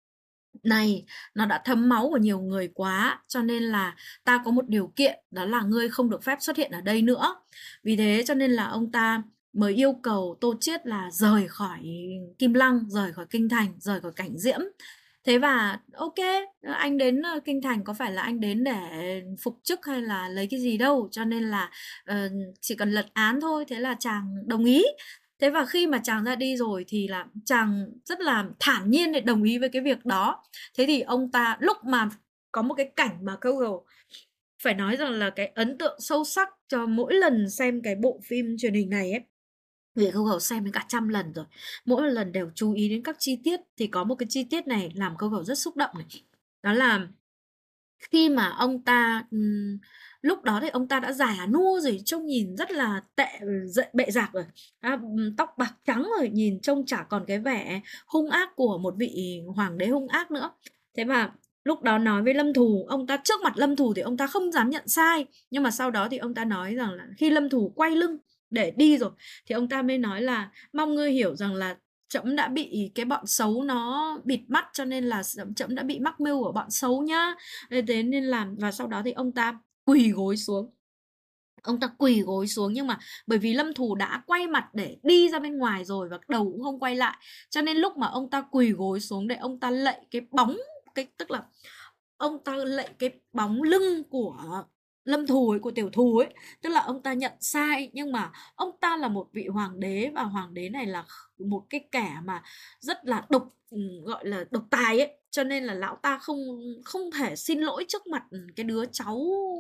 này nó đã thấm máu của nhiều người quá, cho nên là ta có một điều kiện, đó là ngươi không được phép xuất hiện ở đây nữa. Vì thế cho nên là ông ta mới yêu cầu Tô Chiết là rời khỏi Kim Lăng, rời khỏi kinh thành, rời khỏi Cảnh Diễm. Thế và ok, anh đến kinh thành có phải là anh đến để phục chức hay là lấy cái gì đâu, cho nên là chỉ cần lật án thôi. Thế là chàng đồng ý. Thế và khi mà chàng ra đi rồi thì là chàng rất là thản nhiên để đồng ý với cái việc đó. Thế thì ông ta lúc mà có một cái cảnh mà câu đầu phải nói rằng là cái ấn tượng sâu sắc cho mỗi lần xem cái bộ phim truyền hình này ấy, vì câu Gấu xem đến cả 100 lần rồi, mỗi một lần đều chú ý đến các chi tiết, thì có một cái chi tiết này làm câu Gấu rất xúc động này. Đó là khi mà ông ta lúc đó thì ông ta đã già nua rồi, trông nhìn rất là bệ rạc rồi, tóc bạc trắng rồi, nhìn trông chả còn cái vẻ hung ác của một vị hoàng đế hung ác nữa. Thế mà lúc đó nói với Lâm Thù, ông ta trước mặt Lâm Thù thì ông ta không dám nhận sai, nhưng mà sau đó thì ông ta nói rằng là khi Lâm Thù quay lưng để đi rồi thì ông ta mới nói là mong ngươi hiểu rằng là trẫm đã bị cái bọn xấu nó bịt mắt, cho nên là trẫm đã bị mắc mưu của bọn xấu nhá. Thế nên là, và sau đó thì ông ta quỳ gối xuống. Ông ta quỳ gối xuống, nhưng mà bởi vì Lâm Thù đã quay mặt để đi ra bên ngoài rồi và đầu cũng không quay lại, cho nên lúc mà ông ta quỳ gối xuống để ông ta lạy cái bóng, tức là ông ta lạy cái bóng lưng của Lâm Thù ấy, của Tiểu Thù ấy, tức là ông ta nhận sai. Nhưng mà ông ta là một vị hoàng đế, và hoàng đế này là một cái kẻ mà rất là gọi là độc tài ấy, cho nên là lão ta không không thể xin lỗi trước mặt cái đứa cháu.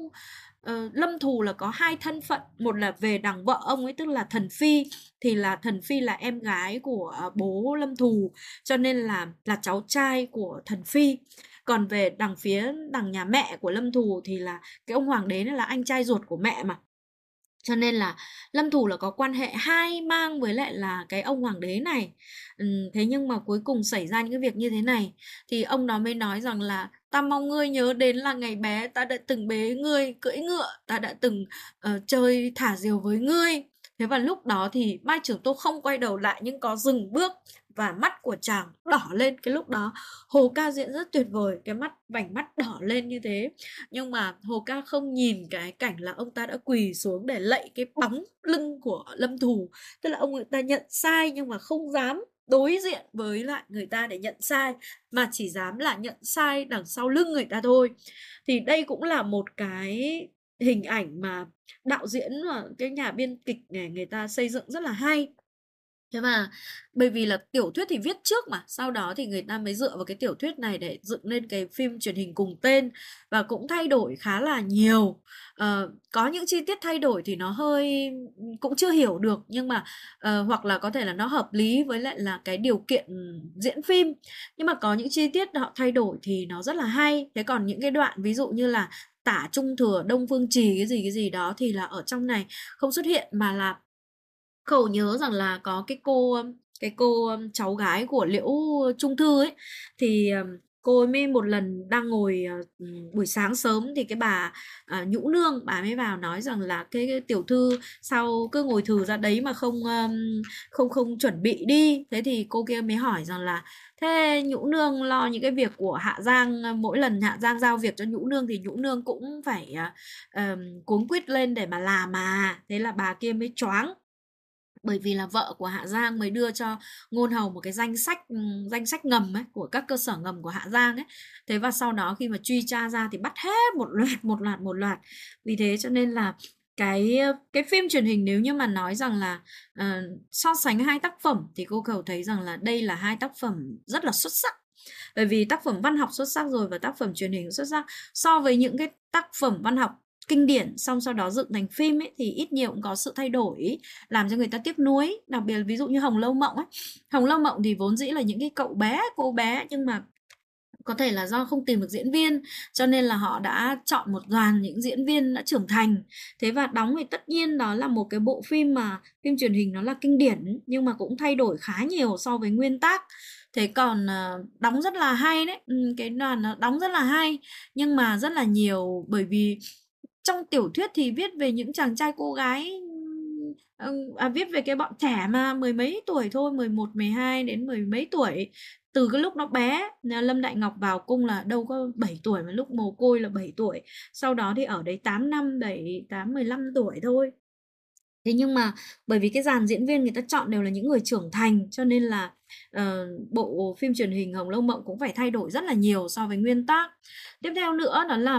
Lâm Thù là có hai thân phận, một là về đằng vợ ông ấy, tức là Thần Phi, thì là Thần Phi là em gái của bố Lâm Thù, cho nên là cháu trai của Thần Phi. Còn về đằng nhà mẹ của Lâm Thù thì là cái ông hoàng đế này là anh trai ruột của mẹ mà, cho nên là Lâm Thù là có quan hệ hai mang với lại là cái ông hoàng đế này. Thế nhưng mà cuối cùng xảy ra những cái việc như thế này, thì ông đó mới nói rằng là ta mong ngươi nhớ đến là ngày bé ta đã từng bế ngươi cưỡi ngựa, ta đã từng chơi thả diều với ngươi. Thế và lúc đó thì Mai Trưởng Tô không quay đầu lại nhưng có dừng bước, và mắt của chàng đỏ lên. Cái lúc đó Hồ Ca diễn rất tuyệt vời, cái vành mắt đỏ lên như thế. Nhưng mà Hồ Ca không nhìn cái cảnh là ông ta đã quỳ xuống để lạy cái bóng lưng của Lâm Thù. Tức là ông ta nhận sai nhưng mà không dám đối diện với lại người ta để nhận sai, mà chỉ dám là nhận sai đằng sau lưng người ta thôi. Thì đây cũng là một cái hình ảnh mà đạo diễn và cái nhà biên kịch này người ta xây dựng rất là hay. Thế mà bởi vì là tiểu thuyết thì viết trước mà, sau đó thì người ta mới dựa vào cái tiểu thuyết này để dựng lên cái phim truyền hình cùng tên, và cũng thay đổi khá là nhiều. Có những chi tiết thay đổi thì nó hơi cũng chưa hiểu được, nhưng mà hoặc là có thể là nó hợp lý với lại là cái điều kiện diễn phim. Nhưng mà có những chi tiết họ thay đổi thì nó rất là hay. Thế còn những cái đoạn ví dụ như là Tả Trung Thừa, Đông Phương Trì cái gì đó thì là ở trong này không xuất hiện, mà là Khẩu nhớ rằng là có cái cô cháu gái của Liễu Trung Thư ấy, thì cô ấy mới một lần đang ngồi buổi sáng sớm thì cái bà Nhũ Nương bà mới vào nói rằng là cái tiểu thư sao cứ ngồi thừ ra đấy mà không chuẩn bị đi. Thế thì cô kia mới hỏi rằng là thế Nhũ Nương lo những cái việc của Hạ Giang, mỗi lần Hạ Giang giao việc cho Nhũ Nương thì Nhũ Nương cũng phải cuống quýt lên để mà làm mà. Thế là bà kia mới choáng. Bởi vì là vợ của Hạ Giang mới đưa cho Ngôn Hầu một cái danh sách ngầm ấy, của các cơ sở ngầm của Hạ Giang ấy. Thế và sau đó khi mà truy tra ra thì bắt hết một loạt. Vì thế cho nên là cái phim truyền hình, nếu như mà nói rằng là so sánh hai tác phẩm thì cô Cầu thấy rằng là đây là hai tác phẩm rất là xuất sắc. Bởi vì tác phẩm văn học xuất sắc rồi và tác phẩm truyền hình xuất sắc, so với những cái tác phẩm văn học kinh điển xong sau đó dựng thành phim ấy thì ít nhiều cũng có sự thay đổi làm cho người ta tiếc nuối. Đặc biệt ví dụ như Hồng Lâu Mộng ấy, Hồng Lâu Mộng thì vốn dĩ là những cái cậu bé cô bé, nhưng mà có thể là do không tìm được diễn viên cho nên là họ đã chọn một đoàn những diễn viên đã trưởng thành. Thế và đóng thì tất nhiên đó là một cái bộ phim mà phim truyền hình nó là kinh điển nhưng mà cũng thay đổi khá nhiều so với nguyên tác. Thế còn đóng rất là hay đấy, cái đoàn nó đóng rất là hay nhưng mà rất là nhiều, bởi vì trong tiểu thuyết thì viết về những chàng trai cô gái, viết về cái bọn trẻ mà mười mấy tuổi thôi, 11, 12 đến mười mấy tuổi. Từ cái lúc nó bé, Lâm Đại Ngọc vào cung là đâu có 7 tuổi, mà lúc mồ côi là 7 tuổi. Sau đó thì ở đấy 8 năm, 7, 8, 15 tuổi thôi. Thế nhưng mà bởi vì cái dàn diễn viên người ta chọn đều là những người trưởng thành cho nên là bộ phim truyền hình Hồng Lâu Mộng cũng phải thay đổi rất là nhiều so với nguyên tác. Tiếp theo nữa đó là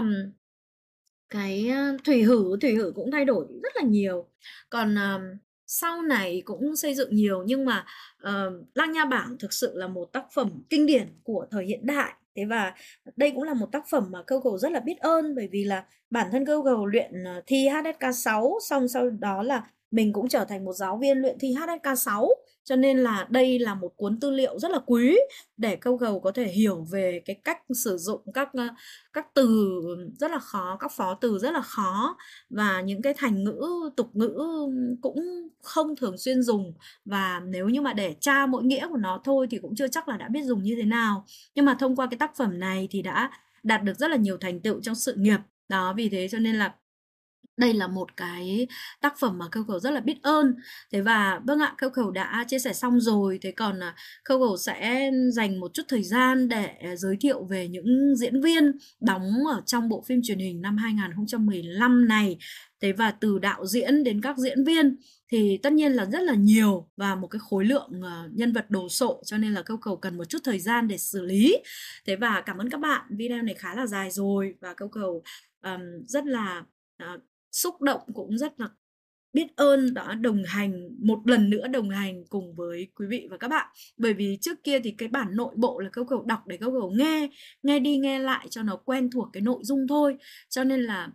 cái Thủy Hử cũng thay đổi rất là nhiều. Còn sau này cũng xây dựng nhiều nhưng mà Lăng Nha Bảng thực sự là một tác phẩm kinh điển của thời hiện đại. Thế và đây cũng là một tác phẩm mà Câu Cầu rất là biết ơn, bởi vì là bản thân Câu Cầu luyện thi HSK6 xong sau đó là mình cũng trở thành một giáo viên luyện thi HSK6, cho nên là đây là một cuốn tư liệu rất là quý để Câu Cầu có thể hiểu về cái cách sử dụng các từ rất là khó, các phó từ rất là khó và những cái thành ngữ, tục ngữ cũng không thường xuyên dùng, và nếu như mà để tra mỗi nghĩa của nó thôi thì cũng chưa chắc là đã biết dùng như thế nào. Nhưng mà thông qua cái tác phẩm này thì đã đạt được rất là nhiều thành tựu trong sự nghiệp. Đó, vì thế cho nên là đây là một cái tác phẩm mà Câu Cầu rất là biết ơn. Thế và vâng ạ, Câu Cầu đã chia sẻ xong rồi. Thế còn Câu Cầu sẽ dành một chút thời gian để giới thiệu về những diễn viên đóng ở trong bộ phim truyền hình năm 2015 này. Thế và từ đạo diễn đến các diễn viên thì tất nhiên là rất là nhiều và một cái khối lượng nhân vật đồ sộ, cho nên là Câu Cầu cần một chút thời gian để xử lý. Thế và cảm ơn các bạn, video này khá là dài rồi và Câu Cầu rất là xúc động, cũng rất là biết ơn đã đồng hành, một lần nữa đồng hành cùng với quý vị và các bạn. Bởi vì trước kia thì cái bản nội bộ là Câu Cầu đọc để Câu Cầu nghe đi nghe lại cho nó quen thuộc cái nội dung thôi. Cho nên là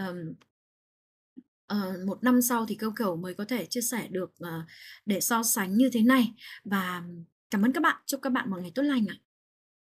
một năm sau thì Câu Cầu mới có thể chia sẻ được để so sánh như thế này. Và cảm ơn các bạn, chúc các bạn một ngày tốt lành ạ.